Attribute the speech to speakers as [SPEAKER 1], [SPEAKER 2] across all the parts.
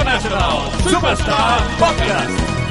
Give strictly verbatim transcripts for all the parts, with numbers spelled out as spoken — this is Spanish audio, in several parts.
[SPEAKER 1] International Superstar Podcast.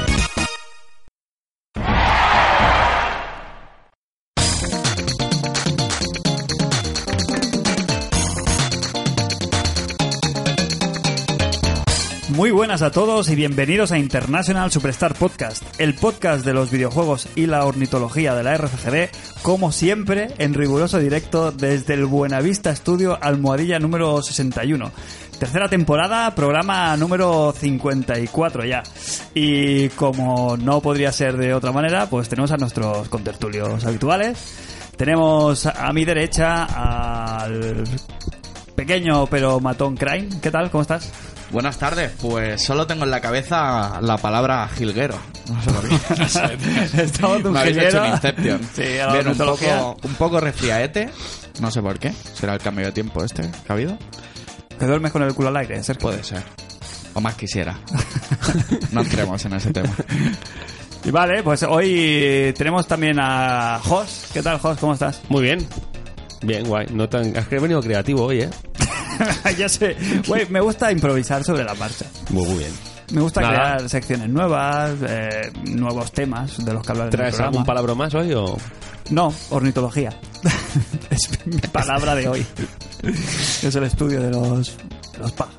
[SPEAKER 2] Muy buenas a todos y bienvenidos a International Superstar Podcast, el podcast de los videojuegos y la ornitología de la R C G D, como siempre, en riguroso directo desde el Buenavista Studio, almohadilla número sesenta y uno. Tercera temporada, programa número cincuenta y cuatro ya. Y como no podría ser de otra manera, pues tenemos a nuestros contertulios habituales. Tenemos a mi derecha al pequeño pero matón Crane. ¿Qué tal? ¿Cómo estás?
[SPEAKER 3] Buenas tardes, pues solo tengo en la cabeza la palabra jilguero. No sé por qué.
[SPEAKER 2] Estamos de un
[SPEAKER 3] Me habéis
[SPEAKER 2] jilguero.
[SPEAKER 3] hecho un Inception.
[SPEAKER 2] Sí, a la
[SPEAKER 3] Bien, un
[SPEAKER 2] ornitología.
[SPEAKER 3] poco, un poco resfriaete. No sé por qué. ¿Será el cambio de tiempo este que ha habido?
[SPEAKER 2] ¿Que duermes con el culo al aire, Sergio?
[SPEAKER 3] Puede ser. O más quisiera. No entremos en ese tema.
[SPEAKER 2] Y vale, pues hoy tenemos también a Jos. ¿Qué tal, Jos? ¿Cómo estás?
[SPEAKER 4] Muy bien. Bien, guay. No tan... Es que he venido creativo hoy, ¿eh?
[SPEAKER 2] Ya sé. Güey, me gusta improvisar sobre la marcha.
[SPEAKER 4] Muy, muy bien.
[SPEAKER 2] Me gusta
[SPEAKER 4] Nada.
[SPEAKER 2] crear secciones nuevas, eh, nuevos temas de los que hablar en el
[SPEAKER 4] ¿Traes
[SPEAKER 2] programa.
[SPEAKER 4] algún palabra más hoy o...?
[SPEAKER 2] No, ornitología. Es mi palabra de hoy. Es el estudio de los, de los pájaros.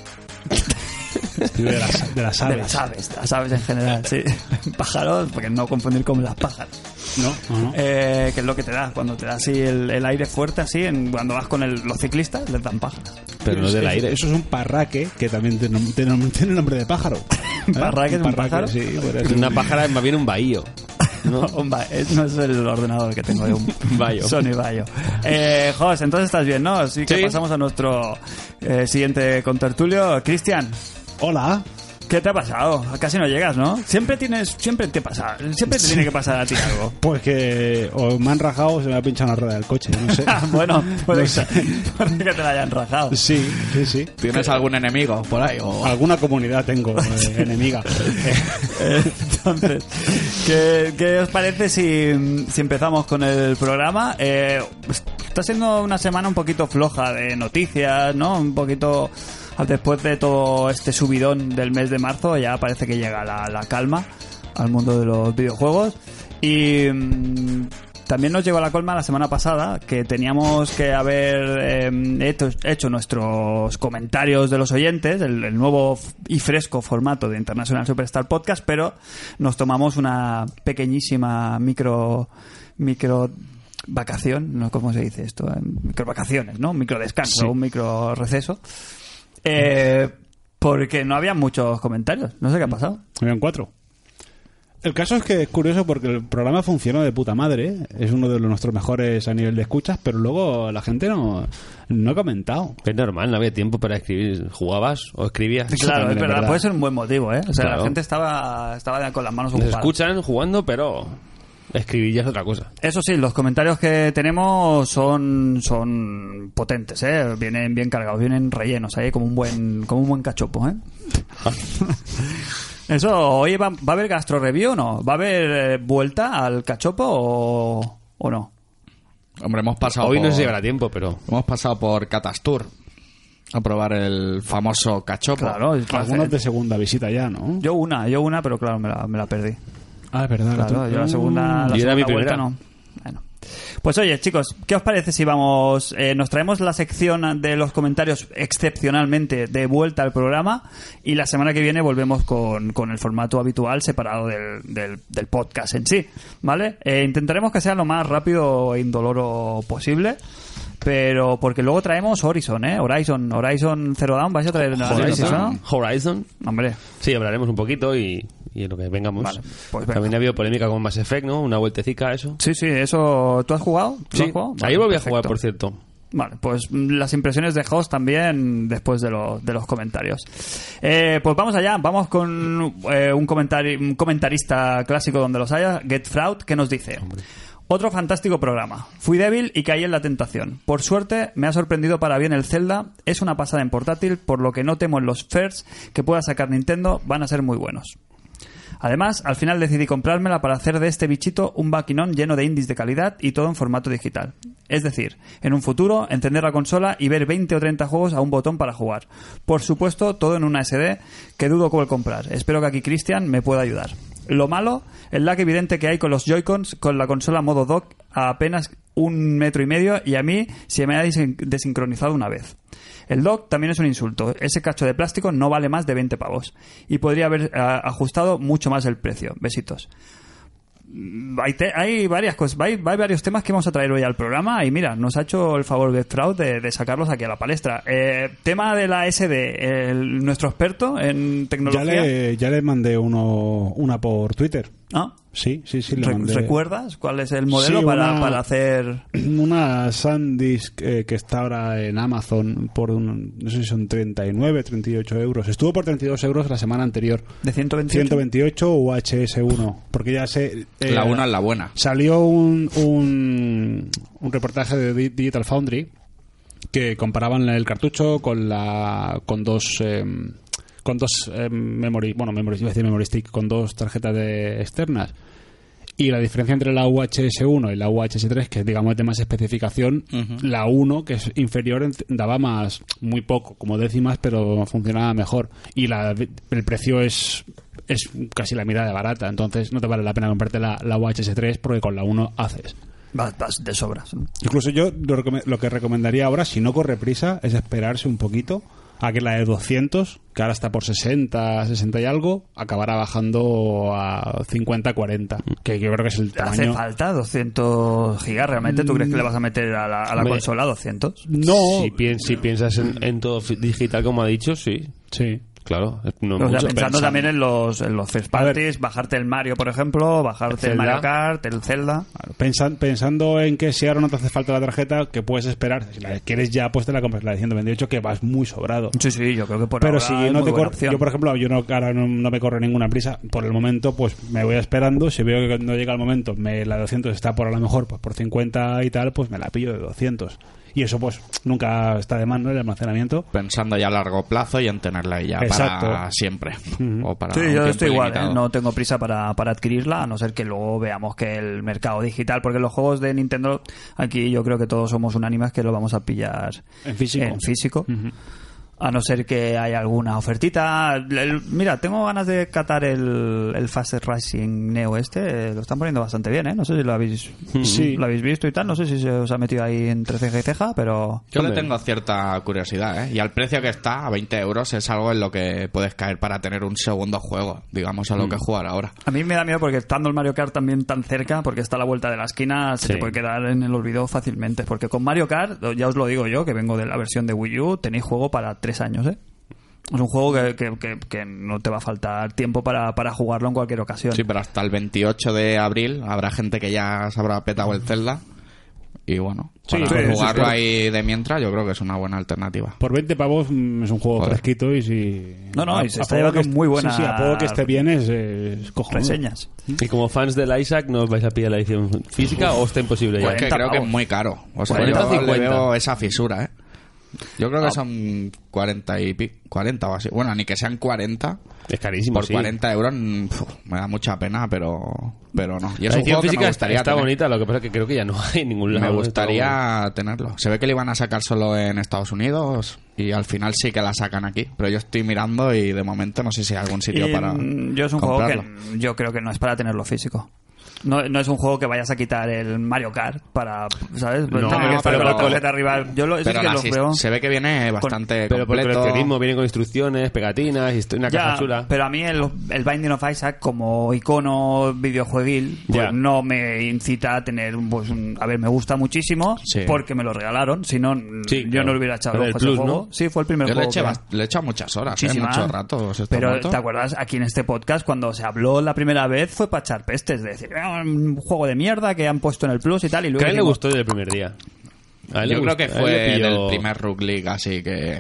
[SPEAKER 5] De las, de las
[SPEAKER 2] De
[SPEAKER 5] aves.
[SPEAKER 2] las aves, de las aves en general, sí. Pájaros, porque no confundir con las pájaras.
[SPEAKER 5] No, no, no.
[SPEAKER 2] Eh, que es lo que te da, cuando te da así el, el aire fuerte, así, en, cuando vas con el, los ciclistas, les dan pájaros.
[SPEAKER 4] Pero no del
[SPEAKER 5] Eso-
[SPEAKER 4] aire.
[SPEAKER 5] Eso es un parraque que también tiene, tiene- tiene nombre de pájaro. ¿Eh?
[SPEAKER 2] ¿Parraque es un pájaro?
[SPEAKER 5] Sí, por eso.
[SPEAKER 4] Una pájara es más bien un bahío.
[SPEAKER 2] No, un ba- es- no es el ordenador que tengo yo, un
[SPEAKER 4] Bayo.
[SPEAKER 2] Sony Bayo. Eh, Jos, entonces estás bien, ¿no? Así que
[SPEAKER 4] Sí.
[SPEAKER 2] pasamos a nuestro eh, siguiente contertulio. Cristian,
[SPEAKER 5] Hola.
[SPEAKER 2] ¿qué te ha pasado? Casi no llegas, ¿no? Siempre tienes, siempre te pasa, siempre te tiene que pasar a ti algo.
[SPEAKER 5] Pues que o me han rajado o se me ha pinchado una rueda del coche, no sé.
[SPEAKER 2] Ah, bueno, puede,
[SPEAKER 5] No sé.
[SPEAKER 2] puede que te la hayan rajado.
[SPEAKER 5] Sí, sí, sí.
[SPEAKER 3] ¿Tienes algún enemigo por ahí? O...
[SPEAKER 5] Alguna comunidad tengo eh, enemiga.
[SPEAKER 2] Entonces, ¿qué, qué os parece si, si empezamos con el programa? Eh, está siendo una semana un poquito floja de noticias, ¿no? Un poquito... Después de todo este subidón del mes de marzo, ya parece que llega la, la calma al mundo de los videojuegos. Y mm, también nos llegó la calma la semana pasada, que teníamos que haber eh, hecho, hecho nuestros comentarios de los oyentes, el, el nuevo y fresco formato de International Superstar Podcast, pero nos tomamos una pequeñísima micro... micro vacación, ¿no? ¿Cómo se dice esto? Micro vacaciones, ¿no? Un micro descanso,
[SPEAKER 5] Sí.
[SPEAKER 2] un micro receso. Eh, porque no había muchos comentarios. No sé qué ha pasado.
[SPEAKER 5] Habían cuatro. El caso es que es curioso porque el programa funcionó de puta madre. Es uno de los nuestros mejores a nivel de escuchas, pero luego la gente no, no ha comentado.
[SPEAKER 4] Es normal, no había tiempo para escribir. ¿Jugabas o escribías?
[SPEAKER 5] Eso
[SPEAKER 2] Claro,
[SPEAKER 5] también
[SPEAKER 2] es
[SPEAKER 5] es
[SPEAKER 2] verdad,
[SPEAKER 5] verdad.
[SPEAKER 2] puede ser un buen motivo, ¿eh? O sea,
[SPEAKER 4] Claro.
[SPEAKER 2] la gente estaba, estaba con las manos
[SPEAKER 4] Nos
[SPEAKER 2] ocupadas.
[SPEAKER 4] escuchan jugando, pero escribir ya es otra cosa.
[SPEAKER 2] Eso sí, los comentarios que tenemos son son potentes, ¿eh? Vienen bien cargados, vienen rellenos ahí como un buen como un buen cachopo, ¿eh? Eso, oye, ¿va, ¿va a haber gastro review o no? ¿Va a haber eh, vuelta al cachopo o, o no?
[SPEAKER 3] Hombre, hemos pasado
[SPEAKER 4] Hoy
[SPEAKER 3] por...
[SPEAKER 4] no se llevará tiempo, pero...
[SPEAKER 3] Hemos pasado por Catastur a probar el famoso cachopo.
[SPEAKER 2] Claro, es que
[SPEAKER 5] Algunos
[SPEAKER 2] hace-
[SPEAKER 5] de segunda visita ya, ¿no?
[SPEAKER 2] yo una, yo una, pero claro, me la, me la perdí.
[SPEAKER 5] Ah, es verdad.
[SPEAKER 2] Claro,
[SPEAKER 5] tú-
[SPEAKER 2] yo la segunda, la
[SPEAKER 4] Yo era mi
[SPEAKER 2] segunda vuelta
[SPEAKER 4] primera.
[SPEAKER 2] no. Bueno. Pues oye, chicos, ¿qué os parece si vamos... Eh, nos traemos la sección de los comentarios excepcionalmente de vuelta al programa y la semana que viene volvemos con, con el formato habitual separado del, del, del podcast en sí, ¿vale? Eh, intentaremos que sea lo más rápido e indoloro posible, pero porque luego traemos Horizon, ¿eh? Horizon, Horizon Zero Dawn, ¿vais a traer el análisis, no?
[SPEAKER 4] Horizon. Horizon.
[SPEAKER 2] Hombre,
[SPEAKER 4] Sí, hablaremos un poquito y, y en lo que vengamos.
[SPEAKER 2] Vale, pues venga.
[SPEAKER 4] También ha habido polémica con Mass Effect, ¿no? Una vueltecica a eso.
[SPEAKER 2] sí, sí, eso... ¿Tú has jugado? ¿Tú
[SPEAKER 4] Sí,
[SPEAKER 2] has jugado?
[SPEAKER 4] ayer
[SPEAKER 2] Vale,
[SPEAKER 4] volví a jugar,
[SPEAKER 2] perfecto.
[SPEAKER 4] por cierto.
[SPEAKER 2] Vale, pues mm, las impresiones de Host también después de, lo- de los comentarios. Eh, pues vamos allá, vamos con eh, un, comentari- un comentarista clásico donde los haya, GetFraud, que nos dice: otro fantástico programa. Fui débil y caí en la tentación. Por suerte, me ha sorprendido para bien el Zelda. Es una pasada en portátil, por lo que no temo en los firsts que pueda sacar Nintendo, van a ser muy buenos. Además, al final decidí comprármela para hacer de este bichito un maquinón lleno de indies de calidad y todo en formato digital. Es decir, en un futuro, encender la consola y ver veinte o treinta juegos a un botón para jugar. Por supuesto, todo en una ese de que dudo cuál comprar. Espero que aquí Cristian me pueda ayudar. Lo malo, el lag evidente que hay con los Joy-Cons con la consola modo dock a apenas un metro y medio y a mí se me ha desin- desincronizado una vez. El dock también es un insulto. Ese cacho de plástico no vale más de veinte pavos. Y podría haber uh, ajustado mucho más el precio. Besitos. Hay, te- hay varias cosas, hay, hay varios temas que vamos a traer hoy al programa y mira, nos ha hecho el favor de Fraud de, de sacarlos aquí a la palestra. Eh, tema de la ese de, el, nuestro experto en tecnología.
[SPEAKER 5] Ya le, ya le mandé uno, una por Twitter.
[SPEAKER 2] ¿Ah?
[SPEAKER 5] Sí, sí, sí. Le
[SPEAKER 2] Re-
[SPEAKER 5] mandé.
[SPEAKER 2] ¿Recuerdas cuál es el modelo
[SPEAKER 5] Sí,
[SPEAKER 2] para,
[SPEAKER 5] una-
[SPEAKER 2] para hacer...?
[SPEAKER 5] Una SanDisk eh, que está ahora en Amazon por un, no sé si son treinta y nueve, treinta y ocho euros. Estuvo por treinta y dos euros la semana anterior.
[SPEAKER 2] ¿De ciento veintiocho?
[SPEAKER 5] ciento veintiocho U H S uno. Porque ya sé... eh,
[SPEAKER 3] La una es la buena.
[SPEAKER 5] Salió un, un, un reportaje de Di- Digital Foundry que comparaban el cartucho con la con dos eh, con dos eh, memory, bueno, memory, iba a decir memory stick, con dos tarjetas de externas. Y la diferencia entre la U H S uno y la U H S tres, que digamos de más especificación,
[SPEAKER 3] Ujú.
[SPEAKER 5] la uno, que es inferior, ent- daba más, muy poco, como décimas, pero funcionaba mejor. Y la, el precio es es casi la mitad de barata, entonces no te vale la pena comprarte la, la U H S tres porque con la uno haces.
[SPEAKER 2] Vas, vas de sobras.
[SPEAKER 5] Incluso yo lo, recome- lo que recomendaría ahora, si no corre prisa, es esperarse un poquito a que la de doscientos, que ahora está por sesenta, sesenta y algo, acabará bajando a cincuenta, cuarenta, que yo creo que es el
[SPEAKER 2] ¿Hace
[SPEAKER 5] tamaño.
[SPEAKER 2] falta doscientos gigas realmente? ¿Tú crees que le vas a meter a la, a la
[SPEAKER 4] Me-
[SPEAKER 2] consola doscientos?
[SPEAKER 5] No,
[SPEAKER 4] Si, pien- si piensas en, en todo fi- digital, como ha dicho, sí.
[SPEAKER 5] sí.
[SPEAKER 4] Claro. No
[SPEAKER 2] O sea,
[SPEAKER 4] mucho.
[SPEAKER 2] pensando también en los, en los first
[SPEAKER 5] A ver.
[SPEAKER 2] parties, bajarte el Mario, por ejemplo, bajarte el
[SPEAKER 4] Zelda.
[SPEAKER 2] Mario Kart, el Zelda.
[SPEAKER 5] Pensan- pensando en que si ahora no te hace falta la tarjeta, que puedes esperar. Si la quieres ya, pues te la compras la de ciento veintiocho, que vas muy sobrado.
[SPEAKER 2] Sí, sí, yo creo que por
[SPEAKER 5] Pero
[SPEAKER 2] ahora
[SPEAKER 5] si
[SPEAKER 2] es
[SPEAKER 5] no
[SPEAKER 2] muy
[SPEAKER 5] te
[SPEAKER 2] buena
[SPEAKER 5] corre,
[SPEAKER 2] opción.
[SPEAKER 5] yo por ejemplo, yo no, ahora no, no me corre ninguna prisa. Por el momento, pues me voy esperando. Si veo que no llega el momento, me, la de doscientos está por a lo mejor pues por cincuenta y tal, pues me la pillo de doscientos. Y eso pues nunca está de más, ¿no? El almacenamiento.
[SPEAKER 3] Pensando ya a largo plazo y en tenerla ahí ya
[SPEAKER 5] Exacto.
[SPEAKER 3] para siempre. O para
[SPEAKER 2] Sí,
[SPEAKER 3] un
[SPEAKER 2] yo
[SPEAKER 3] tiempo
[SPEAKER 2] estoy igual,
[SPEAKER 3] ilimitado.
[SPEAKER 2] ¿eh? No tengo prisa para, para adquirirla, a no ser que luego veamos que el mercado digital, porque los juegos de Nintendo, aquí yo creo que todos somos unánimes que lo vamos a pillar
[SPEAKER 5] En físico.
[SPEAKER 2] en físico.
[SPEAKER 5] Ujú.
[SPEAKER 2] A no ser que haya alguna ofertita. El- mira, tengo ganas de catar el, el Fast Racing Neo este. eh, Lo están poniendo bastante bien, ¿eh? No sé si lo habéis,
[SPEAKER 5] Sí.
[SPEAKER 2] lo habéis visto y tal. No sé si se os ha metido ahí entre ceja y ceja, pero...
[SPEAKER 3] Yo le
[SPEAKER 4] Hombre.
[SPEAKER 3] tengo cierta curiosidad, ¿eh? Y al precio que está, a veinte euros, es algo en lo que puedes caer para tener un segundo juego, digamos, a lo que jugar ahora.
[SPEAKER 2] A mí me da miedo porque estando el Mario Kart también tan cerca, porque está a la vuelta de la esquina, se
[SPEAKER 4] Sí.
[SPEAKER 2] te puede quedar en el olvido fácilmente. Porque con Mario Kart, ya os lo digo yo, que vengo de la versión de Wii U, tenéis juego para tres años, ¿eh? Es un juego que, que, que, que no te va a faltar tiempo para, para jugarlo en cualquier ocasión.
[SPEAKER 3] Sí, pero hasta el veintiocho de abril habrá gente que ya se habrá petado el Zelda. Y bueno,
[SPEAKER 5] Sí,
[SPEAKER 3] para
[SPEAKER 5] sí, sí,
[SPEAKER 3] jugarlo
[SPEAKER 5] sí.
[SPEAKER 3] ahí de mientras, yo creo que es una buena alternativa.
[SPEAKER 5] Por veinte pavos mm, es un juego
[SPEAKER 3] Joder.
[SPEAKER 5] fresquito y si...
[SPEAKER 2] No, no,
[SPEAKER 5] a-
[SPEAKER 2] y se
[SPEAKER 5] a
[SPEAKER 2] está
[SPEAKER 5] poco
[SPEAKER 2] llevando
[SPEAKER 5] que-
[SPEAKER 2] muy buenas
[SPEAKER 5] Sí, sí, a poco que esté bien es, es cojonudo.
[SPEAKER 2] Reseñas.
[SPEAKER 4] Y como fans del Isaac, ¿no os vais a pillar la edición física o está imposible ya?
[SPEAKER 3] Pues que
[SPEAKER 2] cuarenta
[SPEAKER 3] creo que
[SPEAKER 2] pavos.
[SPEAKER 3] es muy caro. O sea,
[SPEAKER 4] cuarenta,
[SPEAKER 3] yo le
[SPEAKER 4] cincuenta.
[SPEAKER 3] veo esa fisura, ¿eh? Yo creo que
[SPEAKER 2] Ah.
[SPEAKER 3] son cuarenta y pi- cuarenta o así. Bueno, ni que sean cuarenta.
[SPEAKER 4] Es carísimo,
[SPEAKER 3] Por
[SPEAKER 4] sí.
[SPEAKER 3] cuarenta euros mm, pf, me da mucha pena, pero pero no. Y es
[SPEAKER 4] La
[SPEAKER 3] un
[SPEAKER 4] edición
[SPEAKER 3] juego que
[SPEAKER 4] física
[SPEAKER 3] me
[SPEAKER 4] está,
[SPEAKER 3] gustaría
[SPEAKER 4] está
[SPEAKER 3] tener.
[SPEAKER 4] bonita, lo que pasa es que creo que ya no hay en ningún lado.
[SPEAKER 3] Me
[SPEAKER 4] Está
[SPEAKER 3] gustaría tenerlo. Se ve que le iban a sacar solo en Estados Unidos y al final sí que la sacan aquí. Pero yo estoy mirando y de momento no sé si hay algún sitio
[SPEAKER 2] Y,
[SPEAKER 3] para
[SPEAKER 2] mm, yo es un
[SPEAKER 3] comprarlo.
[SPEAKER 2] juego que yo creo que no es para tenerlo físico. No, no es un juego que vayas a quitar el Mario Kart para, ¿sabes?
[SPEAKER 4] No,
[SPEAKER 2] Tener que estar
[SPEAKER 3] pero
[SPEAKER 2] con la
[SPEAKER 3] por-
[SPEAKER 2] tarjeta arriba. Yo lo, eso
[SPEAKER 3] Pero
[SPEAKER 2] sí que
[SPEAKER 3] la
[SPEAKER 2] lo
[SPEAKER 3] sis-
[SPEAKER 2] veo.
[SPEAKER 3] se ve que viene bastante
[SPEAKER 4] Pero por
[SPEAKER 3] completo.
[SPEAKER 4] coleccionismo viene con instrucciones, pegatinas, histo- una caja
[SPEAKER 2] Ya,
[SPEAKER 4] chula.
[SPEAKER 2] pero a mí el, el Binding of Isaac como icono videojueguil pues
[SPEAKER 4] Ya.
[SPEAKER 2] no me incita a tener pues, un... A ver, me gusta muchísimo
[SPEAKER 3] Sí.
[SPEAKER 2] porque me lo regalaron, si no
[SPEAKER 4] Sí,
[SPEAKER 2] yo
[SPEAKER 4] claro.
[SPEAKER 2] no le hubiera echado
[SPEAKER 4] Pero
[SPEAKER 2] el
[SPEAKER 4] el
[SPEAKER 2] ojo a ese
[SPEAKER 4] plus,
[SPEAKER 2] juego.
[SPEAKER 4] ¿no?
[SPEAKER 2] Sí, fue el primer
[SPEAKER 3] Yo le he,
[SPEAKER 2] juego
[SPEAKER 3] hecho,
[SPEAKER 2] que-
[SPEAKER 3] bast- le he echado muchas horas, ¿eh?
[SPEAKER 2] Muchísimas.
[SPEAKER 3] Muchos ratos. estos
[SPEAKER 2] Pero
[SPEAKER 3] ratos.
[SPEAKER 2] ¿te acuerdas? Aquí en este podcast cuando se habló la primera vez fue para echar pestes, de decir, "Ah, un juego de mierda que han puesto en el Plus y tal", y luego
[SPEAKER 4] Que a él le
[SPEAKER 2] dijimos,
[SPEAKER 4] gustó desde el primer día. A él le
[SPEAKER 3] Yo creo
[SPEAKER 4] gustó-
[SPEAKER 3] que
[SPEAKER 4] a él
[SPEAKER 3] fue
[SPEAKER 4] le pilló-
[SPEAKER 3] del primer Rogue League, así que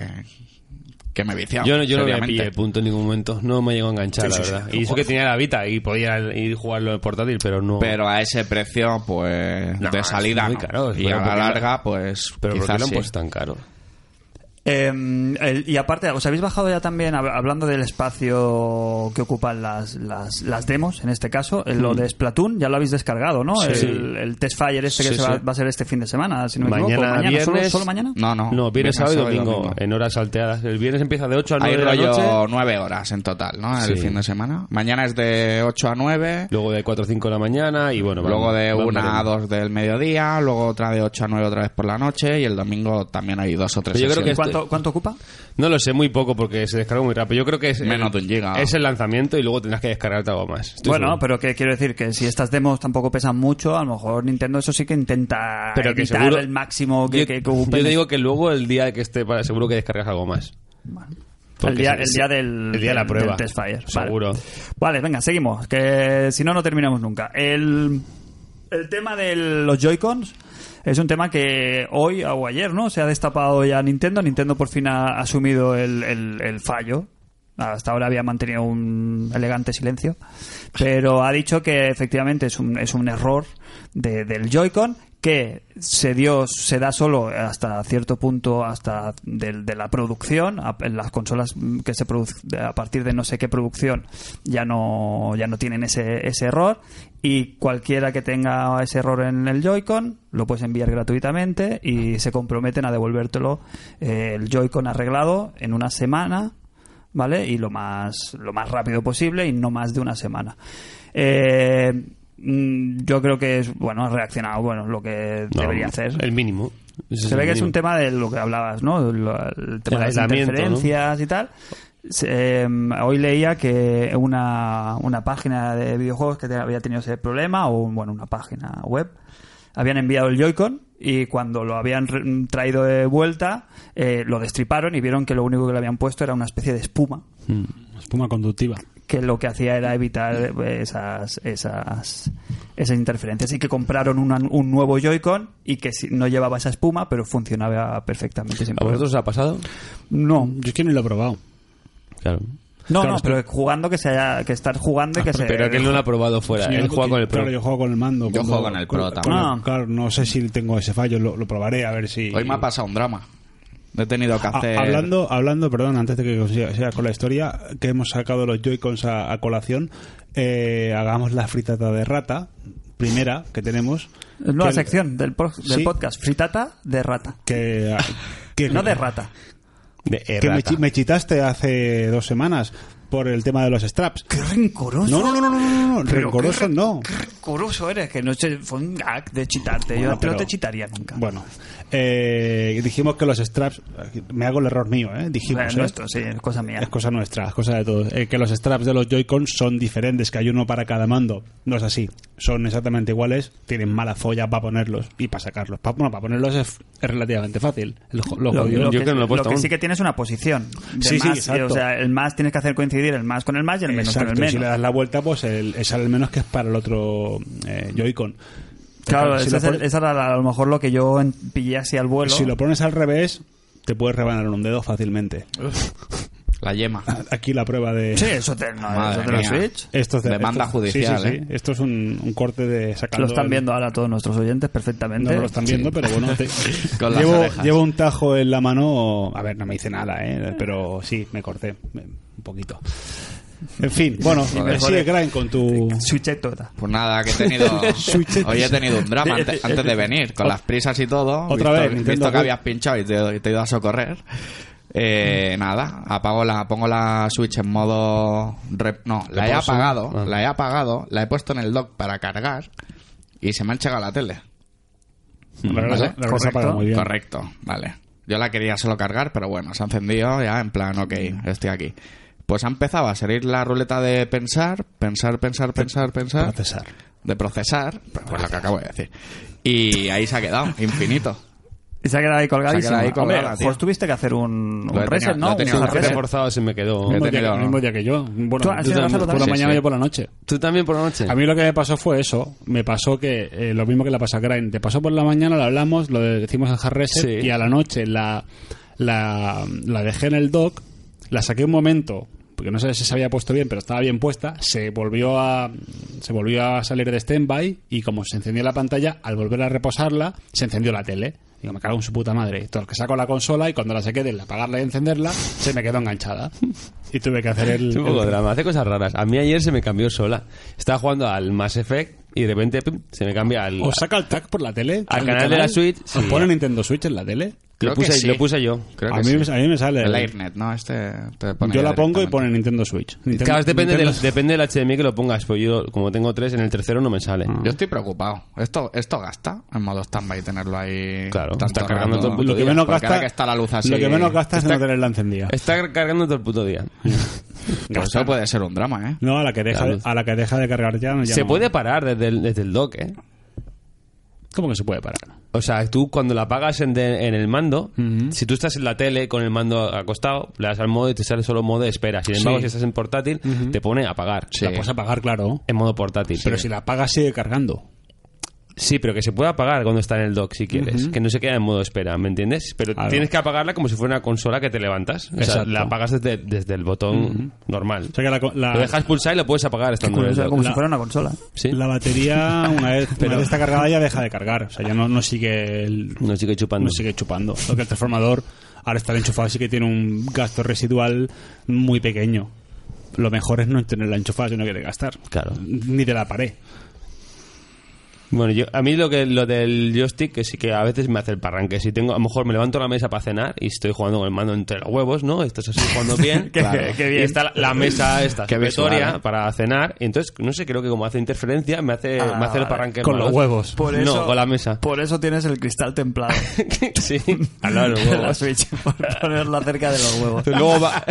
[SPEAKER 3] que me viciaba.
[SPEAKER 4] Yo, no- yo no me
[SPEAKER 3] seriamente.
[SPEAKER 4] pillé punto en ningún momento. No me llegó a enganchar,
[SPEAKER 3] Sí,
[SPEAKER 4] la
[SPEAKER 3] sí, sí.
[SPEAKER 4] verdad. Y eso que tenía la Vita y podía ir jugarlo en portátil, pero no.
[SPEAKER 3] Pero a ese precio, pues
[SPEAKER 4] No,
[SPEAKER 3] de
[SPEAKER 4] es
[SPEAKER 3] salida
[SPEAKER 4] muy
[SPEAKER 3] no.
[SPEAKER 4] caro.
[SPEAKER 3] Y
[SPEAKER 4] Pero
[SPEAKER 3] a la
[SPEAKER 4] porque la-
[SPEAKER 3] larga, pues
[SPEAKER 4] pero ¿por qué
[SPEAKER 3] quizás
[SPEAKER 4] lo han
[SPEAKER 3] sí.
[SPEAKER 4] puesto tan caro?
[SPEAKER 2] Eh, el, y aparte, ¿os habéis bajado ya también, hablando del espacio que ocupan las, las, las demos, en este caso, en lo de Splatoon, ya lo habéis descargado, ¿no?
[SPEAKER 4] Sí.
[SPEAKER 2] El, el Test Fire este que
[SPEAKER 4] Sí,
[SPEAKER 2] se va,
[SPEAKER 4] sí.
[SPEAKER 2] va a ser este fin de semana, si no me
[SPEAKER 4] Mañana,
[SPEAKER 2] equivoco. ¿Mañana? ¿Solo,
[SPEAKER 4] viernes.
[SPEAKER 2] ¿Solo mañana?
[SPEAKER 3] No, no.
[SPEAKER 4] No, viernes, sábado y domingo,
[SPEAKER 3] domingo.
[SPEAKER 4] en horas salteadas. El viernes empieza de ocho a
[SPEAKER 3] Hay
[SPEAKER 4] nueve de la noche.
[SPEAKER 3] rollo nueve horas en total, ¿no? El
[SPEAKER 4] Sí.
[SPEAKER 3] fin de semana. Mañana es de ocho a nueve.
[SPEAKER 4] Luego de cuatro a cinco de la mañana y bueno...
[SPEAKER 3] Luego
[SPEAKER 4] van-
[SPEAKER 3] de
[SPEAKER 4] van
[SPEAKER 3] una a
[SPEAKER 4] variando.
[SPEAKER 3] dos del mediodía. Luego otra de ocho a nueve otra vez por la noche. Y el domingo también hay dos o tres
[SPEAKER 4] Yo creo que
[SPEAKER 3] sesiones.
[SPEAKER 2] ¿Cuánto, ¿Cuánto ocupa?
[SPEAKER 4] No lo sé, muy poco porque se descargó muy rápido. Yo creo que es...
[SPEAKER 3] Menos de un giga.
[SPEAKER 4] Es el lanzamiento y luego tendrás que descargarte algo más. Estoy
[SPEAKER 2] Bueno,
[SPEAKER 4] seguro.
[SPEAKER 2] pero que quiero decir que si estas demos tampoco pesan mucho, a lo mejor Nintendo eso sí que intenta
[SPEAKER 4] Pero que
[SPEAKER 2] evitar
[SPEAKER 4] seguro-
[SPEAKER 2] el máximo que,
[SPEAKER 4] yo,
[SPEAKER 2] que, que
[SPEAKER 4] yo
[SPEAKER 2] ocupen.
[SPEAKER 4] te digo que luego el día que esté para, seguro que descargas algo más.
[SPEAKER 2] el
[SPEAKER 4] Porque
[SPEAKER 2] día,
[SPEAKER 4] es-
[SPEAKER 2] el día del,
[SPEAKER 4] el día de la
[SPEAKER 2] del-
[SPEAKER 4] prueba.
[SPEAKER 2] del Test Fire. Vale.
[SPEAKER 4] Seguro.
[SPEAKER 2] Vale, venga, seguimos, que si no, no terminamos nunca. El, el tema de los Joy-Cons es un tema que hoy o ayer, ¿no? Se ha destapado ya Nintendo. Nintendo por fin ha asumido el, el, el fallo. Hasta ahora había mantenido un elegante silencio. Pero ha dicho que efectivamente es un, es un error de, del Joy-Con que se dio se da solo hasta cierto punto hasta de, de la producción. A- en las consolas que se producen a partir de no sé qué producción ya no ya no tienen ese, ese error, y cualquiera que tenga ese error en el Joy-Con lo puedes enviar gratuitamente y se comprometen a devolvértelo eh, el Joy-Con arreglado en una semana, ¿vale? Y lo más lo más rápido posible y no más de una semana. Eh, mm, yo creo que es, bueno, ha reaccionado, bueno, lo que
[SPEAKER 4] No,
[SPEAKER 2] debería hacer.
[SPEAKER 4] El mínimo. Ese
[SPEAKER 2] Se
[SPEAKER 4] el
[SPEAKER 2] ve que es
[SPEAKER 4] mínimo.
[SPEAKER 2] un tema de lo que hablabas, ¿no? Lo- El tema
[SPEAKER 4] El
[SPEAKER 2] de las
[SPEAKER 4] aislamiento,
[SPEAKER 2] interferencias y tal. Se- eh, hoy leía que una, una página de videojuegos que te- había tenido ese problema, o bueno, una página web, habían enviado el Joy-Con y cuando lo habían re- traído de vuelta eh, lo destriparon y vieron que lo único que le habían puesto era una especie de espuma,
[SPEAKER 5] Espuma conductiva.
[SPEAKER 2] que lo que hacía era evitar eh, esas esas esas interferencias, y que compraron una- un nuevo Joy-Con y que si- no llevaba esa espuma pero funcionaba perfectamente sin
[SPEAKER 4] ¿A
[SPEAKER 2] problema.
[SPEAKER 4] vosotros os ha pasado?
[SPEAKER 2] No,
[SPEAKER 5] Yo es que ni lo he probado.
[SPEAKER 4] Claro.
[SPEAKER 2] no,
[SPEAKER 5] Claro,
[SPEAKER 2] no,
[SPEAKER 5] es que-
[SPEAKER 2] pero jugando que se haya, que estar jugando y que se
[SPEAKER 4] Pero que él no lo ha probado fuera.
[SPEAKER 5] Sí,
[SPEAKER 4] Él juega con el Pro.
[SPEAKER 5] Claro, yo juego con el mando.
[SPEAKER 3] Yo
[SPEAKER 5] cuando-
[SPEAKER 3] juego con el Pro también.
[SPEAKER 2] Ah.
[SPEAKER 5] Claro, no sé si tengo ese fallo, lo, lo probaré a ver si...
[SPEAKER 3] Hoy me ha pasado un drama. He tenido que
[SPEAKER 5] Ah,
[SPEAKER 3] hacer...
[SPEAKER 5] hablando, hablando, perdón, antes de que siga, siga con la historia, que hemos sacado los Joy-Cons a, a colación, eh, hagamos la fritata de rata, primera que tenemos.
[SPEAKER 2] nueva
[SPEAKER 5] que-
[SPEAKER 2] sección del, po- del
[SPEAKER 5] Sí.
[SPEAKER 2] podcast, fritata de rata.
[SPEAKER 5] Que, que,
[SPEAKER 2] No de rata.
[SPEAKER 4] De
[SPEAKER 5] que me,
[SPEAKER 4] errata.
[SPEAKER 5] chi- me chitaste hace dos semanas por el tema de los straps.
[SPEAKER 2] Qué rencoroso.
[SPEAKER 5] No, no, no, no, no, no, no,
[SPEAKER 2] Pero
[SPEAKER 5] rencoroso
[SPEAKER 2] qué re-
[SPEAKER 5] no.
[SPEAKER 2] Qué rencoroso eres, que no sé, fue un gag de chitarte.
[SPEAKER 5] Bueno,
[SPEAKER 2] Yo
[SPEAKER 5] pero-
[SPEAKER 2] no te chitaría nunca.
[SPEAKER 5] Bueno, eh, dijimos que los straps, me hago el error mío, ¿eh? Dijimos,
[SPEAKER 2] Es
[SPEAKER 5] ¿eh?
[SPEAKER 2] nuestro, sí, es cosa mía.
[SPEAKER 5] Es cosa nuestra, es cosa de todos. Eh, que los straps de los Joy-Con son diferentes, que hay uno para cada mando. No es así. Son exactamente iguales, tienen mala folla para ponerlos y para sacarlos. Pa- bueno, para ponerlos es, es relativamente fácil. El jo- lo
[SPEAKER 2] Lo,
[SPEAKER 5] jodido-
[SPEAKER 2] lo
[SPEAKER 4] Yo
[SPEAKER 2] que,
[SPEAKER 4] creo que no lo he puesto
[SPEAKER 2] lo que
[SPEAKER 4] aún.
[SPEAKER 2] sí que tiene es una posición. De
[SPEAKER 5] Sí, sí,
[SPEAKER 2] más,
[SPEAKER 5] exacto.
[SPEAKER 2] O sea, el más tienes que hacer coincidir el más con el más y el menos
[SPEAKER 5] Exacto,
[SPEAKER 2] con
[SPEAKER 5] y
[SPEAKER 2] el
[SPEAKER 5] si le
[SPEAKER 2] menos.
[SPEAKER 5] das la vuelta, pues el, es el menos que es para el otro eh, Joy-Con.
[SPEAKER 2] Claro,
[SPEAKER 5] si
[SPEAKER 2] eso
[SPEAKER 5] lo,
[SPEAKER 2] es el-
[SPEAKER 5] pones-
[SPEAKER 2] esa era a lo mejor lo que yo en- pillé así al vuelo.
[SPEAKER 5] si lo pones al revés, te puedes rebanar un dedo fácilmente.
[SPEAKER 3] La yema.
[SPEAKER 5] Aquí la prueba de...
[SPEAKER 2] Sí, eso te, no,
[SPEAKER 3] Madre
[SPEAKER 2] eso te lo
[SPEAKER 3] mía.
[SPEAKER 2] Switch.
[SPEAKER 5] Esto es de,
[SPEAKER 3] Demanda
[SPEAKER 5] esto-
[SPEAKER 3] judicial,
[SPEAKER 5] sí, sí, sí.
[SPEAKER 3] ¿eh?
[SPEAKER 5] Esto es un, un corte de sacando...
[SPEAKER 2] Lo están
[SPEAKER 5] el-
[SPEAKER 2] viendo ahora todos nuestros oyentes perfectamente.
[SPEAKER 5] No, no lo están viendo, pero bueno, te-
[SPEAKER 3] Con las
[SPEAKER 5] llevo,
[SPEAKER 3] orejas.
[SPEAKER 5] llevo un tajo en la mano. A ver, no me hice nada, ¿eh? Pero sí, me corté me- un poquito. En fin, bueno,
[SPEAKER 3] Joder.
[SPEAKER 5] sigue Grind con tu...
[SPEAKER 2] Switchetota.
[SPEAKER 3] Pues nada, que he tenido...
[SPEAKER 5] Switch.
[SPEAKER 3] Hoy he tenido un drama antes, antes de venir, con las prisas y todo.
[SPEAKER 5] Otra
[SPEAKER 3] visto,
[SPEAKER 5] vez,
[SPEAKER 3] visto
[SPEAKER 5] Nintendo
[SPEAKER 3] que
[SPEAKER 5] Wii.
[SPEAKER 3] habías pinchado y te, te he ido a socorrer. Eh, nada, apago la, pongo la Switch en modo... rep- no, la he
[SPEAKER 4] Reposo.
[SPEAKER 3] apagado,
[SPEAKER 4] Ah.
[SPEAKER 3] la he apagado, la he puesto en el dock para cargar y se me ha enchegado la tele.
[SPEAKER 5] La verdad,
[SPEAKER 3] ¿Vale?
[SPEAKER 5] la verdad se
[SPEAKER 2] Correcto.
[SPEAKER 5] apaga muy bien.
[SPEAKER 3] Correcto, vale. Yo la quería solo cargar, pero bueno, se ha encendido ya en plan, ok, estoy aquí. Pues ha empezado a salir la ruleta de pensar, pensar, pensar, pensar, pensar.
[SPEAKER 5] Procesar.
[SPEAKER 3] De procesar, pues lo que acabo de decir. Y ahí se ha quedado, infinito.
[SPEAKER 2] Y se ha quedado ahí colgadísimo.
[SPEAKER 3] Se ha quedado ahí colgada,
[SPEAKER 2] Hombre,
[SPEAKER 3] tío.
[SPEAKER 2] pues tuviste que hacer un,
[SPEAKER 3] Lo
[SPEAKER 2] un
[SPEAKER 3] he
[SPEAKER 2] reset,
[SPEAKER 3] tenido-
[SPEAKER 2] ¿no?
[SPEAKER 3] lo he
[SPEAKER 2] Un
[SPEAKER 3] tenido
[SPEAKER 2] hard
[SPEAKER 3] que
[SPEAKER 4] Qué
[SPEAKER 3] hacer.
[SPEAKER 2] reset.
[SPEAKER 4] forzado se me quedó.
[SPEAKER 3] He
[SPEAKER 5] El mismo, día,
[SPEAKER 3] tenido-
[SPEAKER 5] el mismo día que yo. Bueno,
[SPEAKER 2] ¿Tú has
[SPEAKER 5] yo
[SPEAKER 2] ido a
[SPEAKER 5] también,
[SPEAKER 2] hacerlo
[SPEAKER 5] por la
[SPEAKER 2] también?
[SPEAKER 5] mañana
[SPEAKER 3] Sí,
[SPEAKER 5] y
[SPEAKER 3] sí.
[SPEAKER 5] por la noche.
[SPEAKER 4] ¿Tú también por la noche?
[SPEAKER 5] A mí lo que me pasó fue eso. Me pasó que eh, lo mismo que le pasó a Grind. Te pasó por la mañana, lo hablamos, lo de- decimos el hard reset
[SPEAKER 4] Sí.
[SPEAKER 5] y a la noche la, la, la dejé en el dock, la saqué un momento, porque no sé si se había puesto bien, pero estaba bien puesta, se volvió a se volvió a salir de standby y como se encendió la pantalla, al volver a reposarla, se encendió la tele. Digo, me cago en su puta madre. Entonces que saco la consola y cuando la saqué de apagarla y encenderla, se me quedó enganchada. Y tuve que hacer el...
[SPEAKER 4] Es un poco
[SPEAKER 5] el...
[SPEAKER 4] drama, hace cosas raras. A mí ayer se me cambió sola. Estaba jugando al Mass Effect y de repente pum, se me cambia al...
[SPEAKER 5] ¿O saca el tag por la tele?
[SPEAKER 4] Al canal de la Switch,
[SPEAKER 5] ¿Os
[SPEAKER 4] sí.
[SPEAKER 5] pone Nintendo Switch en la tele?
[SPEAKER 3] Creo
[SPEAKER 4] Lo puse,
[SPEAKER 3] que sí.
[SPEAKER 4] lo puse yo.
[SPEAKER 3] Creo
[SPEAKER 5] A
[SPEAKER 3] que
[SPEAKER 5] mí,
[SPEAKER 3] sí.
[SPEAKER 5] a mí me sale...
[SPEAKER 3] El AirNet, ¿no? Este te pone
[SPEAKER 5] Yo
[SPEAKER 3] ya
[SPEAKER 5] la pongo y
[SPEAKER 3] directamente.
[SPEAKER 5] pone Nintendo Switch. Nintendo,
[SPEAKER 4] Claro, depende
[SPEAKER 5] Nintendo-
[SPEAKER 4] del, depende del H D M I que lo pongas. Pues yo, como tengo tres, en el tercero no me sale.
[SPEAKER 3] Yo estoy preocupado. ¿Esto, esto gasta en modo standby tenerlo ahí?
[SPEAKER 4] Claro,
[SPEAKER 3] tanto
[SPEAKER 4] está cargando
[SPEAKER 3] rato?
[SPEAKER 4] todo el puto
[SPEAKER 5] Lo que
[SPEAKER 4] día.
[SPEAKER 5] menos
[SPEAKER 3] Porque
[SPEAKER 5] gasta...
[SPEAKER 3] ahora que está la luz así...
[SPEAKER 5] Lo que menos gasta es
[SPEAKER 4] Está-
[SPEAKER 5] no tenerla encendida.
[SPEAKER 4] Está cargando todo el puto día.
[SPEAKER 3] Pues eso puede ser un drama, ¿eh?
[SPEAKER 5] No, a la que deja,
[SPEAKER 4] Claro.
[SPEAKER 5] a la que deja de cargar ya... ya
[SPEAKER 4] Se
[SPEAKER 5] no.
[SPEAKER 4] puede parar desde el, desde el dock, ¿eh?
[SPEAKER 5] ¿Cómo que se puede parar?
[SPEAKER 4] O sea, tú cuando la apagas en, de- en el mando,
[SPEAKER 5] Ujú.
[SPEAKER 4] si tú estás en la tele con el mando acostado, le das al modo y te sale solo modo de espera. Sin embargo,
[SPEAKER 5] Sí.
[SPEAKER 4] si estás en portátil, te pone apagar.
[SPEAKER 3] Sí.
[SPEAKER 5] La puedes apagar, claro.
[SPEAKER 4] En modo portátil.
[SPEAKER 5] Pero si la apagas sigue cargando.
[SPEAKER 4] Sí, pero que se puede apagar cuando está en el dock si quieres.
[SPEAKER 5] Ujú.
[SPEAKER 4] Que no se queda en modo espera, ¿me entiendes? Pero
[SPEAKER 5] Claro.
[SPEAKER 4] tienes que apagarla como si fuera una consola que te levantas. O sea,
[SPEAKER 5] Exacto.
[SPEAKER 4] la apagas desde, desde el botón normal.
[SPEAKER 5] O sea que la, la-
[SPEAKER 4] Lo dejas pulsar y lo puedes apagar estando en el
[SPEAKER 2] Curioso,
[SPEAKER 4] dock.
[SPEAKER 2] como
[SPEAKER 5] La-
[SPEAKER 2] si fuera una consola.
[SPEAKER 4] ¿Sí?
[SPEAKER 5] la batería, una vez,
[SPEAKER 4] Pero-
[SPEAKER 5] una vez está cargada, ya deja de cargar. O sea, ya no, no sigue el,
[SPEAKER 4] No sigue chupando.
[SPEAKER 5] no sigue chupando. Lo que el transformador, al estar enchufado, sí que tiene un gasto residual muy pequeño. Lo mejor es no tenerla enchufada, sino que de gastar.
[SPEAKER 4] Claro.
[SPEAKER 5] Ni de la pared.
[SPEAKER 4] Bueno, yo, a mí lo que lo del joystick, que sí que a veces me hace el parranque. Si tengo, a lo mejor me levanto a la mesa para cenar y estoy jugando con el mando entre los huevos, ¿no? Estás así jugando bien.
[SPEAKER 2] Qué- qué bien.
[SPEAKER 4] Y está la, la mesa esta,
[SPEAKER 3] Qué visual,
[SPEAKER 4] supletoria
[SPEAKER 3] ¿eh?
[SPEAKER 4] para cenar. Y entonces, no sé, creo que como hace interferencia, me hace,
[SPEAKER 2] Ah,
[SPEAKER 4] me hace el
[SPEAKER 2] vale.
[SPEAKER 4] parranque
[SPEAKER 5] Con
[SPEAKER 4] malos.
[SPEAKER 5] los huevos.
[SPEAKER 2] Por
[SPEAKER 4] No,
[SPEAKER 2] eso,
[SPEAKER 4] con la mesa.
[SPEAKER 2] Por eso tienes el cristal templado
[SPEAKER 4] Sí, al lado de los
[SPEAKER 2] de la
[SPEAKER 4] huevos.
[SPEAKER 2] Switch, por ponerla cerca de los huevos.
[SPEAKER 4] Pero luego va...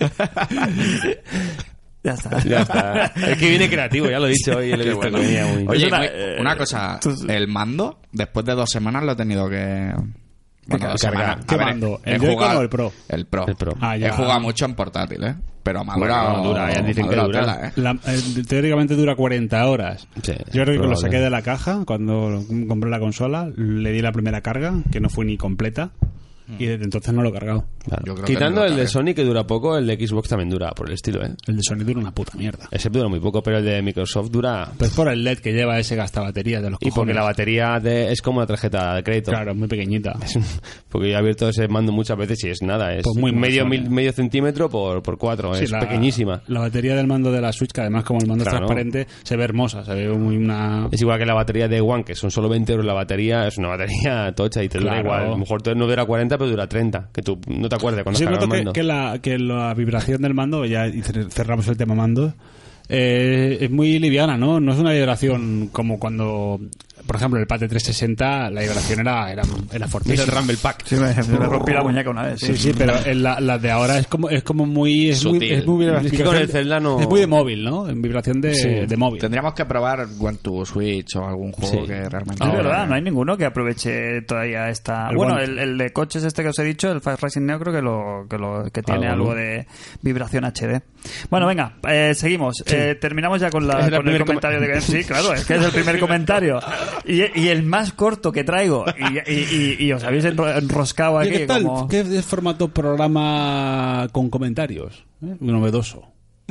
[SPEAKER 2] Ya está.
[SPEAKER 4] ya está. Es que viene creativo, ya lo he dicho hoy. Lo he
[SPEAKER 3] Qué
[SPEAKER 4] visto
[SPEAKER 3] bueno.
[SPEAKER 4] que venía muy...
[SPEAKER 3] Oye,
[SPEAKER 2] Es una-
[SPEAKER 3] muy-
[SPEAKER 2] eh,
[SPEAKER 3] una cosa.
[SPEAKER 2] tú-
[SPEAKER 3] El mando, después de dos semanas lo he tenido que... Bueno, dos
[SPEAKER 4] cargar.
[SPEAKER 3] semanas.
[SPEAKER 5] ¿Qué
[SPEAKER 3] A ver,
[SPEAKER 5] mando?
[SPEAKER 3] he
[SPEAKER 5] ¿El Joy-Con
[SPEAKER 3] jugado-
[SPEAKER 5] o el Pro?
[SPEAKER 3] El Pro.
[SPEAKER 4] El Pro.
[SPEAKER 5] Ah, ya.
[SPEAKER 3] He jugado mucho en portátil, ¿eh? Pero me ha
[SPEAKER 4] Bueno,
[SPEAKER 3] durado...
[SPEAKER 4] no dura, ya dicen
[SPEAKER 3] me ha
[SPEAKER 4] que
[SPEAKER 3] durado
[SPEAKER 4] dura.
[SPEAKER 3] tela, ¿eh?
[SPEAKER 5] La- eh, teóricamente dura cuarenta horas.
[SPEAKER 4] Sí,
[SPEAKER 5] Yo creo que lo
[SPEAKER 4] probable.
[SPEAKER 5] saqué de la caja cuando compré la consola, le di la primera carga, que no fue ni completa, y desde entonces no lo he cargado.
[SPEAKER 4] Claro.
[SPEAKER 3] Yo creo que
[SPEAKER 4] Quitando
[SPEAKER 3] no lo
[SPEAKER 4] el de
[SPEAKER 3] cargué.
[SPEAKER 4] Sony que dura poco, el de Xbox también dura por el estilo, ¿eh?
[SPEAKER 5] El de Sony dura una puta mierda.
[SPEAKER 4] Ese dura muy poco, pero el de Microsoft dura...
[SPEAKER 5] Pues por el L E D que lleva ese gasta batería de los
[SPEAKER 4] Y
[SPEAKER 5] cojones.
[SPEAKER 4] porque la batería de- es como una tarjeta de crédito.
[SPEAKER 5] Claro, es muy pequeñita.
[SPEAKER 4] Es un- porque yo he abierto ese mando muchas veces y es nada, es
[SPEAKER 5] Pues muy
[SPEAKER 4] medio,
[SPEAKER 5] mozo,
[SPEAKER 4] mil-
[SPEAKER 5] ¿eh?
[SPEAKER 4] medio centímetro por, por cuatro,
[SPEAKER 5] Sí,
[SPEAKER 4] es
[SPEAKER 5] la-
[SPEAKER 4] pequeñísima.
[SPEAKER 5] La batería del mando de la Switch, que además como el mando
[SPEAKER 4] Claro.
[SPEAKER 5] es transparente, se ve hermosa, se ve muy una...
[SPEAKER 4] Es igual que la batería de One, que son solo veinte euros la batería, es una batería tocha y te dura
[SPEAKER 5] Claro.
[SPEAKER 4] igual. A lo mejor te- no dura cuarenta, pero dura treinta, que tú no te acuerdas cuando
[SPEAKER 5] Sí,
[SPEAKER 4] cargas
[SPEAKER 5] noto
[SPEAKER 4] el
[SPEAKER 5] que,
[SPEAKER 4] mando.
[SPEAKER 5] que la, que la vibración del mando, ya y cer- cerramos el tema mando, eh, es muy liviana, ¿no? No es una vibración como cuando, por ejemplo, el pad de trescientos sesenta, la vibración era, era, era
[SPEAKER 4] Mira
[SPEAKER 5] fortísima.
[SPEAKER 4] el Rumble Pack.
[SPEAKER 2] Sí, me, me rompí la muñeca una vez.
[SPEAKER 5] Sí, sí, pero en la, la de ahora es como es como muy es muy,
[SPEAKER 3] Sutil.
[SPEAKER 5] es muy
[SPEAKER 4] Es que con el Zelda no-
[SPEAKER 5] es muy de móvil, ¿no? En vibración de,
[SPEAKER 4] Sí.
[SPEAKER 5] de móvil.
[SPEAKER 3] Tendríamos que probar One to Switch o algún juego
[SPEAKER 4] Sí.
[SPEAKER 3] que realmente...
[SPEAKER 2] Es verdad, no hay ninguno que aproveche todavía esta...
[SPEAKER 5] El
[SPEAKER 2] bueno,
[SPEAKER 5] One-
[SPEAKER 2] el, el de coches este que os he dicho, el Fast Racing Neo, creo que lo que, lo, que tiene
[SPEAKER 4] Algo,
[SPEAKER 2] algo
[SPEAKER 4] ¿no?
[SPEAKER 2] de vibración H D. Bueno, venga, eh, seguimos. Eh, terminamos ya con, la,
[SPEAKER 4] Es el
[SPEAKER 2] con el
[SPEAKER 4] primer
[SPEAKER 2] comentario de... Sí, claro, es que es el primer comentario. Y, y el más corto que traigo. Y, y, y- y os habéis enro- enroscado
[SPEAKER 5] Oye,
[SPEAKER 2] aquí
[SPEAKER 5] ¿qué tal?
[SPEAKER 2] como...
[SPEAKER 5] ¿Qué es formato programa con comentarios? ¿Eh? Novedoso.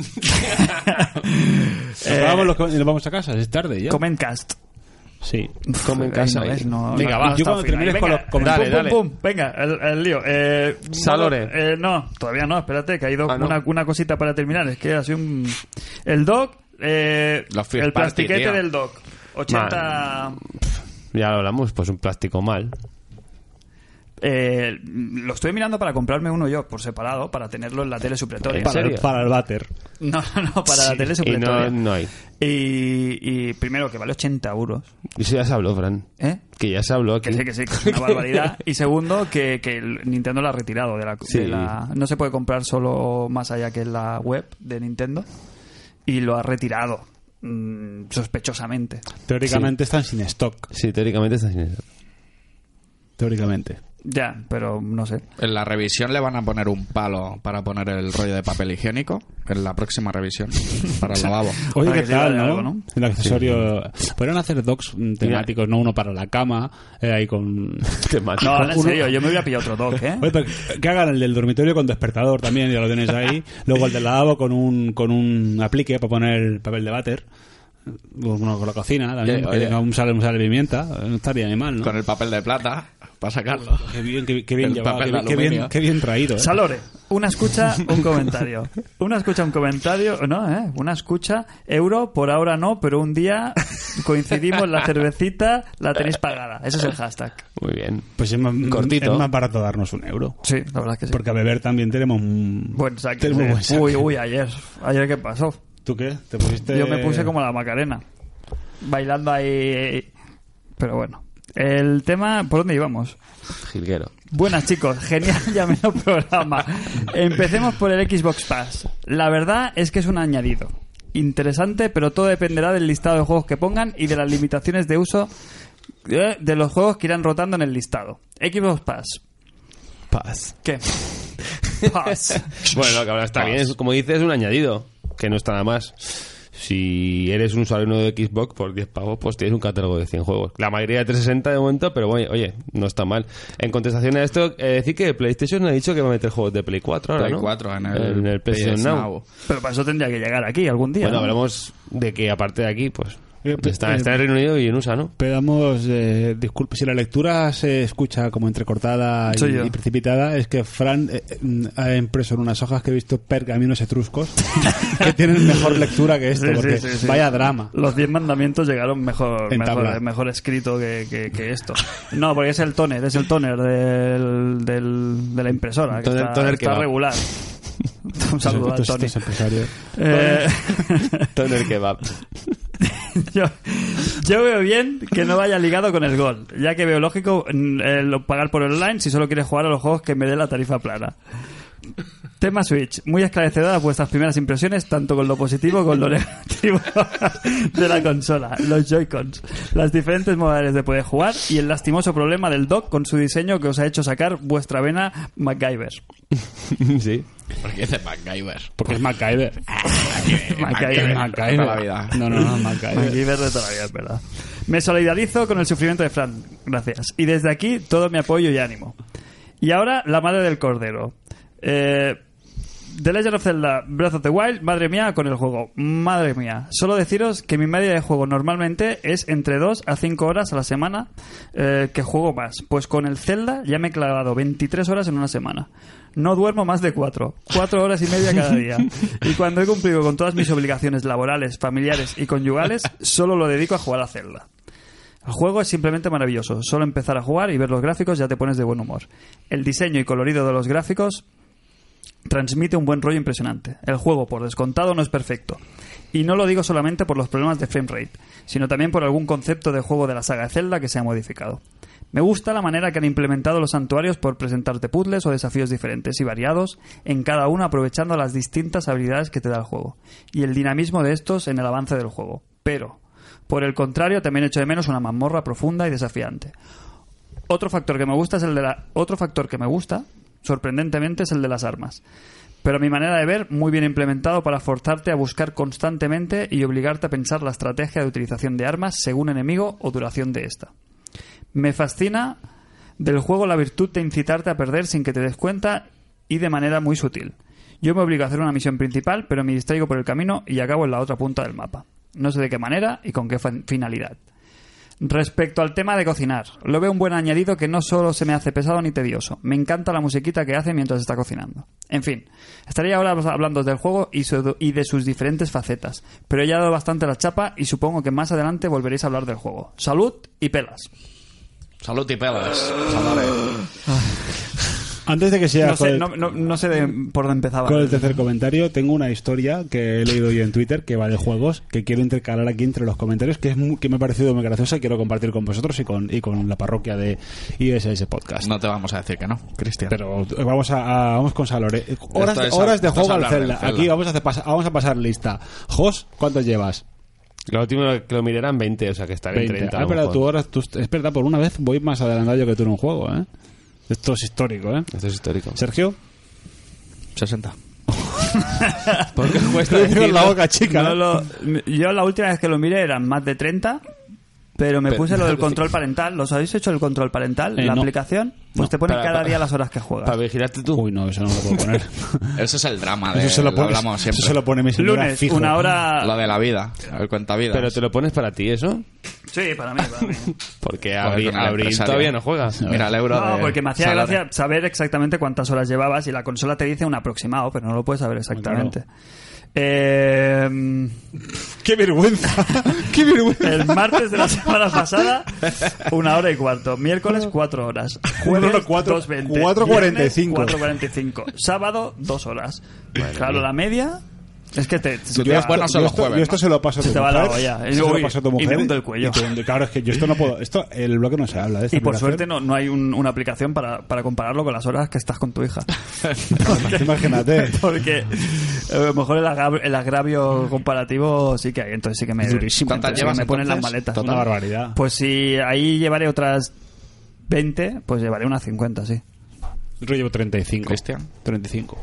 [SPEAKER 2] Eh,
[SPEAKER 5] Nos, vamos, los co- nos vamos a casa, es tarde ya.
[SPEAKER 2] Comentcast.
[SPEAKER 5] Sí.
[SPEAKER 4] Come en casa.
[SPEAKER 2] No
[SPEAKER 4] y-
[SPEAKER 2] es, no,
[SPEAKER 4] Venga,
[SPEAKER 2] no,
[SPEAKER 4] va.
[SPEAKER 2] no
[SPEAKER 5] Yo
[SPEAKER 2] está
[SPEAKER 5] cuando
[SPEAKER 2] al final.
[SPEAKER 5] termines con
[SPEAKER 2] Venga,
[SPEAKER 5] los com-
[SPEAKER 4] Dale,
[SPEAKER 2] pum,
[SPEAKER 4] dale.
[SPEAKER 2] pum, pum. Venga, el, el lío. Eh,
[SPEAKER 4] Salore.
[SPEAKER 2] modo- eh, no, todavía no, espérate, que ha ido
[SPEAKER 4] Ah, no.
[SPEAKER 2] una, una cosita para terminar. Es que ha sido un... El dock, eh,
[SPEAKER 3] Los first
[SPEAKER 2] el
[SPEAKER 3] party,
[SPEAKER 2] plastiquete
[SPEAKER 3] tío.
[SPEAKER 2] del dock. ochenta...
[SPEAKER 4] Ya lo hablamos, pues un plástico mal.
[SPEAKER 2] Eh, lo estoy mirando para comprarme uno yo, por separado, para tenerlo en la tele supletoria.
[SPEAKER 4] ¿En
[SPEAKER 5] Para, el,
[SPEAKER 4] serio?
[SPEAKER 5] para el váter.
[SPEAKER 2] No, no, para la tele
[SPEAKER 4] Y
[SPEAKER 2] supletoria.
[SPEAKER 4] no, no hay.
[SPEAKER 2] Y, y primero, que vale ochenta euros.
[SPEAKER 4] Y eso ya se habló, Fran.
[SPEAKER 2] ¿Eh?
[SPEAKER 4] Que ya se habló.
[SPEAKER 2] Que sí, que sí, que es una barbaridad. Y segundo, que, que el Nintendo lo ha retirado de la,
[SPEAKER 4] Sí.
[SPEAKER 2] de la... No se puede comprar solo más allá que en la web de Nintendo. Y lo ha retirado. mm, sospechosamente.
[SPEAKER 5] Teóricamente están sin stock.
[SPEAKER 4] Sí, teóricamente está sin eso.
[SPEAKER 5] Teóricamente.
[SPEAKER 2] Ya, pero no sé.
[SPEAKER 3] En la revisión le van a poner un palo para poner el rollo de papel higiénico. En la próxima revisión. Para el lavabo.
[SPEAKER 5] Oye,
[SPEAKER 2] Para
[SPEAKER 5] ¿qué
[SPEAKER 2] que sirva
[SPEAKER 5] tal,
[SPEAKER 2] de
[SPEAKER 5] no?
[SPEAKER 2] algo, ¿no?
[SPEAKER 5] El accesorio... Podrían hacer docks mm, temáticos, ¿no? Uno para la cama, eh, ahí con...
[SPEAKER 4] Temático.
[SPEAKER 2] No, ahora en
[SPEAKER 5] Uno-
[SPEAKER 2] serio, yo me hubiera pillado otro dock, ¿eh?
[SPEAKER 5] Oye, pero que hagan el del dormitorio con despertador también, ya lo tenéis ahí. Luego el del lavabo con un, con un aplique para poner papel de váter. Uno con la cocina también,
[SPEAKER 3] Oye,
[SPEAKER 5] que
[SPEAKER 3] oye.
[SPEAKER 5] tenga un sal, un sal de pimienta. No estaría ni mal, ¿no?
[SPEAKER 3] Con el papel de plata. para sacarlo.
[SPEAKER 5] Qué bien, qué, qué bien
[SPEAKER 3] El
[SPEAKER 5] llevado,
[SPEAKER 3] papel
[SPEAKER 5] qué,
[SPEAKER 3] de
[SPEAKER 5] qué bien,
[SPEAKER 3] aluminio.
[SPEAKER 5] qué bien traído. ¿eh?
[SPEAKER 2] Salore, una escucha, un comentario. Una escucha, un comentario. No, ¿eh? Una escucha. Euro, por ahora no, pero un día coincidimos, la cervecita la tenéis pagada. Ese es el hashtag.
[SPEAKER 4] Muy bien.
[SPEAKER 5] Pues es más,
[SPEAKER 4] Cortito.
[SPEAKER 5] es más barato darnos un euro.
[SPEAKER 2] Sí, la verdad es que sí.
[SPEAKER 5] Porque a beber también tenemos un
[SPEAKER 2] Buen saque.
[SPEAKER 5] tenemos
[SPEAKER 2] sí.
[SPEAKER 5] buen saque.
[SPEAKER 2] Uy, uy, ayer. Ayer, ¿qué pasó?
[SPEAKER 5] ¿Tú qué? ¿Te pusiste...?
[SPEAKER 2] Yo me puse como la Macarena. Bailando ahí. Pero bueno. El tema, ¿por dónde íbamos?
[SPEAKER 4] Jilguero.
[SPEAKER 2] Buenas chicos, genial llamado programa. Empecemos por el Xbox Pass. La verdad es que es un añadido interesante, pero todo dependerá del listado de juegos que pongan y de las limitaciones de uso eh, de los juegos que irán rotando en el listado. Xbox Pass.
[SPEAKER 4] Paz.
[SPEAKER 2] ¿Qué? Pass.
[SPEAKER 4] Bueno, que ahora está bien. Es, como dices, es un añadido. Que no está nada más. Si eres un usuario de Xbox por diez pavos, pues tienes un catálogo de cien juegos. La mayoría de trescientos sesenta de momento, pero bueno, oye, no está mal. En contestación a esto, eh, decir que PlayStation ha dicho que va a meter juegos de Play cuatro ahora,
[SPEAKER 3] Play
[SPEAKER 4] ¿no?
[SPEAKER 3] cuatro en el,
[SPEAKER 4] en el PlayStation
[SPEAKER 3] P S
[SPEAKER 4] Now.
[SPEAKER 3] Now.
[SPEAKER 2] Pero para eso tendría que llegar aquí algún día.
[SPEAKER 4] Bueno,
[SPEAKER 2] ¿no?
[SPEAKER 4] hablamos de que aparte de aquí, pues
[SPEAKER 5] Eh,
[SPEAKER 4] está,
[SPEAKER 5] eh,
[SPEAKER 4] está en Reino Unido y en U S A, ¿no?
[SPEAKER 5] Pedamos eh, disculpas si la lectura se escucha como entrecortada
[SPEAKER 2] Soy
[SPEAKER 5] y,
[SPEAKER 2] yo.
[SPEAKER 5] y precipitada. Es que Fran eh, eh, ha impreso en unas hojas que he visto pergaminos etruscos que tienen mejor lectura que esto,
[SPEAKER 2] Sí, sí,
[SPEAKER 5] porque
[SPEAKER 2] sí, sí.
[SPEAKER 5] vaya drama.
[SPEAKER 2] Los diez mandamientos llegaron mejor,
[SPEAKER 5] En
[SPEAKER 2] mejor,
[SPEAKER 5] tabla.
[SPEAKER 2] mejor escrito que, que, que esto. No, porque es el toner, es el toner del, del, de la impresora, que
[SPEAKER 4] Toner-
[SPEAKER 2] está,
[SPEAKER 4] toner
[SPEAKER 2] está
[SPEAKER 4] kebab.
[SPEAKER 2] regular. Un saludo al
[SPEAKER 5] Estos-
[SPEAKER 2] Tony.
[SPEAKER 5] estos empresarios.
[SPEAKER 2] Eh,
[SPEAKER 4] Toner kebab.
[SPEAKER 2] yo, yo veo bien que no vaya ligado con el gol, ya que veo lógico mm, el pagar por online si solo quieres jugar a los juegos que me dé la tarifa plana. Tema Switch, muy esclarecedoras vuestras primeras impresiones, tanto con lo positivo como con lo negativo de la consola, los Joy-Cons, las diferentes modalidades de poder jugar y el lastimoso problema del dock con su diseño que os ha hecho sacar vuestra vena MacGyver.
[SPEAKER 4] Sí.
[SPEAKER 3] ¿Por qué dice MacGyver?
[SPEAKER 5] Porque es MacGyver.
[SPEAKER 2] MacGyver.
[SPEAKER 5] MacGyver.
[SPEAKER 3] Toda la vida.
[SPEAKER 5] No, no, no, MacGyver.
[SPEAKER 2] MacGyver de toda la vida, es verdad. Me solidarizo con el sufrimiento de Fran, gracias. Y desde aquí todo mi apoyo y ánimo. Y ahora la madre del cordero. Eh, The Legend of Zelda Breath of the Wild, madre mía con el juego, madre mía. Solo deciros que mi media de juego normalmente es entre dos a cinco horas a la semana eh, que juego más. Pues con el Zelda ya me he clavado veintitrés horas en una semana. No duermo más de cuatro, cuatro horas y media cada día. Y cuando he cumplido con todas mis obligaciones laborales, familiares y conyugales, solo lo dedico a jugar a Zelda. El juego es simplemente maravilloso. Solo empezar a jugar y ver los gráficos ya te pones de buen humor. El diseño y colorido de los gráficos transmite un buen rollo impresionante. El juego, por descontado, no es perfecto. Y no lo digo solamente por los problemas de frame rate, sino también por algún concepto de juego de la saga de Zelda que se ha modificado. Me gusta la manera que han implementado los santuarios por presentarte puzzles o desafíos diferentes y variados, en cada uno aprovechando las distintas habilidades que te da el juego, y el dinamismo de estos en el avance del juego. Pero, por el contrario, también echo de menos una mazmorra profunda y desafiante. Otro factor que me gusta es el de la... Otro factor que me gusta... sorprendentemente es el de las armas, pero a mi manera de ver muy bien implementado para forzarte a buscar constantemente y obligarte a pensar la estrategia de utilización de armas según enemigo o duración de esta. Me fascina del juego la virtud de incitarte a perder sin que te des cuenta y de manera muy sutil. Yo me obligo a hacer una misión principal, pero me distraigo por el camino y acabo en la otra punta del mapa. No sé de qué manera y con qué finalidad. Respecto al tema de cocinar, lo veo un buen añadido que no solo se me hace pesado ni tedioso. Me encanta la musiquita que hace mientras está cocinando. En fin, estaría ahora hablando del juego y, su, y de sus diferentes facetas, pero ya he dado bastante la chapa y supongo que más adelante volveréis a hablar del juego. Salud y pelas.
[SPEAKER 3] Salud y pelas. Salud.
[SPEAKER 5] Antes de que siga
[SPEAKER 2] No
[SPEAKER 5] con
[SPEAKER 2] sé,
[SPEAKER 5] el,
[SPEAKER 2] no, no, no sé de por dónde empezaba.
[SPEAKER 5] con el tercer comentario, tengo una historia que he leído yo en Twitter que va de juegos, que quiero intercalar aquí entre los comentarios, que es muy- que me ha parecido muy graciosa y quiero compartir con vosotros y con, y con la parroquia de I S S Podcast.
[SPEAKER 3] No te vamos a decir que no, Cristian.
[SPEAKER 5] Pero eh, vamos a, a- vamos con Salore. Horas,
[SPEAKER 3] Esto
[SPEAKER 5] de-
[SPEAKER 3] es-
[SPEAKER 5] horas de
[SPEAKER 3] esto es
[SPEAKER 5] juego al
[SPEAKER 3] hablar del
[SPEAKER 5] Zelda.
[SPEAKER 3] Zelda.
[SPEAKER 5] Aquí vamos a, hacer pas- vamos a pasar lista. Jos, ¿cuántos llevas?
[SPEAKER 4] La última que lo miré eran veinte, o sea que estaré en
[SPEAKER 5] veinte.
[SPEAKER 4] treinta. a
[SPEAKER 5] Ah,
[SPEAKER 4] lo
[SPEAKER 5] pero
[SPEAKER 4] mejor.
[SPEAKER 5] tú horas, tú, es verdad, por una vez voy más adelantado yo que tú en un juego, ¿eh? Esto es histórico, ¿eh?
[SPEAKER 4] Esto es histórico.
[SPEAKER 5] Sergio.
[SPEAKER 3] sesenta.
[SPEAKER 4] Porque cuesta
[SPEAKER 5] Te digo en la
[SPEAKER 4] decirlo.
[SPEAKER 5] boca, chica.
[SPEAKER 2] No
[SPEAKER 5] ¿eh?
[SPEAKER 2] lo- yo la última vez que lo miré eran más de treinta, pero me
[SPEAKER 4] Pero-
[SPEAKER 2] puse lo del control parental. ¿Los habéis hecho el control parental?
[SPEAKER 5] Eh,
[SPEAKER 2] la
[SPEAKER 5] no.
[SPEAKER 2] aplicación. Pues
[SPEAKER 5] No.
[SPEAKER 2] te pone
[SPEAKER 4] Para-
[SPEAKER 2] cada
[SPEAKER 4] para-
[SPEAKER 2] día las horas que juegas.
[SPEAKER 4] Para vigilarte tú.
[SPEAKER 5] Uy, no, eso no me lo puedo poner.
[SPEAKER 3] Ese es el drama de
[SPEAKER 5] Eso se lo, pone,
[SPEAKER 3] hablamos siempre.
[SPEAKER 5] eso se lo pone mi señora
[SPEAKER 2] Lunes,
[SPEAKER 5] fijo.
[SPEAKER 2] una hora...
[SPEAKER 3] Lo de la vida, el cuentavidas.
[SPEAKER 4] Pero te lo pones para ti, ¿eso?
[SPEAKER 2] Sí, Sí, para mí, para mí.
[SPEAKER 4] Porque
[SPEAKER 3] Joder,
[SPEAKER 4] Abril,
[SPEAKER 3] con el
[SPEAKER 4] Abril
[SPEAKER 3] empresario.
[SPEAKER 4] todavía no juega.
[SPEAKER 3] Mira el euro
[SPEAKER 2] No,
[SPEAKER 3] de
[SPEAKER 2] porque me hacía
[SPEAKER 3] Salore.
[SPEAKER 2] gracia saber exactamente cuántas horas llevabas y la consola te dice un aproximado, pero no lo puedes saber exactamente. Eh,
[SPEAKER 5] ¡Qué vergüenza! ¡Qué vergüenza!
[SPEAKER 2] el martes de la semana pasada, una hora y cuarto. Miércoles, cuatro horas. Jueves,
[SPEAKER 5] No, no, cuatro-
[SPEAKER 2] dos veinte.
[SPEAKER 5] cuatro cuarenta y cinco.
[SPEAKER 2] cuatro cuarenta y cinco. Sábado, dos horas. Claro, la media... Es que te... te-
[SPEAKER 3] Yo
[SPEAKER 2] te-
[SPEAKER 3] esto- bueno son
[SPEAKER 5] yo
[SPEAKER 3] los
[SPEAKER 5] esto,
[SPEAKER 3] jueves,
[SPEAKER 5] yo esto
[SPEAKER 3] ¿no?
[SPEAKER 5] se lo paso a tu
[SPEAKER 2] Se te va
[SPEAKER 5] mujer.
[SPEAKER 2] la olla.
[SPEAKER 5] Se lo
[SPEAKER 2] Uy,
[SPEAKER 5] paso a tu
[SPEAKER 2] y me
[SPEAKER 5] mujer.
[SPEAKER 2] hunde el cuello.
[SPEAKER 5] y te hunde. Claro, es que yo esto no puedo. Esto, el bloque no se habla de esto.
[SPEAKER 2] Y por suerte no, no hay un- una aplicación para, para compararlo con las horas que estás con tu hija.
[SPEAKER 5] Imagínate.
[SPEAKER 2] Porque eh, a lo mejor el, agra- el agravio comparativo sí que hay, entonces sí que me,
[SPEAKER 5] Es durísimo.
[SPEAKER 2] entonces
[SPEAKER 3] ¿Cuántas
[SPEAKER 2] sí que
[SPEAKER 3] llevas,
[SPEAKER 2] me ponen las
[SPEAKER 3] entonces?
[SPEAKER 2] maletas.
[SPEAKER 5] Una barbaridad.
[SPEAKER 2] Pues si ahí llevaré otras veinte, pues llevaré unas cincuenta, sí.
[SPEAKER 5] Yo llevo treinta y cinco.
[SPEAKER 3] Cristian.
[SPEAKER 5] treinta y cinco.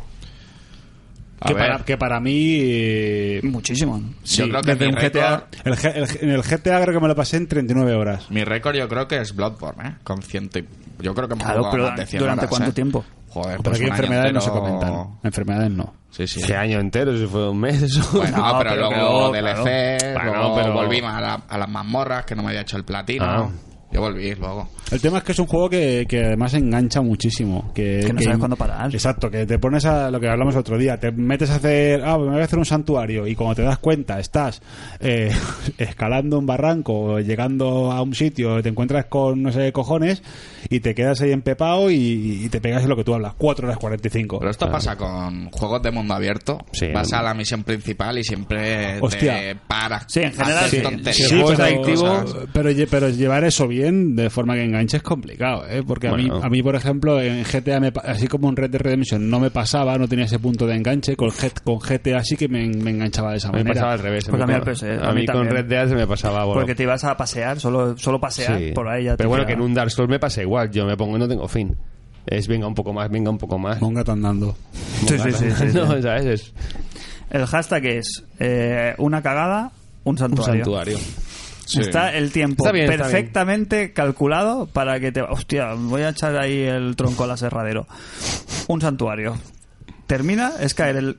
[SPEAKER 3] A
[SPEAKER 5] Que
[SPEAKER 3] ver.
[SPEAKER 5] para, que para mí... eh,
[SPEAKER 2] Muchísimo.
[SPEAKER 3] Yo creo que
[SPEAKER 2] desde
[SPEAKER 3] mi
[SPEAKER 2] un G T A...
[SPEAKER 3] récord,
[SPEAKER 5] el, G- el- en el G T A creo que me lo pasé en treinta y nueve horas.
[SPEAKER 3] mi récord yo creo que es Bloodborne, ¿eh? Con ciento y... Yo creo que me he
[SPEAKER 2] Claro,
[SPEAKER 3] jugado
[SPEAKER 2] pero
[SPEAKER 3] más de cien
[SPEAKER 2] ¿durante
[SPEAKER 3] horas,
[SPEAKER 2] cuánto
[SPEAKER 3] ¿eh?
[SPEAKER 2] tiempo?
[SPEAKER 3] Joder,
[SPEAKER 5] Pero
[SPEAKER 3] pues
[SPEAKER 5] aquí
[SPEAKER 3] un año
[SPEAKER 5] enfermedades no se
[SPEAKER 3] entero-
[SPEAKER 5] comentan. Enfermedades no.
[SPEAKER 3] Sí, sí.
[SPEAKER 4] Ese año entero, si fue un mes, eso.
[SPEAKER 3] Bueno,
[SPEAKER 2] No,
[SPEAKER 3] pero,
[SPEAKER 2] pero
[SPEAKER 3] luego
[SPEAKER 2] que
[SPEAKER 3] D L
[SPEAKER 2] luego,
[SPEAKER 3] C,
[SPEAKER 4] claro.
[SPEAKER 3] luego
[SPEAKER 4] Bueno, pero-
[SPEAKER 3] volví a, la- a las mazmorras, que no me había hecho el platino.
[SPEAKER 4] Ah.
[SPEAKER 3] Yo volví luego.
[SPEAKER 5] El tema es que es un juego que, que además engancha muchísimo. Que,
[SPEAKER 2] Que no sabes cuándo parar.
[SPEAKER 5] Exacto, que te pones a lo que hablamos el otro día, te metes a hacer, ah, me voy a hacer un santuario y cuando te das cuenta estás eh, escalando un barranco o llegando a un sitio, te encuentras con no sé qué cojones y te quedas ahí empepado y, y te pegas en lo que tú hablas, cuatro horas cuarenta y cinco.
[SPEAKER 3] Pero esto pasa con juegos de mundo abierto.
[SPEAKER 4] Sí.
[SPEAKER 3] Vas a la misión principal y siempre
[SPEAKER 5] Hostia.
[SPEAKER 3] te paras.
[SPEAKER 2] Sí, en general,
[SPEAKER 3] haces
[SPEAKER 2] sí.
[SPEAKER 3] tonterías,
[SPEAKER 4] Si el juego es
[SPEAKER 3] haces
[SPEAKER 4] adictivo,
[SPEAKER 3] cosas.
[SPEAKER 5] pero, lle- pero llevar eso bien de forma que enganche es complicado, ¿eh? Porque a,
[SPEAKER 4] Bueno.
[SPEAKER 5] mí, a mí, por ejemplo, en G T A, me pa- así como en Red Dead Redemption no me pasaba, no tenía ese punto de enganche, con, G- con G T A sí que me, me enganchaba de esa
[SPEAKER 4] A mí me
[SPEAKER 5] manera.
[SPEAKER 4] pasaba al revés.
[SPEAKER 2] Pues
[SPEAKER 4] me
[SPEAKER 2] a mí al
[SPEAKER 4] acuerdo.
[SPEAKER 2] P S,
[SPEAKER 4] A
[SPEAKER 2] a mí
[SPEAKER 4] mí con
[SPEAKER 2] también.
[SPEAKER 4] Red Dead se me pasaba. bueno,
[SPEAKER 2] Porque te ibas a pasear, solo, solo pasear
[SPEAKER 4] sí.
[SPEAKER 2] por ahí ya te
[SPEAKER 4] Pero bueno,
[SPEAKER 2] queda-
[SPEAKER 4] que en un Dark Souls me pasa igual. Yo me pongo y no tengo fin. Es venga un poco más, venga un poco más.
[SPEAKER 5] Monga andando.
[SPEAKER 2] Sí, sí, sí, sí, sí.
[SPEAKER 4] No, ¿sabes? Es
[SPEAKER 2] El hashtag es eh, una cagada, un
[SPEAKER 4] un
[SPEAKER 2] santuario.
[SPEAKER 4] santuario.
[SPEAKER 3] Sí.
[SPEAKER 2] Está el tiempo
[SPEAKER 4] Está bien, está
[SPEAKER 2] perfectamente calculado para que te... Hostia, voy a echar ahí el tronco al aserradero. Un santuario. Termina, es caer el...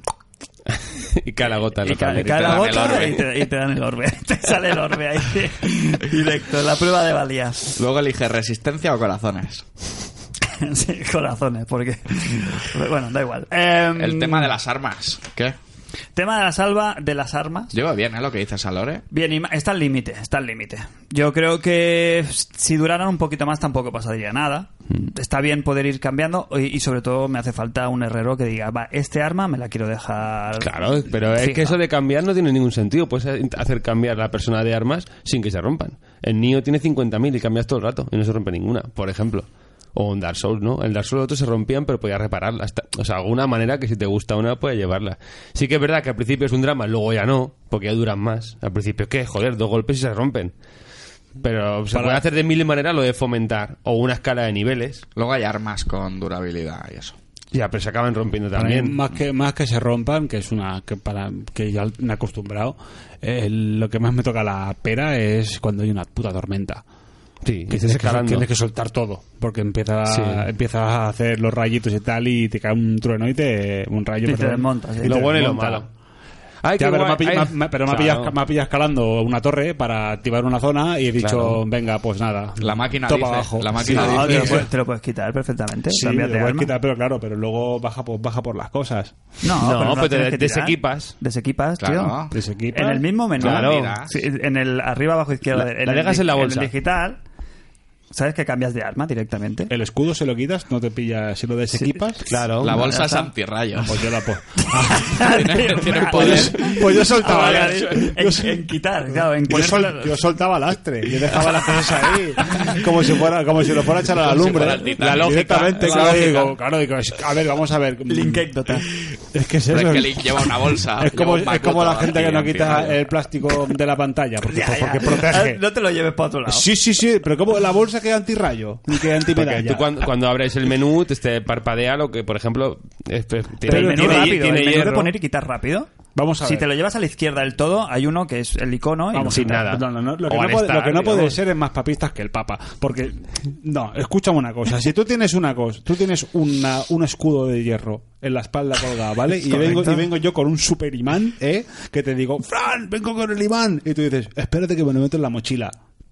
[SPEAKER 4] Y cae la gota en
[SPEAKER 2] Y
[SPEAKER 4] la
[SPEAKER 2] ca-
[SPEAKER 4] pared.
[SPEAKER 2] cae la
[SPEAKER 3] dan el
[SPEAKER 2] gota
[SPEAKER 3] orbe.
[SPEAKER 2] y te, y te dan el orbe. Te sale el orbe ahí directo. La prueba de valía.
[SPEAKER 3] Luego elige resistencia o corazones.
[SPEAKER 2] Sí, corazones, porque... Bueno, da igual. Em,
[SPEAKER 3] El tema de las armas. ¿Qué?
[SPEAKER 2] tema de la salva de las armas.
[SPEAKER 3] Llevo bien, ¿eh? Lo que dices, Alore.
[SPEAKER 2] Bien, y ma- está al límite, está al límite. Yo creo que si duraran un poquito más tampoco pasaría nada. Está bien poder ir cambiando y, y sobre todo me hace falta un herrero que diga, va, este arma me la quiero dejar.
[SPEAKER 4] Claro, pero es
[SPEAKER 2] fija".
[SPEAKER 4] que eso de cambiar no tiene ningún sentido. Puedes hacer cambiar la persona de armas sin que se rompan. El Nioh tiene cincuenta mil y cambias todo el rato y no se rompe ninguna, por ejemplo. O en Dark Souls, ¿no? En Dark Souls otros se rompían, pero podías repararlas. O sea, alguna manera que si te gusta una, puedes llevarla. Sí que es verdad que al principio es un drama, luego ya no, porque ya duran más. Al principio, ¿qué? Joder, dos golpes y se rompen. Pero se
[SPEAKER 5] Para-
[SPEAKER 4] puede hacer de mil maneras lo de fomentar. O una escala de niveles.
[SPEAKER 3] Luego hay armas con durabilidad y eso.
[SPEAKER 4] Ya, pero se acaban rompiendo
[SPEAKER 5] Para mí,
[SPEAKER 4] también.
[SPEAKER 5] más que más que se rompan, que es una que para que ya me he acostumbrado, eh, lo que más me toca la pera es cuando hay una puta tormenta.
[SPEAKER 4] Sí,
[SPEAKER 5] Que
[SPEAKER 4] estás
[SPEAKER 5] tienes que,
[SPEAKER 4] escalando.
[SPEAKER 5] tienes que soltar todo, porque empieza,
[SPEAKER 4] Sí.
[SPEAKER 5] empiezas a hacer los rayitos y tal, y te cae un trueno y te. Un rayo,
[SPEAKER 2] Y te
[SPEAKER 5] perdón,
[SPEAKER 2] desmontas, sí.
[SPEAKER 5] y
[SPEAKER 4] Lo
[SPEAKER 5] te
[SPEAKER 4] bueno y lo
[SPEAKER 5] desmonta.
[SPEAKER 4] malo. Ay,
[SPEAKER 5] Ya,
[SPEAKER 4] qué
[SPEAKER 5] pero me
[SPEAKER 4] guay.
[SPEAKER 5] ha pillado-
[SPEAKER 4] Ay,
[SPEAKER 5] me ha- pero me ha
[SPEAKER 4] claro.
[SPEAKER 5] pillado, me ha pillado escalando una torre para activar una zona y he dicho,
[SPEAKER 4] Claro.
[SPEAKER 5] venga, pues nada.
[SPEAKER 3] La máquina
[SPEAKER 5] topa
[SPEAKER 3] dice,
[SPEAKER 5] abajo.
[SPEAKER 3] la máquina
[SPEAKER 2] No,
[SPEAKER 3] dice.
[SPEAKER 2] te, lo puedes, te lo puedes quitar perfectamente.
[SPEAKER 5] Sí,
[SPEAKER 2] Cambias
[SPEAKER 5] lo
[SPEAKER 2] de
[SPEAKER 5] puedes
[SPEAKER 2] arma.
[SPEAKER 5] quitar, pero claro, pero luego baja por, baja por las cosas.
[SPEAKER 2] No,
[SPEAKER 4] No,
[SPEAKER 2] pero
[SPEAKER 4] pues
[SPEAKER 2] la
[SPEAKER 4] te
[SPEAKER 2] tienes que tirar.
[SPEAKER 4] desequipas.
[SPEAKER 2] Desequipas, tío.
[SPEAKER 3] Claro.
[SPEAKER 5] Desequipas.
[SPEAKER 2] En el mismo menú.
[SPEAKER 4] Claro.
[SPEAKER 3] Mira.
[SPEAKER 2] Sí, en el arriba abajo izquierda.
[SPEAKER 4] La-
[SPEAKER 2] en
[SPEAKER 4] la
[SPEAKER 2] el
[SPEAKER 4] dejas
[SPEAKER 2] di-
[SPEAKER 4] en la bolsa.
[SPEAKER 2] el digital, ¿sabes que cambias de arma directamente?
[SPEAKER 5] El escudo se lo quitas, no te pilla si lo desequipas.
[SPEAKER 4] Claro.
[SPEAKER 3] La
[SPEAKER 2] Vale,
[SPEAKER 3] bolsa
[SPEAKER 2] ya
[SPEAKER 3] es
[SPEAKER 2] está.
[SPEAKER 3] antirrayos.
[SPEAKER 5] Pues yo la puedo.
[SPEAKER 3] Tiene, tiene
[SPEAKER 2] Vale.
[SPEAKER 3] poder.
[SPEAKER 5] Pues yo
[SPEAKER 2] Ah,
[SPEAKER 5] soltaba
[SPEAKER 2] vale,
[SPEAKER 5] la-
[SPEAKER 2] vale.
[SPEAKER 5] yo-
[SPEAKER 2] en, en quitar, claro, en
[SPEAKER 5] Yo,
[SPEAKER 2] poner
[SPEAKER 5] sol- yo soltaba lastre, yo dejaba las cosas ahí como si fuera como si lo fuera a echar a la
[SPEAKER 3] Como si
[SPEAKER 5] lumbre.
[SPEAKER 3] fuera el Titanic.
[SPEAKER 5] La lógica, directamente,
[SPEAKER 3] La
[SPEAKER 5] claro,
[SPEAKER 3] lógica.
[SPEAKER 5] digo, claro, digo, es- a ver, vamos a ver.
[SPEAKER 2] Linkécdota.
[SPEAKER 5] Es que es
[SPEAKER 3] Pero
[SPEAKER 5] eso.
[SPEAKER 3] es que Link lleva una bolsa.
[SPEAKER 5] Es como,
[SPEAKER 3] lleva un
[SPEAKER 5] es como
[SPEAKER 3] macuto
[SPEAKER 5] la gente que no
[SPEAKER 3] anti-
[SPEAKER 5] quita
[SPEAKER 3] antirrayos.
[SPEAKER 5] el plástico de la pantalla porque,
[SPEAKER 2] Ya, ya.
[SPEAKER 5] porque protege.
[SPEAKER 2] No te lo lleves para otro lado.
[SPEAKER 5] Sí, sí, sí, pero como la bolsa que antirrayo, ni que
[SPEAKER 4] Porque
[SPEAKER 5] antimedalla.
[SPEAKER 4] tú cuando, cuando abres el menú te, te parpadea lo que, por ejemplo, es- tiene,
[SPEAKER 2] Pero el menú
[SPEAKER 4] tiene-
[SPEAKER 2] rápido,
[SPEAKER 4] tiene
[SPEAKER 2] el menú de
[SPEAKER 4] hierro.
[SPEAKER 2] poner y quitar rápido.
[SPEAKER 5] Vamos a
[SPEAKER 2] Si
[SPEAKER 5] ver.
[SPEAKER 2] te lo llevas a la izquierda del todo, hay uno que es el icono y
[SPEAKER 5] Vamos,
[SPEAKER 2] lo
[SPEAKER 4] sin
[SPEAKER 2] quitas.
[SPEAKER 4] nada.
[SPEAKER 5] No, no, no, Lo que
[SPEAKER 4] O
[SPEAKER 5] no,
[SPEAKER 4] al
[SPEAKER 5] puede,
[SPEAKER 4] estar,
[SPEAKER 5] lo que no puede
[SPEAKER 4] digamos.
[SPEAKER 5] ser es más papistas que el Papa. Porque, no, escúchame una cosa. Si tú tienes una cosa, tú tienes una, un escudo de hierro en la espalda colgado, ¿vale? Y vengo, y vengo yo con un super imán, ¿eh? Que te digo, Fran, vengo con el imán. Y tú dices, espérate que me lo meto en la mochila.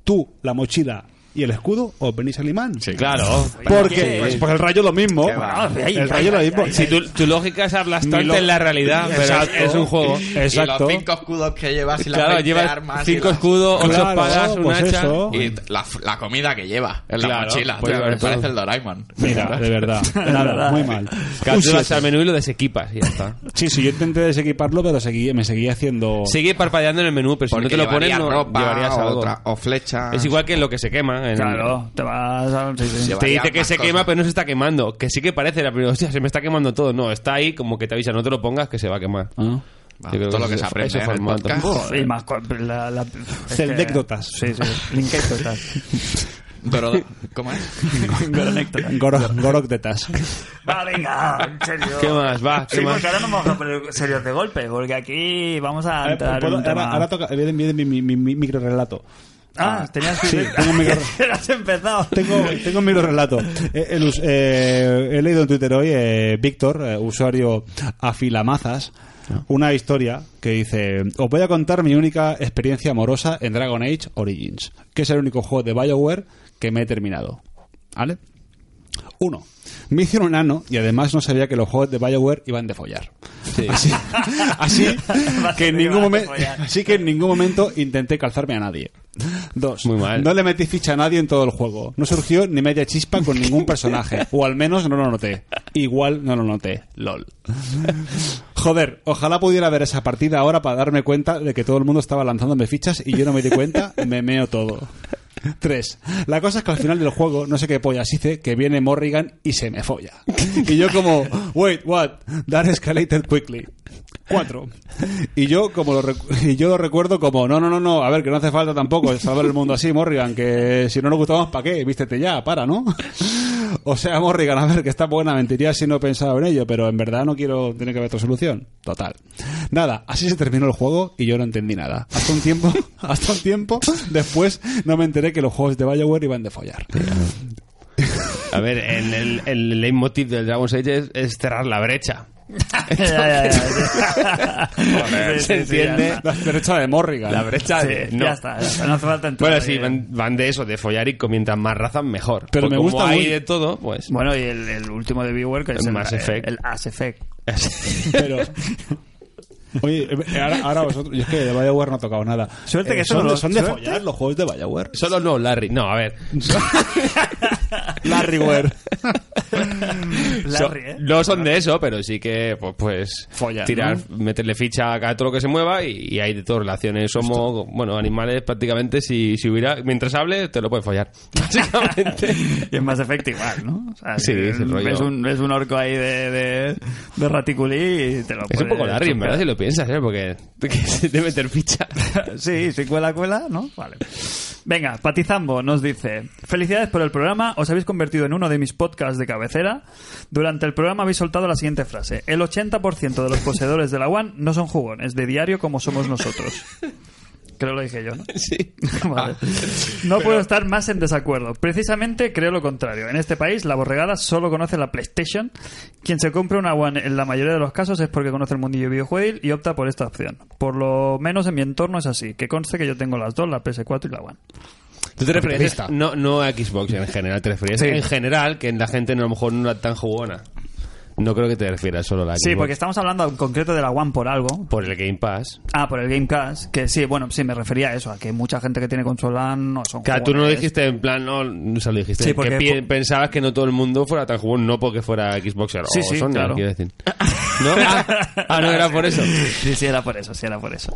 [SPEAKER 5] tú, la mochila y el escudo, os venís al imán.
[SPEAKER 3] Sí,
[SPEAKER 4] Claro.
[SPEAKER 5] Porque, pues, pues el rayo lo mismo.
[SPEAKER 2] va.
[SPEAKER 5] El rayo lo mismo.
[SPEAKER 4] Si tu, tu lógica es aplastante
[SPEAKER 5] Mi lo-
[SPEAKER 4] en la realidad, pero
[SPEAKER 5] Exacto.
[SPEAKER 4] es un juego.
[SPEAKER 5] Exacto.
[SPEAKER 3] Y los cinco escudos que llevas y las
[SPEAKER 4] Claro,
[SPEAKER 3] veinte
[SPEAKER 4] llevas
[SPEAKER 3] armas.
[SPEAKER 4] cinco
[SPEAKER 3] y las-
[SPEAKER 4] escudos, ocho
[SPEAKER 5] Claro,
[SPEAKER 4] espadas, un
[SPEAKER 5] pues
[SPEAKER 4] hacha.
[SPEAKER 5] eso.
[SPEAKER 3] Y la, la comida que lleva en la
[SPEAKER 4] Claro,
[SPEAKER 3] mochila.
[SPEAKER 4] pues
[SPEAKER 3] tío,
[SPEAKER 4] ver
[SPEAKER 3] me
[SPEAKER 4] todo.
[SPEAKER 3] parece el Doraemon.
[SPEAKER 5] Mira, de verdad. Nada, muy mal.
[SPEAKER 4] Claro,
[SPEAKER 5] Un
[SPEAKER 4] tú vas
[SPEAKER 5] siete.
[SPEAKER 4] al menú y lo desequipas y ya está.
[SPEAKER 5] Sí, sí, yo intenté desequiparlo, pero seguí, me seguía haciendo...
[SPEAKER 4] Sigue parpadeando en el menú, pero si
[SPEAKER 3] Porque
[SPEAKER 4] no te lo pones,
[SPEAKER 3] llevarías
[SPEAKER 4] no
[SPEAKER 3] ropa
[SPEAKER 4] llevarías
[SPEAKER 3] o,
[SPEAKER 4] algo.
[SPEAKER 3] otra- o flechas.
[SPEAKER 4] Es igual que lo que se quema. En
[SPEAKER 2] Claro, te vas a... Sí, sí.
[SPEAKER 3] Lleva-
[SPEAKER 4] Te dice
[SPEAKER 3] Llevarías
[SPEAKER 4] que
[SPEAKER 3] más
[SPEAKER 4] se
[SPEAKER 3] cosas.
[SPEAKER 4] quema, pero no se está quemando. Que sí que parece la primera. Hostia, se me está quemando todo. No, está ahí como que te avisa, no te lo pongas que se va a quemar.
[SPEAKER 5] Ah.
[SPEAKER 3] Va,
[SPEAKER 4] Yo creo
[SPEAKER 3] todo
[SPEAKER 4] que
[SPEAKER 3] lo que
[SPEAKER 4] ese-
[SPEAKER 3] se aprende
[SPEAKER 4] ese
[SPEAKER 3] en el
[SPEAKER 4] formato.
[SPEAKER 3] podcast.
[SPEAKER 2] Uf, y más... co- La, la, es que-
[SPEAKER 5] Celdécdotas.
[SPEAKER 2] Sí, sí. Linkécdotas.
[SPEAKER 3] Pero, ¿cómo es?
[SPEAKER 2] Goronecdotas.
[SPEAKER 5] Goro- Gorok de Tas.
[SPEAKER 2] Va, venga, en serio.
[SPEAKER 4] ¿Qué más? Va, ¿qué
[SPEAKER 2] Sí,
[SPEAKER 4] más?
[SPEAKER 2] porque ahora no vamos a poner serios de golpe, porque aquí vamos a entrar en
[SPEAKER 5] ¿Puedo-
[SPEAKER 2] un tema...
[SPEAKER 5] ahora, ahora toca, viene, viene mi, mi, mi, mi micro relato.
[SPEAKER 2] Ah, tenías que...
[SPEAKER 5] Sí, tengo un micro...
[SPEAKER 2] Has empezado.
[SPEAKER 5] Tengo, tengo un micro relato. Eh, el us- eh, he leído en Twitter hoy, eh, Víctor, eh, usuario Afilamazas, una historia que dice: os voy a contar mi única experiencia amorosa en Dragon Age Origins, que es el único juego de BioWare que me he terminado. ¿Vale? Uno. Me hice un enano y además no sabía que los juegos de BioWare iban de follar. Así, así que en ningún momento, así que en ningún momento intenté calzarme a nadie. Dos.
[SPEAKER 4] Muy mal.
[SPEAKER 5] No le metí ficha a nadie en todo el juego. No surgió ni media chispa con ningún personaje. O al menos no lo noté. Igual no lo noté. LOL. Joder, ojalá pudiera ver esa partida ahora para darme cuenta de que todo el mundo estaba lanzándome fichas y yo no me di cuenta, me meo todo. Tres. La cosa es que al final del juego, no sé qué pollas hice, que viene Morrigan y se me folla. Y yo como, wait, what? That escalated quickly. Cuatro. Y yo como lo recu- y yo lo recuerdo como, no, no, no, no, a ver, que no hace falta tampoco salvar el mundo así, Morrigan, que si no nos gustamos, ¿para qué? Vístete ya, para, ¿no? O sea, Morrigan, a ver, que está buena, mentiría si no he pensado en ello, pero en verdad no quiero, tiene que haber otra solución. Total. Nada, así se terminó el juego y yo no entendí nada. Hasta un tiempo, hasta un tiempo después no me enteré que los juegos de BioWare iban de follar.
[SPEAKER 4] A ver, en el, el leitmotiv del Dragon's Age es, es cerrar la brecha.
[SPEAKER 2] Ya, ya, ya, ya.
[SPEAKER 4] Joder,
[SPEAKER 2] Sí,
[SPEAKER 4] se
[SPEAKER 2] sí, sí,
[SPEAKER 4] entiende.
[SPEAKER 2] ya está.
[SPEAKER 5] La derecha de Morrigan.
[SPEAKER 4] La brecha
[SPEAKER 2] Sí,
[SPEAKER 4] de... No.
[SPEAKER 2] ya está, ya está, no hace falta entrar.
[SPEAKER 4] Bueno, sí,
[SPEAKER 2] ahí.
[SPEAKER 4] van, van de eso, de follar y mientras más razas, mejor.
[SPEAKER 5] Pero
[SPEAKER 4] Pues
[SPEAKER 5] me
[SPEAKER 4] como
[SPEAKER 5] gusta
[SPEAKER 4] hay
[SPEAKER 5] muy-
[SPEAKER 4] de todo, pues...
[SPEAKER 2] Bueno, y el, el último de BioWare, que es
[SPEAKER 4] El
[SPEAKER 2] el
[SPEAKER 4] Mass
[SPEAKER 2] el-
[SPEAKER 4] Effect.
[SPEAKER 2] El Ass Effect.
[SPEAKER 5] Pero... Oye, eh, ahora, ahora vosotros... Yo es que de BioWare no he tocado nada.
[SPEAKER 2] Suerte que
[SPEAKER 5] Eh,
[SPEAKER 2] solo
[SPEAKER 5] son, de-
[SPEAKER 2] los-
[SPEAKER 5] son de
[SPEAKER 2] suerte.
[SPEAKER 5] follar los juegos de BioWare.
[SPEAKER 4] Solo no, Larry. No, a ver.
[SPEAKER 5] Larryware.
[SPEAKER 4] So-
[SPEAKER 2] Larry, ¿eh?
[SPEAKER 4] no son de eso, pero sí que, pues, pues
[SPEAKER 5] Follan,
[SPEAKER 4] tirar,
[SPEAKER 5] ¿no?
[SPEAKER 4] meterle ficha a todo lo que se mueva y, y hay de todo, relaciones. Somos, bueno, animales prácticamente, si, si hubiera, mientras hable, te lo puedes follar. Básicamente.
[SPEAKER 2] Y es Mass Effect igual, ¿no? O sea,
[SPEAKER 4] Sí,
[SPEAKER 2] es,
[SPEAKER 4] ese rollo.
[SPEAKER 2] es un, es un orco ahí de, de, de raticulí y te lo
[SPEAKER 4] Es un poco
[SPEAKER 2] puedes
[SPEAKER 4] Larry, en verdad, si
[SPEAKER 2] chupar.
[SPEAKER 4] lo piensas, ¿eh? Porque de meter ficha.
[SPEAKER 2] Sí, si cuela, cuela, ¿no? Vale. Venga, Patizambo nos dice: felicidades por el programa, os habéis convertido en uno de mis podcasts de cabecera. Durante el programa habéis soltado la siguiente frase: el ochenta por ciento de los poseedores de la One no son jugones de diario como somos nosotros. Creo que lo dije yo, ¿no?
[SPEAKER 4] Sí.
[SPEAKER 2] Vale. No puedo estar más en desacuerdo. Precisamente creo lo contrario. En este país, la borregada solo conoce la PlayStation. Quien se compra una One en la mayoría de los casos es porque conoce el mundillo videojuegil y opta por esta opción. Por lo menos en mi entorno es así. Que conste que yo tengo las dos, la P S cuatro y la One.
[SPEAKER 4] ¿Tú te referías
[SPEAKER 5] Pista.
[SPEAKER 4] no, no a Xbox en general? ¿Te referías
[SPEAKER 2] Sí.
[SPEAKER 4] en general que la gente no, a lo mejor no era tan jugona? No creo que te refieras solo a la Xbox.
[SPEAKER 2] Sí, porque estamos hablando en concreto de la One por algo.
[SPEAKER 4] Por el Game Pass.
[SPEAKER 2] Ah, por el Game Pass. Que sí, bueno, sí, me refería a eso. A que mucha gente que tiene consola no son
[SPEAKER 4] Claro, tú no lo
[SPEAKER 2] jugones.
[SPEAKER 4] dijiste en plan, no, no se lo dijiste.
[SPEAKER 2] Sí,
[SPEAKER 4] que
[SPEAKER 2] porque-
[SPEAKER 4] pi- pensabas que no todo el mundo fuera tan jugón, no porque fuera Xboxer
[SPEAKER 2] Sí,
[SPEAKER 4] o
[SPEAKER 2] sí,
[SPEAKER 4] Sony,
[SPEAKER 2] claro.
[SPEAKER 4] quiero decir. ¿No? Ah, ah, no, era por eso.
[SPEAKER 2] Sí, sí, era por eso, sí, era por eso.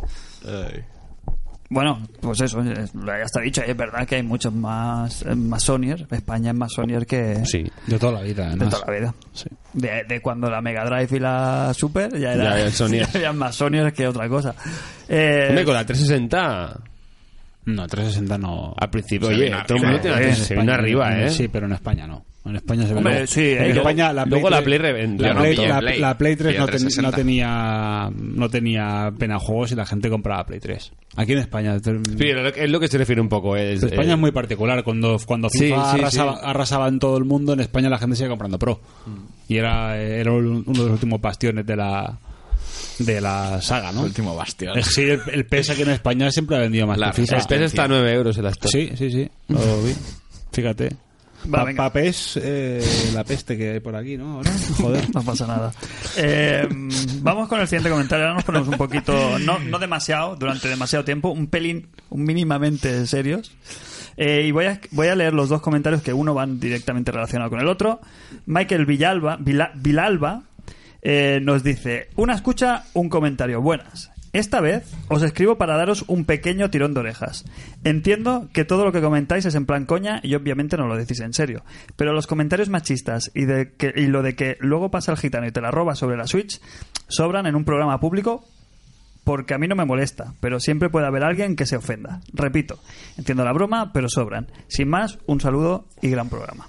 [SPEAKER 2] Bueno, pues eso, es- ya está dicho, es verdad que hay muchos más eh, masoniers, España es masonier que
[SPEAKER 4] Sí.
[SPEAKER 5] De toda la vida,
[SPEAKER 2] de
[SPEAKER 5] además.
[SPEAKER 2] toda la vida.
[SPEAKER 5] Sí.
[SPEAKER 2] De, de cuando la Mega Drive y la Super ya era
[SPEAKER 4] Ya, ya soniers.
[SPEAKER 2] ya eran masoniers que otra cosa. Eh,
[SPEAKER 4] Hombre, con la trescientos sesenta
[SPEAKER 5] No, trescientos sesenta no.
[SPEAKER 4] al principio,
[SPEAKER 3] Se
[SPEAKER 4] oye,
[SPEAKER 3] viene
[SPEAKER 4] todo el mundo
[SPEAKER 3] arriba,
[SPEAKER 4] tiene la
[SPEAKER 2] eh,
[SPEAKER 4] trescientos sesenta arriba, ¿eh?
[SPEAKER 5] Sí, pero en España no. En España se ve.
[SPEAKER 2] Hombre,
[SPEAKER 5] no.
[SPEAKER 2] sí, eh,
[SPEAKER 5] En
[SPEAKER 2] luego-
[SPEAKER 5] España la Play
[SPEAKER 4] luego la
[SPEAKER 5] tres-
[SPEAKER 4] Play reven-
[SPEAKER 5] la
[SPEAKER 4] yo no
[SPEAKER 5] Play,
[SPEAKER 3] pillé
[SPEAKER 5] la,
[SPEAKER 3] Play.
[SPEAKER 5] la Play tres
[SPEAKER 3] Pillé
[SPEAKER 5] no, ten-
[SPEAKER 3] trescientos sesenta.
[SPEAKER 5] no tenía no tenía pena juegos y la gente compraba Play tres. Aquí en España. En
[SPEAKER 4] Sí, es lo que se refiere un poco. Es,
[SPEAKER 5] España
[SPEAKER 4] eh,
[SPEAKER 5] es muy particular. Cuando, cuando
[SPEAKER 4] Sí,
[SPEAKER 5] FIFA
[SPEAKER 4] sí,
[SPEAKER 5] arrasaba,
[SPEAKER 4] sí.
[SPEAKER 5] arrasaba en todo el mundo, en España la gente sigue comprando Pro. Y era, era uno de los últimos bastiones de la de la saga, ¿no?
[SPEAKER 3] El último bastión.
[SPEAKER 5] Es sí, el, el P E S aquí en España siempre ha vendido más
[SPEAKER 3] La
[SPEAKER 5] que FIFA.
[SPEAKER 4] El P E S está a nueve euros en la Store.
[SPEAKER 5] Sí, sí, sí, lo vi. Fíjate.
[SPEAKER 2] Va,
[SPEAKER 5] Pa,
[SPEAKER 2] venga.
[SPEAKER 5] pa P E S, eh, la peste que hay por aquí, ¿no? Ahora, joder.
[SPEAKER 2] No pasa nada. Eh, vamos con el siguiente comentario. Ahora nos ponemos un poquito, no, no demasiado, durante demasiado tiempo, un pelín, un mínimamente serios. Eh, y voy a, voy a leer los dos comentarios que uno van directamente relacionado con el otro. Michael Villalba, Vila, Vilalba eh, nos dice: una escucha, un comentario. Buenas. Esta vez os escribo para daros un pequeño tirón de orejas. Entiendo que todo lo que comentáis es en plan coña y obviamente no lo decís en serio. Pero los comentarios machistas y, de que, y lo de que luego pasa el gitano y te la roba sobre la Switch sobran en un programa público, porque a mí no me molesta, pero siempre puede haber alguien que se ofenda. Repito, entiendo la broma, pero sobran. Sin más, un saludo y gran programa.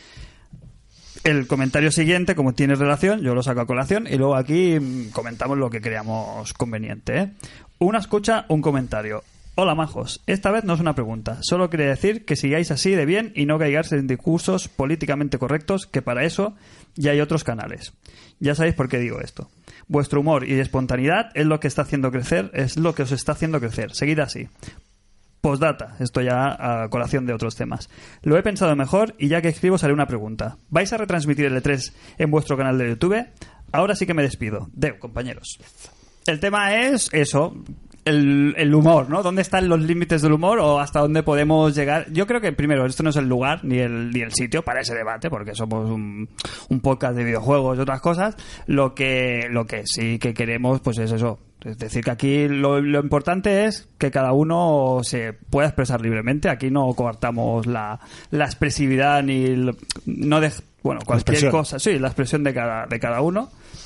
[SPEAKER 2] El comentario siguiente, como tiene relación, yo lo saco a colación y luego aquí mm, comentamos lo que creamos conveniente, ¿eh? Una escucha, un comentario. Hola majos, esta vez no es una pregunta, solo quería decir que sigáis así de bien y no caigáis en discursos políticamente correctos, que para eso ya hay otros canales. Ya sabéis por qué digo esto. Vuestro humor y espontaneidad es lo que está haciendo crecer, es lo que os está haciendo crecer. Seguid así. Postdata, esto ya a colación de otros temas. Lo he pensado mejor y ya que escribo sale una pregunta. ¿Vais a retransmitir el E tres en vuestro canal de YouTube? Ahora sí que me despido. Deu, compañeros. El tema es eso, el, el humor, ¿no? ¿Dónde están los límites del humor o hasta dónde podemos llegar? Yo creo que primero, esto no es el lugar ni el, ni el sitio para ese debate, porque somos un, un podcast de videojuegos y otras cosas. Lo que, lo que sí que queremos, pues es eso. Es decir, que aquí lo, lo importante es que cada uno se pueda expresar libremente. Aquí no coartamos la, la expresividad ni el, no de, bueno, cualquier cosa. Sí, la expresión de cada, de cada uno.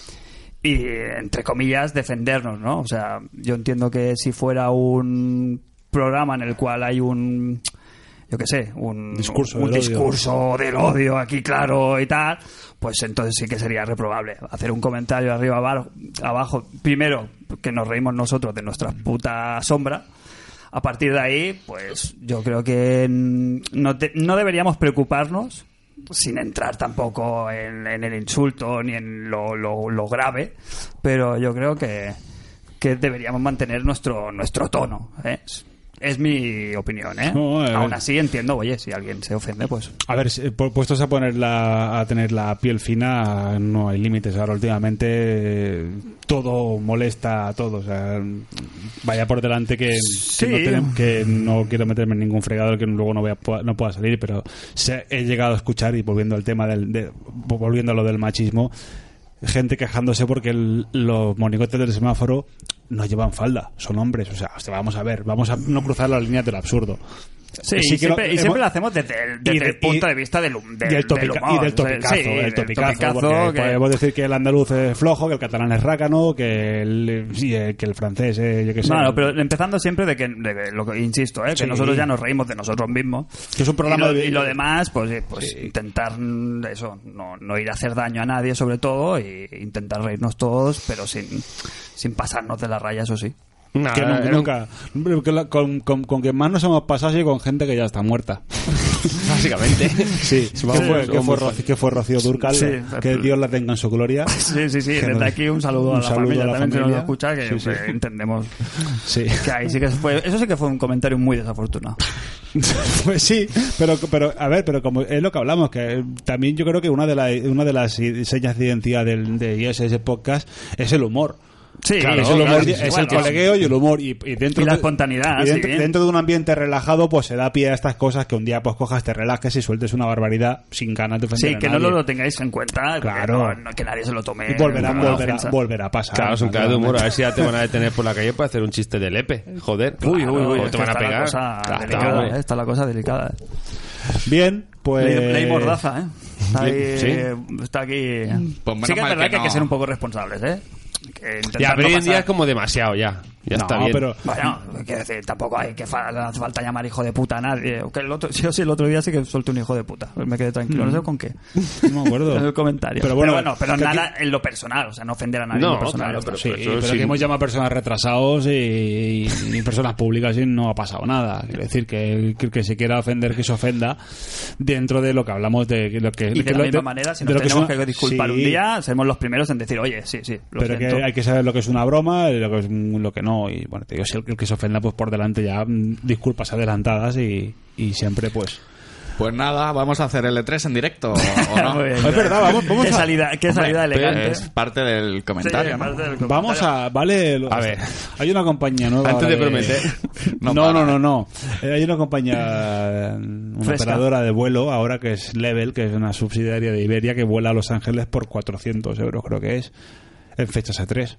[SPEAKER 2] Y, entre comillas, defendernos, ¿no? O sea, yo entiendo que si fuera un programa en el cual hay un... yo qué sé, un
[SPEAKER 5] discurso,
[SPEAKER 2] un
[SPEAKER 5] del,
[SPEAKER 2] discurso
[SPEAKER 5] odio.
[SPEAKER 2] del odio aquí claro y tal, pues entonces sí que sería reprobable. Hacer un comentario arriba abajo, abajo primero que nos reímos nosotros de nuestra puta sombra. A partir de ahí, pues yo creo que no, te, no deberíamos preocuparnos, sin entrar tampoco en, en el insulto ni en lo, lo, lo grave, pero yo creo que, que deberíamos mantener nuestro, nuestro tono, ¿eh? Es mi opinión, ¿eh?
[SPEAKER 5] No, eh,
[SPEAKER 2] Aún así entiendo, oye, si alguien se ofende, pues...
[SPEAKER 5] A ver, puestos a poner la, a tener la piel fina, no hay límites. Ahora últimamente eh, todo molesta a todos. O sea, vaya por delante que,
[SPEAKER 2] Sí.
[SPEAKER 5] que, no tenemos, que no quiero meterme en ningún fregador que luego no, vea, no pueda salir, pero se, he llegado a escuchar, y volviendo al tema del, de, volviendo a lo del machismo, gente quejándose porque el, los monigotes del semáforo no llevan falda, son hombres. O sea, hostia, vamos a ver, vamos a no cruzar las líneas del absurdo.
[SPEAKER 2] Sí,
[SPEAKER 5] Sí
[SPEAKER 2] y,
[SPEAKER 5] que lo-
[SPEAKER 2] siempre, y
[SPEAKER 5] hemos-
[SPEAKER 2] siempre lo hacemos desde el, desde
[SPEAKER 5] y de-
[SPEAKER 2] el punto
[SPEAKER 5] y-
[SPEAKER 2] de vista del, hum- del,
[SPEAKER 5] y, el topica-
[SPEAKER 2] del humor.
[SPEAKER 5] y del topicazo,
[SPEAKER 2] Sí,
[SPEAKER 5] el
[SPEAKER 2] del
[SPEAKER 5] topicazo,
[SPEAKER 2] topicazo
[SPEAKER 5] porque
[SPEAKER 2] que-
[SPEAKER 5] podemos decir que el andaluz es flojo, que el catalán es rácano, que el, sí, eh, que el francés, eh, yo qué sé.
[SPEAKER 2] Bueno, pero empezando siempre de que, de que lo que insisto, ¿eh? que
[SPEAKER 5] Sí.
[SPEAKER 2] nosotros ya nos reímos de nosotros mismos.
[SPEAKER 5] Que es un programa
[SPEAKER 2] y, lo,
[SPEAKER 5] de-
[SPEAKER 2] y lo demás, pues, eh, pues
[SPEAKER 5] Sí.
[SPEAKER 2] intentar mm, eso, no, no ir a hacer daño a nadie, sobre todo, y intentar reírnos todos, pero sin, sin pasarnos de la raya, eso sí.
[SPEAKER 4] Nah,
[SPEAKER 5] que nunca,
[SPEAKER 4] era un-
[SPEAKER 5] nunca- que la- con, con, con que más nos hemos pasado y con gente que ya está muerta.
[SPEAKER 4] Básicamente.
[SPEAKER 5] Sí, ¿qué fue,
[SPEAKER 4] somos
[SPEAKER 5] que fue,
[SPEAKER 4] muy
[SPEAKER 5] Rocío, que fue Rocío Dúrcal?
[SPEAKER 2] Sí.
[SPEAKER 5] Que Dios la tenga en su gloria.
[SPEAKER 2] Sí, sí, sí.
[SPEAKER 5] Que
[SPEAKER 2] Desde
[SPEAKER 5] nos-
[SPEAKER 2] aquí un saludo
[SPEAKER 5] un
[SPEAKER 2] a la
[SPEAKER 5] saludo
[SPEAKER 2] familia
[SPEAKER 5] a la
[SPEAKER 2] también que nos
[SPEAKER 5] familia.
[SPEAKER 2] escucha, que
[SPEAKER 5] Sí, sí.
[SPEAKER 2] eh, entendemos
[SPEAKER 5] Sí.
[SPEAKER 2] que ahí sí que fue, eso sí que fue un comentario muy desafortunado.
[SPEAKER 5] Pues sí, pero, pero a ver, pero como es lo que hablamos, que también yo creo que una de, la, una de las señas de identidad del, de I S S Podcast es el humor.
[SPEAKER 2] Sí,
[SPEAKER 5] Claro, es
[SPEAKER 2] claro,
[SPEAKER 5] el, humor,
[SPEAKER 2] sí,
[SPEAKER 5] es
[SPEAKER 2] sí,
[SPEAKER 5] el
[SPEAKER 2] bueno,
[SPEAKER 5] colegueo y el humor, y, y dentro
[SPEAKER 2] Y la
[SPEAKER 5] de-
[SPEAKER 2] espontaneidad,
[SPEAKER 5] y dentro,
[SPEAKER 2] sí, bien.
[SPEAKER 5] dentro de un ambiente relajado, pues se da pie a estas cosas que un día pues cojas, te relajes y sueltes una barbaridad sin ganas de ofender
[SPEAKER 2] Sí,
[SPEAKER 5] a
[SPEAKER 2] que no
[SPEAKER 5] nadie.
[SPEAKER 2] lo tengáis en cuenta,
[SPEAKER 5] Claro.
[SPEAKER 2] que, no- no- que nadie se lo tome.
[SPEAKER 5] Y volverá,
[SPEAKER 2] como una
[SPEAKER 5] volverá,
[SPEAKER 2] ofensa.
[SPEAKER 5] volverá a pasar.
[SPEAKER 4] Claro, es un cara de humor. A ver
[SPEAKER 5] naturalmente.
[SPEAKER 4] si ya te van a detener por la calle para hacer un chiste de lepe. Joder.
[SPEAKER 2] Uy, uy, uy,
[SPEAKER 4] O
[SPEAKER 2] es
[SPEAKER 4] te
[SPEAKER 2] que
[SPEAKER 4] van a
[SPEAKER 2] está la
[SPEAKER 4] pegar.
[SPEAKER 2] cosa
[SPEAKER 4] Claro,
[SPEAKER 2] delicada,
[SPEAKER 4] hombre.
[SPEAKER 2] eh, está la cosa delicada. eh.
[SPEAKER 5] Bien, pues...
[SPEAKER 2] Ley, ley mordaza, ¿eh? Está, ahí,
[SPEAKER 4] Sí.
[SPEAKER 2] está aquí.
[SPEAKER 3] Pues menos
[SPEAKER 2] sí que es
[SPEAKER 3] mal
[SPEAKER 2] verdad
[SPEAKER 3] que
[SPEAKER 2] que hay que
[SPEAKER 3] no.
[SPEAKER 2] ser un poco responsables, ¿eh? Que intentar
[SPEAKER 4] Ya,
[SPEAKER 2] no
[SPEAKER 4] pero hoy en
[SPEAKER 2] pasar-
[SPEAKER 4] día es como demasiado ya. Ya
[SPEAKER 5] No,
[SPEAKER 4] está bien.
[SPEAKER 5] pero...
[SPEAKER 2] Bueno, quiero decir, tampoco hay que fa- no hace falta llamar hijo de puta a nadie. Que el otro, yo sí, el otro día sí que solté un hijo de puta. Me quedé tranquilo, no sé con qué.
[SPEAKER 5] No me acuerdo.
[SPEAKER 2] En el comentario.
[SPEAKER 5] Pero
[SPEAKER 2] Pero
[SPEAKER 5] bueno,
[SPEAKER 2] bueno, pero
[SPEAKER 5] que
[SPEAKER 2] nada en lo personal, o sea, no ofender a nadie en
[SPEAKER 4] No,
[SPEAKER 2] lo personal.
[SPEAKER 4] claro,
[SPEAKER 2] ya está.
[SPEAKER 4] pero-
[SPEAKER 5] Sí,
[SPEAKER 4] Eso
[SPEAKER 5] pero
[SPEAKER 4] sí.
[SPEAKER 5] que hemos llamado a personas retrasados y, y, y personas públicas y no ha pasado nada. Quiero decir que, que, que se quiera ofender, que se ofenda dentro de lo que hablamos de lo que...
[SPEAKER 2] Y de
[SPEAKER 5] que
[SPEAKER 2] la
[SPEAKER 5] lo-
[SPEAKER 2] misma
[SPEAKER 5] de-
[SPEAKER 2] manera, si
[SPEAKER 5] de
[SPEAKER 2] nos
[SPEAKER 5] lo que
[SPEAKER 2] tenemos
[SPEAKER 5] es una-
[SPEAKER 2] que disculpar
[SPEAKER 5] sí,
[SPEAKER 2] un día, seremos los primeros en decir, oye, sí, sí, lo
[SPEAKER 5] pero que
[SPEAKER 2] siento,
[SPEAKER 5] hay que saber lo que es una broma y lo que es lo que no. Y bueno, te digo, si el, el que se ofenda, pues por delante ya mm, disculpas adelantadas y, y siempre pues...
[SPEAKER 3] Pues nada, vamos a hacer el E tres en directo, ¿o no?
[SPEAKER 2] Muy bien.
[SPEAKER 5] Es verdad, vamos, vamos
[SPEAKER 2] qué
[SPEAKER 5] a...
[SPEAKER 2] salida, qué salida
[SPEAKER 3] Hombre,
[SPEAKER 2] elegante.
[SPEAKER 3] Es parte del comentario,
[SPEAKER 2] Sí,
[SPEAKER 3] ¿no?
[SPEAKER 2] parte del comentario.
[SPEAKER 5] Vamos a... Vale... lo-
[SPEAKER 4] A ver.
[SPEAKER 5] Hay una compañía nueva...
[SPEAKER 4] Antes
[SPEAKER 5] ahora
[SPEAKER 4] de prometer.
[SPEAKER 5] No,
[SPEAKER 3] No
[SPEAKER 5] no,
[SPEAKER 3] para.
[SPEAKER 5] no, no. Eh, Hay una compañía, una
[SPEAKER 2] Fresca.
[SPEAKER 5] operadora de vuelo ahora que es Level, que es una subsidiaria de Iberia que vuela a Los Ángeles por cuatrocientos euros, creo que es, en fechas E tres.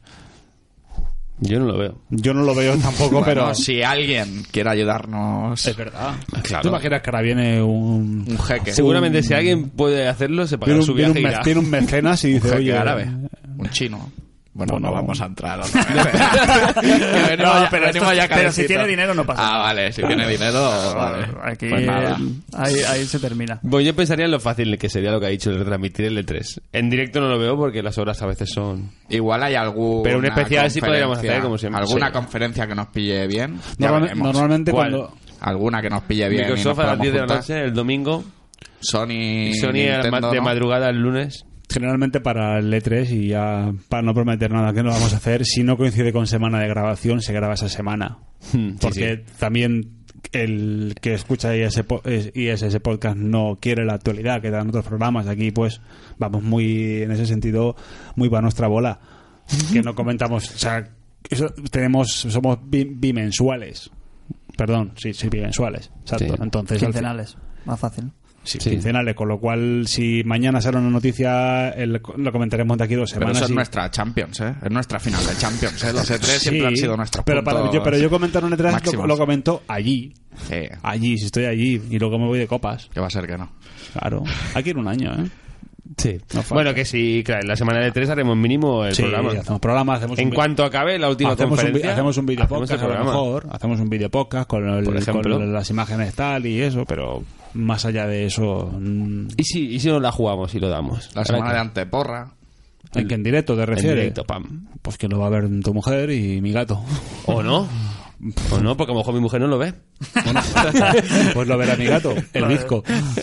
[SPEAKER 4] Yo no lo veo.
[SPEAKER 5] Yo no lo veo tampoco,
[SPEAKER 3] Bueno,
[SPEAKER 5] pero...
[SPEAKER 3] si alguien quiere ayudarnos,
[SPEAKER 5] Es verdad.
[SPEAKER 3] Claro.
[SPEAKER 5] ¿Tú imaginas que ahora viene un...
[SPEAKER 3] un jeque,
[SPEAKER 4] Seguramente si alguien puede hacerlo, se paga
[SPEAKER 5] Tiene un,
[SPEAKER 4] su
[SPEAKER 5] viene
[SPEAKER 4] viaje
[SPEAKER 5] un,
[SPEAKER 4] y
[SPEAKER 5] me-
[SPEAKER 4] irá.
[SPEAKER 5] tiene un mecenas y
[SPEAKER 3] un
[SPEAKER 5] dice,
[SPEAKER 3] jeque
[SPEAKER 5] oye...
[SPEAKER 3] árabe, un chino. Bueno,
[SPEAKER 5] Bueno,
[SPEAKER 3] no vamos a entrar otra vez. Que venimos
[SPEAKER 2] No,
[SPEAKER 3] ya-
[SPEAKER 2] pero
[SPEAKER 3] venimos
[SPEAKER 2] esto-
[SPEAKER 3] ya
[SPEAKER 2] pero si
[SPEAKER 3] calentitos.
[SPEAKER 2] tiene dinero no pasa
[SPEAKER 3] Ah,
[SPEAKER 2] nada.
[SPEAKER 3] vale, si tiene dinero, vale.
[SPEAKER 2] Aquí
[SPEAKER 3] Pues nada.
[SPEAKER 2] eh, ahí, ahí se termina.
[SPEAKER 4] Bueno, yo pensaría en lo fácil que sería lo que ha dicho el retransmitir el E tres. En directo no lo veo porque las horas a veces son...
[SPEAKER 3] Igual hay algún
[SPEAKER 4] Pero un especial sí podríamos hacer, como siempre.
[SPEAKER 3] Alguna
[SPEAKER 4] Sí.
[SPEAKER 3] conferencia que nos pille bien. Ya
[SPEAKER 5] Normalme-
[SPEAKER 3] veremos.
[SPEAKER 5] normalmente
[SPEAKER 4] ¿Cuál?
[SPEAKER 5] cuando...
[SPEAKER 3] Alguna que nos pille bien.
[SPEAKER 4] Microsoft
[SPEAKER 3] y
[SPEAKER 4] a
[SPEAKER 3] nos
[SPEAKER 4] las diez de la
[SPEAKER 3] podamos
[SPEAKER 4] noche, el domingo.
[SPEAKER 3] Sony,
[SPEAKER 4] Y Sony a la ma-
[SPEAKER 3] Nintendo,
[SPEAKER 4] de
[SPEAKER 3] ¿no?
[SPEAKER 4] madrugada el lunes.
[SPEAKER 5] Generalmente para el E tres, y ya para no prometer nada que no vamos a hacer, si no coincide con semana de grabación, se graba esa semana.
[SPEAKER 4] Hmm, sí,
[SPEAKER 5] Porque también el que escucha I S, po- es- I S S Podcast no quiere la actualidad que dan otros programas. Aquí pues vamos muy, en ese sentido, muy para nuestra bola. Que no comentamos, o sea, eso, tenemos, somos bi- bimensuales. Perdón, sí, sí, bimensuales. Exacto.
[SPEAKER 4] Sí.
[SPEAKER 5] Entonces, al fin-
[SPEAKER 2] Quincenales, más fácil.
[SPEAKER 5] Sí,
[SPEAKER 4] Sí.
[SPEAKER 5] quincenales, con lo cual si mañana sale una noticia el- lo comentaremos de aquí dos
[SPEAKER 3] Pero
[SPEAKER 5] semanas.
[SPEAKER 3] eso es
[SPEAKER 5] y-
[SPEAKER 3] nuestra Champions, ¿eh? Es nuestra final de Champions, ¿eh? Los E tres
[SPEAKER 5] Sí,
[SPEAKER 3] siempre han sido nuestros
[SPEAKER 5] pero, para-
[SPEAKER 3] puntos
[SPEAKER 5] yo, pero yo comentar un E tres lo,
[SPEAKER 3] máximos.
[SPEAKER 5] lo comento allí,
[SPEAKER 3] Sí,
[SPEAKER 5] allí, si estoy allí, y luego me voy de copas.
[SPEAKER 3] que va a ser que no.
[SPEAKER 5] Claro, aquí en un año, ¿eh?
[SPEAKER 4] Sí.
[SPEAKER 5] No falta.
[SPEAKER 4] Bueno, que sí, claro, en la semana de tres haremos mínimo el
[SPEAKER 5] Sí,
[SPEAKER 4] programa.
[SPEAKER 5] hacemos programa, hacemos
[SPEAKER 4] En
[SPEAKER 5] un
[SPEAKER 4] cuanto acabe la última
[SPEAKER 5] hacemos un, vi-
[SPEAKER 4] conferencia,
[SPEAKER 5] hacemos un video
[SPEAKER 4] hacemos
[SPEAKER 5] podcast
[SPEAKER 4] el
[SPEAKER 5] a lo
[SPEAKER 4] programa.
[SPEAKER 5] mejor, hacemos un video podcast con, el-
[SPEAKER 4] Por ejemplo.
[SPEAKER 5] con las imágenes tal y eso, pero más allá de eso, mm,
[SPEAKER 4] ¿Y si, ¿Y si nos la jugamos y lo damos?
[SPEAKER 3] La semana de anteporra.
[SPEAKER 5] en que en directo te
[SPEAKER 4] En
[SPEAKER 5] refieres,
[SPEAKER 4] directo, pam.
[SPEAKER 5] pues que lo va a ver tu mujer y mi gato.
[SPEAKER 4] ¿O no? ¿O no? Porque a lo mejor mi mujer no lo ve.
[SPEAKER 5] Bueno, pues lo verá mi gato, el bizco.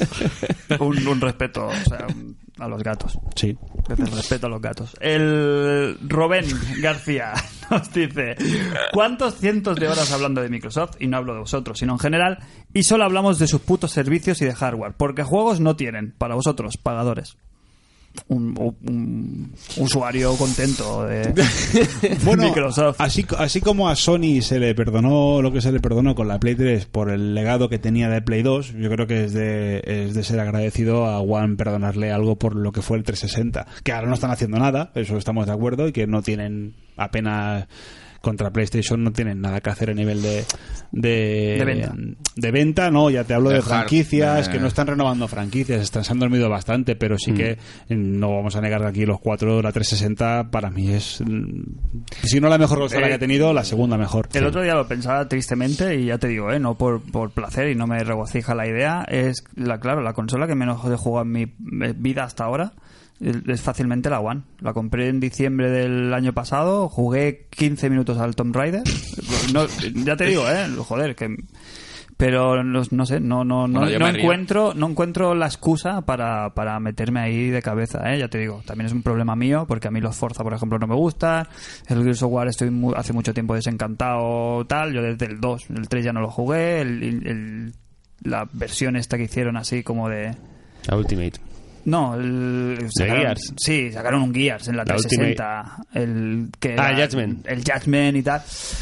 [SPEAKER 2] Un, un respeto, o sea, un- a los gatos.
[SPEAKER 5] Sí.
[SPEAKER 2] Desde el respeto a los gatos. El Robén García nos dice: ¿cuántos cientos de horas hablando de Microsoft? Y no hablo de vosotros, sino en general. Y solo hablamos de sus putos servicios y de hardware. Porque juegos no tienen, para vosotros, pagadores. Un, un- un usuario contento de
[SPEAKER 5] Bueno,
[SPEAKER 2] Microsoft.
[SPEAKER 5] así, así como a Sony se le perdonó lo que se le perdonó con la Play tres por el legado que tenía de Play dos, yo creo que es de, es de ser agradecido a One perdonarle algo por lo que fue el trescientos sesenta. Que ahora no están haciendo nada, eso estamos de acuerdo, y que no tienen apenas... Contra PlayStation no tienen nada que hacer a nivel de de,
[SPEAKER 2] De venta.
[SPEAKER 5] de venta, no, ya te hablo de,
[SPEAKER 3] De hard-
[SPEAKER 5] franquicias,
[SPEAKER 3] de-
[SPEAKER 5] que no están renovando franquicias, están, se han dormido bastante, pero sí que eh, no vamos a negar que aquí los cuatro, la trescientos sesenta para mí es, mm, si no la mejor consola
[SPEAKER 2] Eh,
[SPEAKER 5] que he tenido, la segunda mejor.
[SPEAKER 2] El otro día lo pensaba tristemente, y ya te digo, ¿eh? No por, por placer y no me regocija la idea, es, la claro, la consola que menos he jugado en mi eh, vida hasta ahora es fácilmente la One. La compré en diciembre del año pasado, jugué quince minutos al Tomb Raider. No, ya te digo, ¿eh? Joder, que... Pero no, no sé, no no no,
[SPEAKER 3] Bueno, yo
[SPEAKER 2] no
[SPEAKER 3] me río.
[SPEAKER 2] encuentro no encuentro la excusa para, para meterme ahí de cabeza, ¿eh? Ya te digo, también es un problema mío porque a mí los Forza, por ejemplo, no me gustan. El Gears of War estoy mu- hace mucho tiempo desencantado, tal. Yo desde el dos, el tres ya no lo jugué. El, el- el- la versión esta que hicieron así como de...
[SPEAKER 4] La Ultimate.
[SPEAKER 2] No, el, sacaron-
[SPEAKER 4] Gears?
[SPEAKER 2] Sí, sacaron un Gears en la,
[SPEAKER 4] La
[SPEAKER 2] trescientos sesenta. El que
[SPEAKER 4] Ah,
[SPEAKER 2] era-
[SPEAKER 4] el Judgment.
[SPEAKER 2] El Judgment y tal.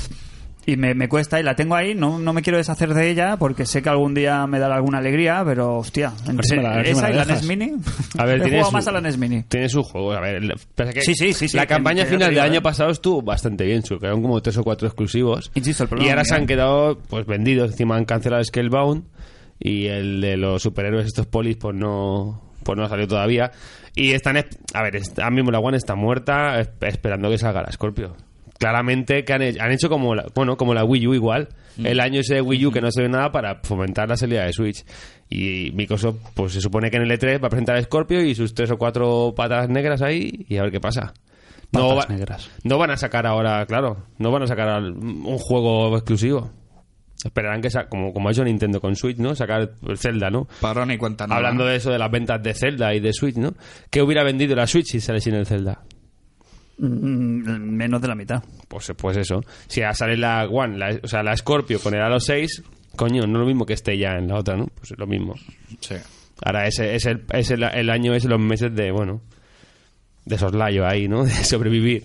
[SPEAKER 2] Y me, me cuesta y la tengo ahí. No, no me quiero deshacer de ella porque sé que algún día me dará alguna alegría, pero hostia.
[SPEAKER 5] ver si me la- a ver si me
[SPEAKER 2] esa
[SPEAKER 5] la
[SPEAKER 2] y la
[SPEAKER 5] dejas.
[SPEAKER 2] N E S Mini.
[SPEAKER 4] A ver,
[SPEAKER 2] he
[SPEAKER 4] tiene
[SPEAKER 2] jugado
[SPEAKER 4] su-
[SPEAKER 2] más a la N E S Mini.
[SPEAKER 4] Tiene su juego. A ver, el- pasa que
[SPEAKER 2] Sí, sí, sí, sí,
[SPEAKER 4] la
[SPEAKER 2] que-
[SPEAKER 4] campaña
[SPEAKER 2] que ya
[SPEAKER 4] final
[SPEAKER 2] te
[SPEAKER 4] del
[SPEAKER 2] digo,
[SPEAKER 4] año
[SPEAKER 2] ¿eh?
[SPEAKER 4] pasado estuvo bastante bien. Se quedaron como tres o cuatro exclusivos.
[SPEAKER 2] Insisto, el problema
[SPEAKER 4] y ahora
[SPEAKER 2] es
[SPEAKER 4] se
[SPEAKER 2] que-
[SPEAKER 4] han quedado pues vendidos. Encima han cancelado Scalebound. Y el de los superhéroes, estos polis, pues no, pues no ha salido todavía. Y están. es- A ver, es- ahora mismo la One está muerta es- esperando que salga la Scorpio. Claramente que han hecho, han hecho como la, bueno, como la Wii U igual. El año ese de Wii U que no se ve nada para fomentar la salida de Switch. Y Microsoft, pues se supone que en el E tres va a presentar a Scorpio y sus tres o cuatro patas negras ahí y a ver qué pasa. No,
[SPEAKER 5] Patas
[SPEAKER 4] va-
[SPEAKER 5] negras.
[SPEAKER 4] no van a sacar ahora, claro, no van a sacar al- un juego exclusivo. Esperarán que, sa- como, como ha hecho Nintendo con Switch, ¿no? Sacar Zelda, ¿no?
[SPEAKER 3] Parón y cuenta nueva.
[SPEAKER 4] Hablando de eso, de las ventas de Zelda y de Switch, ¿no? ¿Qué hubiera vendido la Switch si sale sin el Zelda?
[SPEAKER 2] Mm, menos de la mitad.
[SPEAKER 4] Pues, pues eso. Si ya sale la One, la, o sea, la Scorpio con el Halo seis, coño, no es lo mismo que esté ya en la otra, ¿no? Pues es lo mismo.
[SPEAKER 3] Sí.
[SPEAKER 4] Ahora ese es el, es el, el año, es los meses de, bueno, de soslayo ahí, ¿no? De sobrevivir.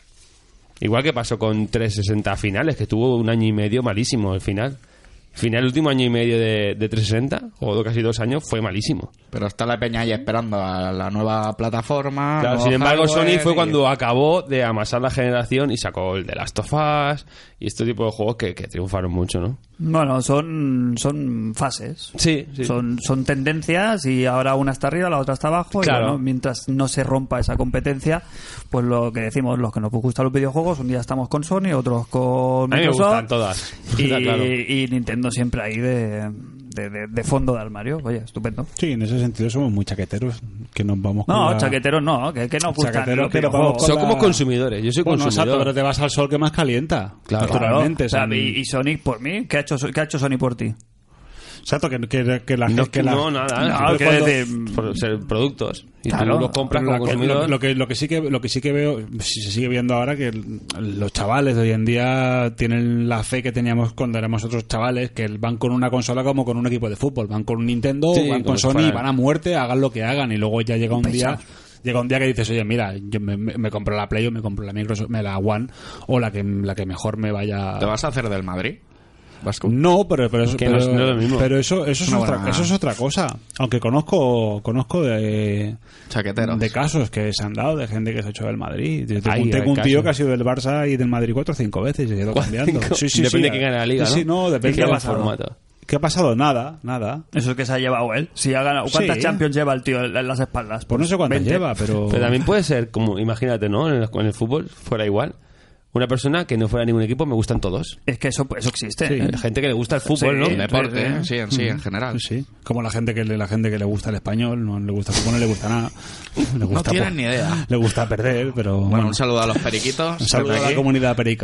[SPEAKER 4] Igual que pasó con trescientos sesenta finales, que tuvo un año y medio malísimo el final. Final, el último año y medio de, de trescientos sesenta, o casi dos años, fue malísimo.
[SPEAKER 3] Pero está la peña ahí esperando a la nueva plataforma.
[SPEAKER 4] Claro,
[SPEAKER 3] nuevo
[SPEAKER 4] sin embargo,
[SPEAKER 3] hardware
[SPEAKER 4] Sony fue
[SPEAKER 3] y-
[SPEAKER 4] cuando acabó de amasar la generación y sacó el de Last of Us y este tipo de juegos que, que triunfaron mucho, ¿no?
[SPEAKER 2] Bueno, son, son fases.
[SPEAKER 4] Sí, sí.
[SPEAKER 2] Son, son tendencias y ahora una está arriba, la otra está abajo.
[SPEAKER 4] Claro.
[SPEAKER 2] Y bueno, mientras no se rompa esa competencia, pues lo que decimos, los que nos gustan los videojuegos, un día estamos con Sony, otros con
[SPEAKER 4] A mí me
[SPEAKER 2] Microsoft.
[SPEAKER 4] gustan todas.
[SPEAKER 2] Y,
[SPEAKER 4] Está claro.
[SPEAKER 2] y Nintendo siempre ahí de, de, de, de fondo de armario. Oye, estupendo.
[SPEAKER 5] Sí, en ese sentido somos muy chaqueteros, que nos vamos con
[SPEAKER 2] No,
[SPEAKER 5] la-
[SPEAKER 2] chaqueteros no, que, que nos gustan
[SPEAKER 5] Chaqueteros
[SPEAKER 2] los
[SPEAKER 5] que nos
[SPEAKER 2] videojuegos.
[SPEAKER 5] vamos
[SPEAKER 4] Son
[SPEAKER 5] con
[SPEAKER 4] como
[SPEAKER 5] la-
[SPEAKER 4] consumidores. Yo soy
[SPEAKER 5] Bueno, exacto,
[SPEAKER 4] consumidor.
[SPEAKER 5] pero te vas al sol que más calienta.
[SPEAKER 4] Claro.
[SPEAKER 5] Naturalmente.
[SPEAKER 2] O sea,
[SPEAKER 5] son-
[SPEAKER 2] y, y Sonic por mí, ¿qué ha hecho, qué ha hecho Sony por ti?
[SPEAKER 5] Exacto, que, que, que la
[SPEAKER 4] No,
[SPEAKER 5] que la-
[SPEAKER 4] no, nada.
[SPEAKER 2] No,
[SPEAKER 4] pero
[SPEAKER 2] quiero
[SPEAKER 4] cuando-
[SPEAKER 2] decir-
[SPEAKER 4] por ser productos. Y
[SPEAKER 2] Claro,
[SPEAKER 4] tú los compras
[SPEAKER 5] Pero
[SPEAKER 4] como
[SPEAKER 5] la-
[SPEAKER 4] consumidor.
[SPEAKER 5] lo, lo que, lo que sí que lo que sí que veo, si se sigue viendo ahora, que el- los chavales de hoy en día tienen la fe que teníamos cuando éramos otros chavales, que van con una consola como con un equipo de fútbol, van con un Nintendo,
[SPEAKER 4] Sí,
[SPEAKER 5] van
[SPEAKER 4] como
[SPEAKER 5] con
[SPEAKER 4] si
[SPEAKER 5] Sony,
[SPEAKER 4] fueran-
[SPEAKER 5] van a muerte, hagan lo que hagan, y luego ya llega un día
[SPEAKER 2] Pesados.
[SPEAKER 5] llega un día que dices, oye, mira, yo me, me- me compro la Play o me compro la Microsoft, me la One, o la que la que mejor me vaya.
[SPEAKER 3] ¿Te vas a hacer del Madrid? Vasco.
[SPEAKER 5] No, pero, pero, eso,
[SPEAKER 4] Que
[SPEAKER 5] pero,
[SPEAKER 4] no es- no es lo mismo.
[SPEAKER 5] pero eso, eso, es
[SPEAKER 3] Una
[SPEAKER 5] otra,
[SPEAKER 3] buena-
[SPEAKER 5] eso es otra cosa. Aunque conozco conozco de,
[SPEAKER 3] Chaqueteros.
[SPEAKER 5] de casos que se han dado de gente que se ha hecho del Madrid. Yo
[SPEAKER 4] Ay,
[SPEAKER 5] tengo
[SPEAKER 4] hay
[SPEAKER 5] un tío
[SPEAKER 4] casos.
[SPEAKER 5] que ha sido del Barça y del Madrid cuatro o cinco veces y se ha ido cambiando.
[SPEAKER 4] Cinco.
[SPEAKER 5] Sí, sí,
[SPEAKER 4] Depende
[SPEAKER 5] sí.
[SPEAKER 4] de quién gane la liga,
[SPEAKER 5] Sí, sí,
[SPEAKER 4] ¿no?
[SPEAKER 5] no, depende
[SPEAKER 2] ¿Qué ha
[SPEAKER 5] del
[SPEAKER 2] pasado?
[SPEAKER 4] formato.
[SPEAKER 5] ¿Qué ha pasado? Nada, nada.
[SPEAKER 2] Eso es que se ha llevado él. Si ha ganado, ¿cuántas
[SPEAKER 5] Sí.
[SPEAKER 2] Champions lleva el tío en en las espaldas?
[SPEAKER 5] Pues no sé cuántas
[SPEAKER 2] veinte.
[SPEAKER 5] lleva, pero...
[SPEAKER 4] Pero también puede ser, como imagínate, ¿no? En el, en el fútbol fuera igual. Una persona que no fuera a ningún equipo, me gustan todos.
[SPEAKER 2] Es que eso, eso existe.
[SPEAKER 5] Sí.
[SPEAKER 2] ¿eh?
[SPEAKER 4] Hay gente que le gusta el fútbol,
[SPEAKER 2] Sí,
[SPEAKER 4] ¿no?
[SPEAKER 3] El deporte,
[SPEAKER 2] Sí,
[SPEAKER 3] ¿eh?
[SPEAKER 2] sí.
[SPEAKER 3] sí, en sí, en general.
[SPEAKER 5] Sí, sí. Como la gente que le, la gente que le gusta el español, no le gusta el fútbol, no le gusta nada. Le gusta
[SPEAKER 3] tienen
[SPEAKER 5] po-
[SPEAKER 3] ni idea.
[SPEAKER 5] Le gusta perder, pero...
[SPEAKER 3] Bueno, un saludo a los periquitos.
[SPEAKER 5] un saludo a
[SPEAKER 3] desde
[SPEAKER 5] la
[SPEAKER 3] aquí.
[SPEAKER 5] comunidad perica.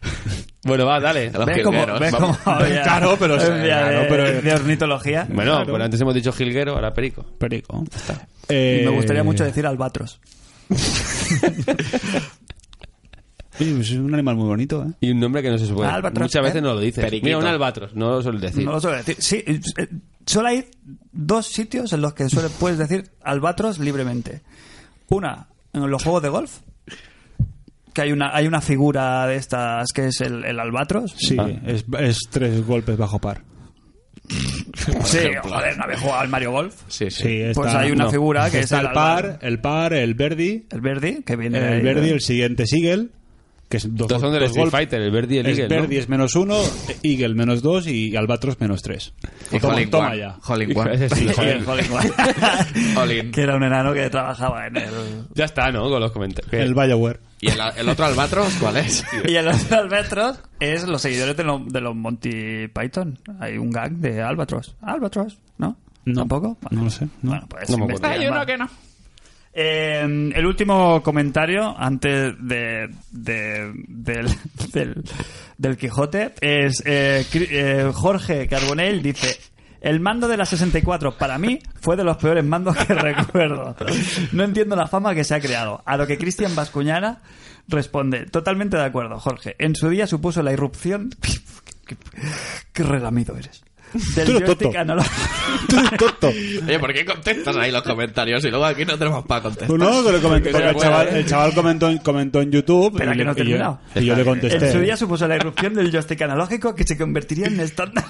[SPEAKER 4] Bueno, va, dale.
[SPEAKER 3] A los
[SPEAKER 2] ¿Ves cómo,
[SPEAKER 3] jilgueros.
[SPEAKER 2] ¿ves
[SPEAKER 3] Vamos.
[SPEAKER 2] cómo había-
[SPEAKER 5] Claro, pero
[SPEAKER 2] un
[SPEAKER 5] sí,
[SPEAKER 2] día
[SPEAKER 5] claro,
[SPEAKER 2] de,
[SPEAKER 5] pero-
[SPEAKER 2] de ornitología?
[SPEAKER 4] Bueno,
[SPEAKER 5] Claro.
[SPEAKER 4] pero antes hemos dicho jilguero, ahora perico.
[SPEAKER 5] Perico.
[SPEAKER 2] Y
[SPEAKER 5] Eh,
[SPEAKER 2] me gustaría mucho decir albatros.
[SPEAKER 5] Oye, pues es un animal muy bonito, ¿eh?
[SPEAKER 4] Y un nombre que no se supone.
[SPEAKER 2] Albatros,
[SPEAKER 4] Muchas veces
[SPEAKER 2] ¿eh?
[SPEAKER 4] no lo dices.
[SPEAKER 3] Periquito.
[SPEAKER 4] Mira, un albatros, no lo suelo decir.
[SPEAKER 2] No lo suelo decir. Sí, eh, solo hay dos sitios en los que suele, puedes decir albatros libremente. Una, en los juegos de golf, que hay una hay una figura de estas que es el, el albatros.
[SPEAKER 5] Sí,
[SPEAKER 4] Ah.
[SPEAKER 5] es, es tres golpes bajo par.
[SPEAKER 2] Sí, joder, ¿no habéis jugado al Mario Golf?
[SPEAKER 3] Sí, sí.
[SPEAKER 5] Sí, está,
[SPEAKER 2] Pues hay una
[SPEAKER 5] no.
[SPEAKER 2] figura que
[SPEAKER 5] está
[SPEAKER 2] es
[SPEAKER 5] el
[SPEAKER 2] el
[SPEAKER 5] par,
[SPEAKER 2] albaro.
[SPEAKER 5] el par, el verdi,
[SPEAKER 2] El verde, que viene
[SPEAKER 5] el
[SPEAKER 2] ahí,
[SPEAKER 5] verdi,
[SPEAKER 2] ¿no?
[SPEAKER 5] el siguiente Sigel, que es dos,
[SPEAKER 4] Estos son del
[SPEAKER 5] dos
[SPEAKER 4] Street
[SPEAKER 5] golpes.
[SPEAKER 4] Fighter, el Verdi y el
[SPEAKER 5] Es
[SPEAKER 4] Eagle, ¿no?
[SPEAKER 5] verdi es menos uno, Eagle menos dos y albatros menos tres.
[SPEAKER 3] Y
[SPEAKER 5] toma,
[SPEAKER 3] Hole in
[SPEAKER 5] toma
[SPEAKER 3] One.
[SPEAKER 5] ya.
[SPEAKER 3] Hole in One.
[SPEAKER 4] Ese sí,
[SPEAKER 2] Y
[SPEAKER 4] joder.
[SPEAKER 2] el Hole in One.
[SPEAKER 3] Hole in.
[SPEAKER 2] Que era un enano que trabajaba en el...
[SPEAKER 4] Ya está, ¿no? Con los comentarios.
[SPEAKER 5] El Bioware.
[SPEAKER 3] ¿Y el, el otro albatros cuál es?
[SPEAKER 2] Y el otro albatros es los seguidores de, lo- de los Monty Python. Hay un gag de albatros. Albatros, ¿no?
[SPEAKER 5] No.
[SPEAKER 2] ¿Tampoco?
[SPEAKER 5] No lo sé. No.
[SPEAKER 2] Bueno, pues
[SPEAKER 4] No me
[SPEAKER 2] investiga
[SPEAKER 3] Hay uno
[SPEAKER 2] más.
[SPEAKER 3] que no.
[SPEAKER 2] Eh, el último comentario antes de, de- del, del, del Quijote es eh, Cri- eh, Jorge Carbonell dice: el mando de la sesenta y cuatro para mí fue de los peores mandos que recuerdo. No entiendo la fama que se ha creado. A lo que Cristian Bascuñana responde: totalmente de acuerdo, Jorge. En su día supuso la irrupción... qué, qué relamido eres. Del
[SPEAKER 5] Tú eres
[SPEAKER 2] joystick
[SPEAKER 5] tonto.
[SPEAKER 2] analógico.
[SPEAKER 5] Tú eres tonto.
[SPEAKER 3] Oye, ¿por qué contestas ahí los comentarios y luego aquí no tenemos para contestar?
[SPEAKER 5] Tú no, que le comenté, porque el
[SPEAKER 2] Pero,
[SPEAKER 5] chaval,
[SPEAKER 2] bueno,
[SPEAKER 5] el chaval comentó, en- comentó en YouTube
[SPEAKER 2] Espera,
[SPEAKER 5] y,
[SPEAKER 2] que
[SPEAKER 5] le-
[SPEAKER 2] no he
[SPEAKER 5] y yo,
[SPEAKER 2] terminado.
[SPEAKER 5] y yo le contesté.
[SPEAKER 2] En su día supuso la irrupción del joystick analógico que se convertiría en estándar.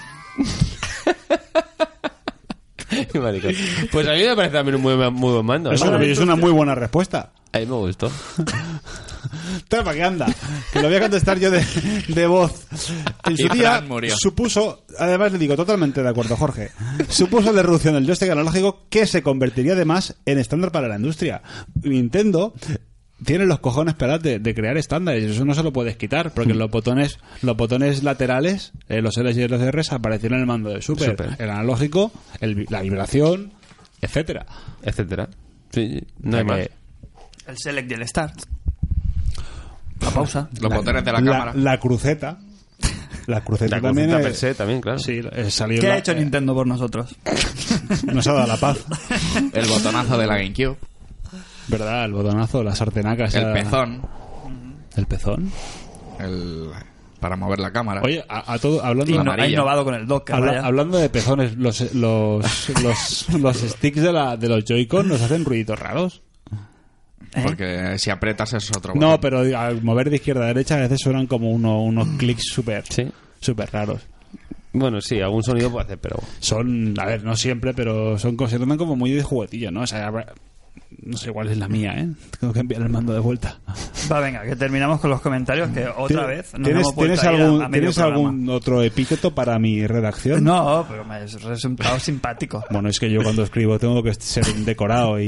[SPEAKER 4] Maricón. Pues a mí me parece también un muy, muy buen mando. ¿eh?
[SPEAKER 5] Es una, es una muy buena respuesta.
[SPEAKER 4] A mí me gustó.
[SPEAKER 5] ¿Para qué anda? Que lo voy a contestar yo de, de voz. En su
[SPEAKER 3] Y
[SPEAKER 5] día
[SPEAKER 3] Fran murió.
[SPEAKER 5] supuso, además le digo totalmente de acuerdo, Jorge, supuso la irrupción del joystick analógico que se convertiría además en estándar para la industria. Nintendo tiene los cojones pelados de, de crear estándares, eso no se lo puedes quitar, porque los botones los botones laterales, eh, los L y los R aparecieron en el mando de Super,
[SPEAKER 4] Super.
[SPEAKER 5] el analógico, el vi- la vibración, etcétera.
[SPEAKER 4] Etcétera. Sí, no
[SPEAKER 5] O sea
[SPEAKER 4] hay más.
[SPEAKER 5] que
[SPEAKER 2] El select y el start. La pausa.
[SPEAKER 3] Los botones de la,
[SPEAKER 5] la,
[SPEAKER 3] cámara.
[SPEAKER 5] la cruceta, la cruceta
[SPEAKER 4] La
[SPEAKER 5] también
[SPEAKER 4] cruceta
[SPEAKER 5] es-
[SPEAKER 4] per se también, claro.
[SPEAKER 5] sí, eh, salió
[SPEAKER 2] ¿Qué
[SPEAKER 5] la-
[SPEAKER 2] ha hecho Nintendo por nosotros?
[SPEAKER 5] nos ha dado la paz.
[SPEAKER 3] El botonazo de la GameCube.
[SPEAKER 5] ¿Verdad? El botonazo, la sartenaca.
[SPEAKER 3] El
[SPEAKER 5] esa-
[SPEAKER 3] pezón.
[SPEAKER 5] ¿El pezón?
[SPEAKER 3] El... Para mover la cámara.
[SPEAKER 5] Oye, a, a todo, hablando,
[SPEAKER 2] Y
[SPEAKER 3] La
[SPEAKER 2] no, ha
[SPEAKER 3] amarilla.
[SPEAKER 2] innovado con el Docker.
[SPEAKER 5] habla-
[SPEAKER 2] vaya.
[SPEAKER 5] hablando de pezones, los, los, los, los sticks de, la, de los Joy-Con nos hacen ruiditos raros.
[SPEAKER 2] ¿Eh?
[SPEAKER 3] Porque si apretas es otro
[SPEAKER 5] No,
[SPEAKER 3] botón.
[SPEAKER 5] pero al mover de izquierda a derecha a veces suenan como uno, unos clics súper
[SPEAKER 4] Sí.
[SPEAKER 5] súper raros.
[SPEAKER 4] Bueno, sí, algún sonido puede hacer, pero...
[SPEAKER 5] Son, a ver, no siempre, pero son se notan como muy de juguetillo, ¿no? O sea, no sé cuál es la mía, ¿eh? Tengo que enviar el mando de vuelta.
[SPEAKER 2] Va, venga, que terminamos con los comentarios, que otra vez nos
[SPEAKER 5] ¿Tienes,
[SPEAKER 2] hemos vuelto
[SPEAKER 5] ¿tienes
[SPEAKER 2] a ir a-
[SPEAKER 5] algún,
[SPEAKER 2] a medio
[SPEAKER 5] ¿tienes
[SPEAKER 2] programa.
[SPEAKER 5] algún otro epíteto para mi redacción?
[SPEAKER 2] No, pero me has resultado simpático
[SPEAKER 5] Bueno, es que yo cuando escribo tengo que ser decorado y,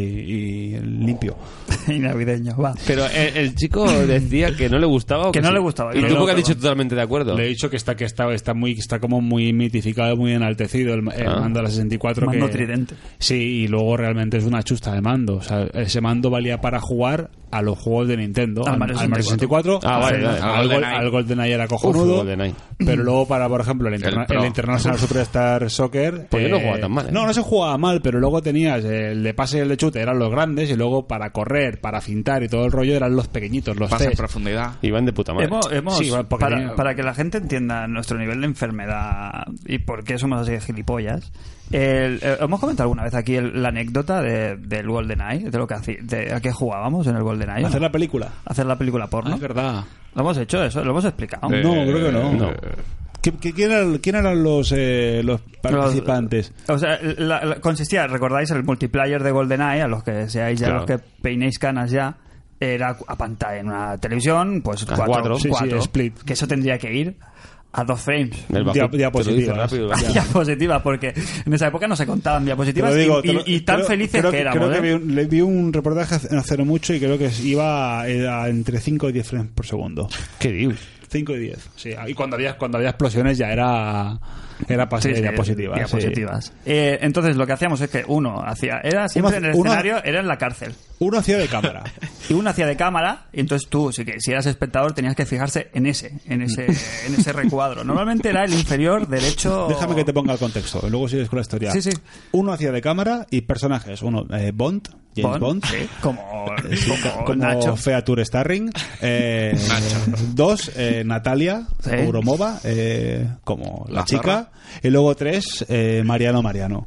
[SPEAKER 5] y- y limpio.
[SPEAKER 2] y navideño. Va.
[SPEAKER 4] Pero el, el chico decía que no le gustaba o
[SPEAKER 2] Que
[SPEAKER 4] que,
[SPEAKER 2] no
[SPEAKER 4] sí?
[SPEAKER 2] le gustaba,
[SPEAKER 4] ¿Y
[SPEAKER 2] que
[SPEAKER 4] tú
[SPEAKER 2] no,
[SPEAKER 4] porque has
[SPEAKER 2] perdón.
[SPEAKER 4] dicho totalmente de acuerdo?
[SPEAKER 5] Le he dicho que está que está, está muy está como muy mitificado, muy enaltecido el, el
[SPEAKER 4] Ah.
[SPEAKER 5] mando de la sesenta y cuatro.
[SPEAKER 2] Mando
[SPEAKER 5] que,
[SPEAKER 2] tridente.
[SPEAKER 5] Sí, y luego realmente es una chusta de mando. O sea, ese mando valía para jugar a los juegos de Nintendo,
[SPEAKER 2] Al
[SPEAKER 5] al,
[SPEAKER 2] Mario
[SPEAKER 5] al Mario sesenta y cuatro,
[SPEAKER 4] Ah, vale,
[SPEAKER 5] al,
[SPEAKER 4] vale.
[SPEAKER 5] al,
[SPEAKER 3] Al
[SPEAKER 5] Gol-
[SPEAKER 3] GoldenEye.
[SPEAKER 5] al GoldenEye era
[SPEAKER 4] Uf,
[SPEAKER 5] cojonudo.
[SPEAKER 4] GoldenEye.
[SPEAKER 5] Pero luego para, por ejemplo, el, interna-
[SPEAKER 3] El Pro.
[SPEAKER 5] el International Superstar Soccer... eh,
[SPEAKER 4] Pues yo no jugaba tan mal, ¿eh?
[SPEAKER 5] No, no se jugaba mal, pero luego tenías el de pase y el de chute, eran los grandes, y luego para correr, para fintar y todo el rollo eran los pequeñitos, los
[SPEAKER 3] Pasa en
[SPEAKER 5] Cs.
[SPEAKER 3] profundidad.
[SPEAKER 4] Y van de puta madre.
[SPEAKER 2] Hemos, hemos-
[SPEAKER 5] Sí, porque
[SPEAKER 2] para,
[SPEAKER 5] tenía-
[SPEAKER 2] para que la gente entienda nuestro nivel de enfermedad y por qué somos así de gilipollas, el- eh, hemos comentado alguna vez aquí el- la anécdota de, del GoldenEye, de lo que haci- de a qué jugábamos en el GoldenEye.
[SPEAKER 5] Hacer
[SPEAKER 2] ¿no?
[SPEAKER 5] la película.
[SPEAKER 2] Hacer la película porno.
[SPEAKER 5] Ah, es verdad.
[SPEAKER 2] Lo hemos hecho eso, lo hemos explicado.
[SPEAKER 3] Eh,
[SPEAKER 5] No, creo que no.
[SPEAKER 3] no.
[SPEAKER 5] ¿Qué- qué- quién, eran, quién eran los, eh, los participantes?
[SPEAKER 2] O sea, la- la- consistía, recordáis el multiplayer de GoldenEye, a los que seáis ya
[SPEAKER 4] Claro.
[SPEAKER 2] los que peinéis canas ya, era a pantalla en una televisión, pues
[SPEAKER 4] A
[SPEAKER 2] cuatro,
[SPEAKER 4] cuatro.
[SPEAKER 5] Sí, sí,
[SPEAKER 2] cuatro,
[SPEAKER 5] split.
[SPEAKER 2] que eso tendría que ir a dos frames.
[SPEAKER 4] El
[SPEAKER 5] Dia-
[SPEAKER 4] bajito, te lo dice
[SPEAKER 5] diapositivas.
[SPEAKER 4] rápido, el
[SPEAKER 2] A
[SPEAKER 4] bajito.
[SPEAKER 2] diapositivas, porque en esa época no se contaban
[SPEAKER 5] Te
[SPEAKER 2] diapositivas
[SPEAKER 5] lo digo,
[SPEAKER 2] y,
[SPEAKER 5] te lo-
[SPEAKER 2] y- y tan
[SPEAKER 5] creo-
[SPEAKER 2] felices
[SPEAKER 5] creo
[SPEAKER 2] que éramos.
[SPEAKER 5] Creo que
[SPEAKER 2] ¿eh?
[SPEAKER 5] vi un, le vi un reportaje hace hace no mucho y creo que iba a, a entre cinco y diez frames por segundo.
[SPEAKER 4] ¿Qué dios?
[SPEAKER 5] cinco y diez. Sí, y cuando había, cuando había explosiones ya era era pase
[SPEAKER 2] Sí,
[SPEAKER 5] de
[SPEAKER 2] sí,
[SPEAKER 5] diapositivas. sí.
[SPEAKER 2] diapositivas. Eh, entonces lo que hacíamos es que uno hacía, era siempre
[SPEAKER 5] Uno-
[SPEAKER 2] en el
[SPEAKER 5] uno-
[SPEAKER 2] escenario, era en la cárcel.
[SPEAKER 5] Uno hacía de cámara.
[SPEAKER 2] Y uno hacía de cámara, y entonces tú, si, que, si eras espectador, tenías que fijarse en ese, en ese, en ese recuadro. Normalmente era el inferior derecho.
[SPEAKER 5] Déjame que te ponga el contexto, y luego sigues con la historia.
[SPEAKER 2] Sí, sí.
[SPEAKER 5] Uno hacía de cámara y personajes. Uno, eh, Bond, James Bond.
[SPEAKER 2] sí, como, como,
[SPEAKER 5] Como
[SPEAKER 2] Nacho.
[SPEAKER 5] Feature Starring. Eh, dos, eh, Natalia
[SPEAKER 2] Sí.
[SPEAKER 5] Uromova, eh, como la,
[SPEAKER 3] La
[SPEAKER 5] chica.
[SPEAKER 3] zorra.
[SPEAKER 5] Y luego tres, eh, Mariano Mariano.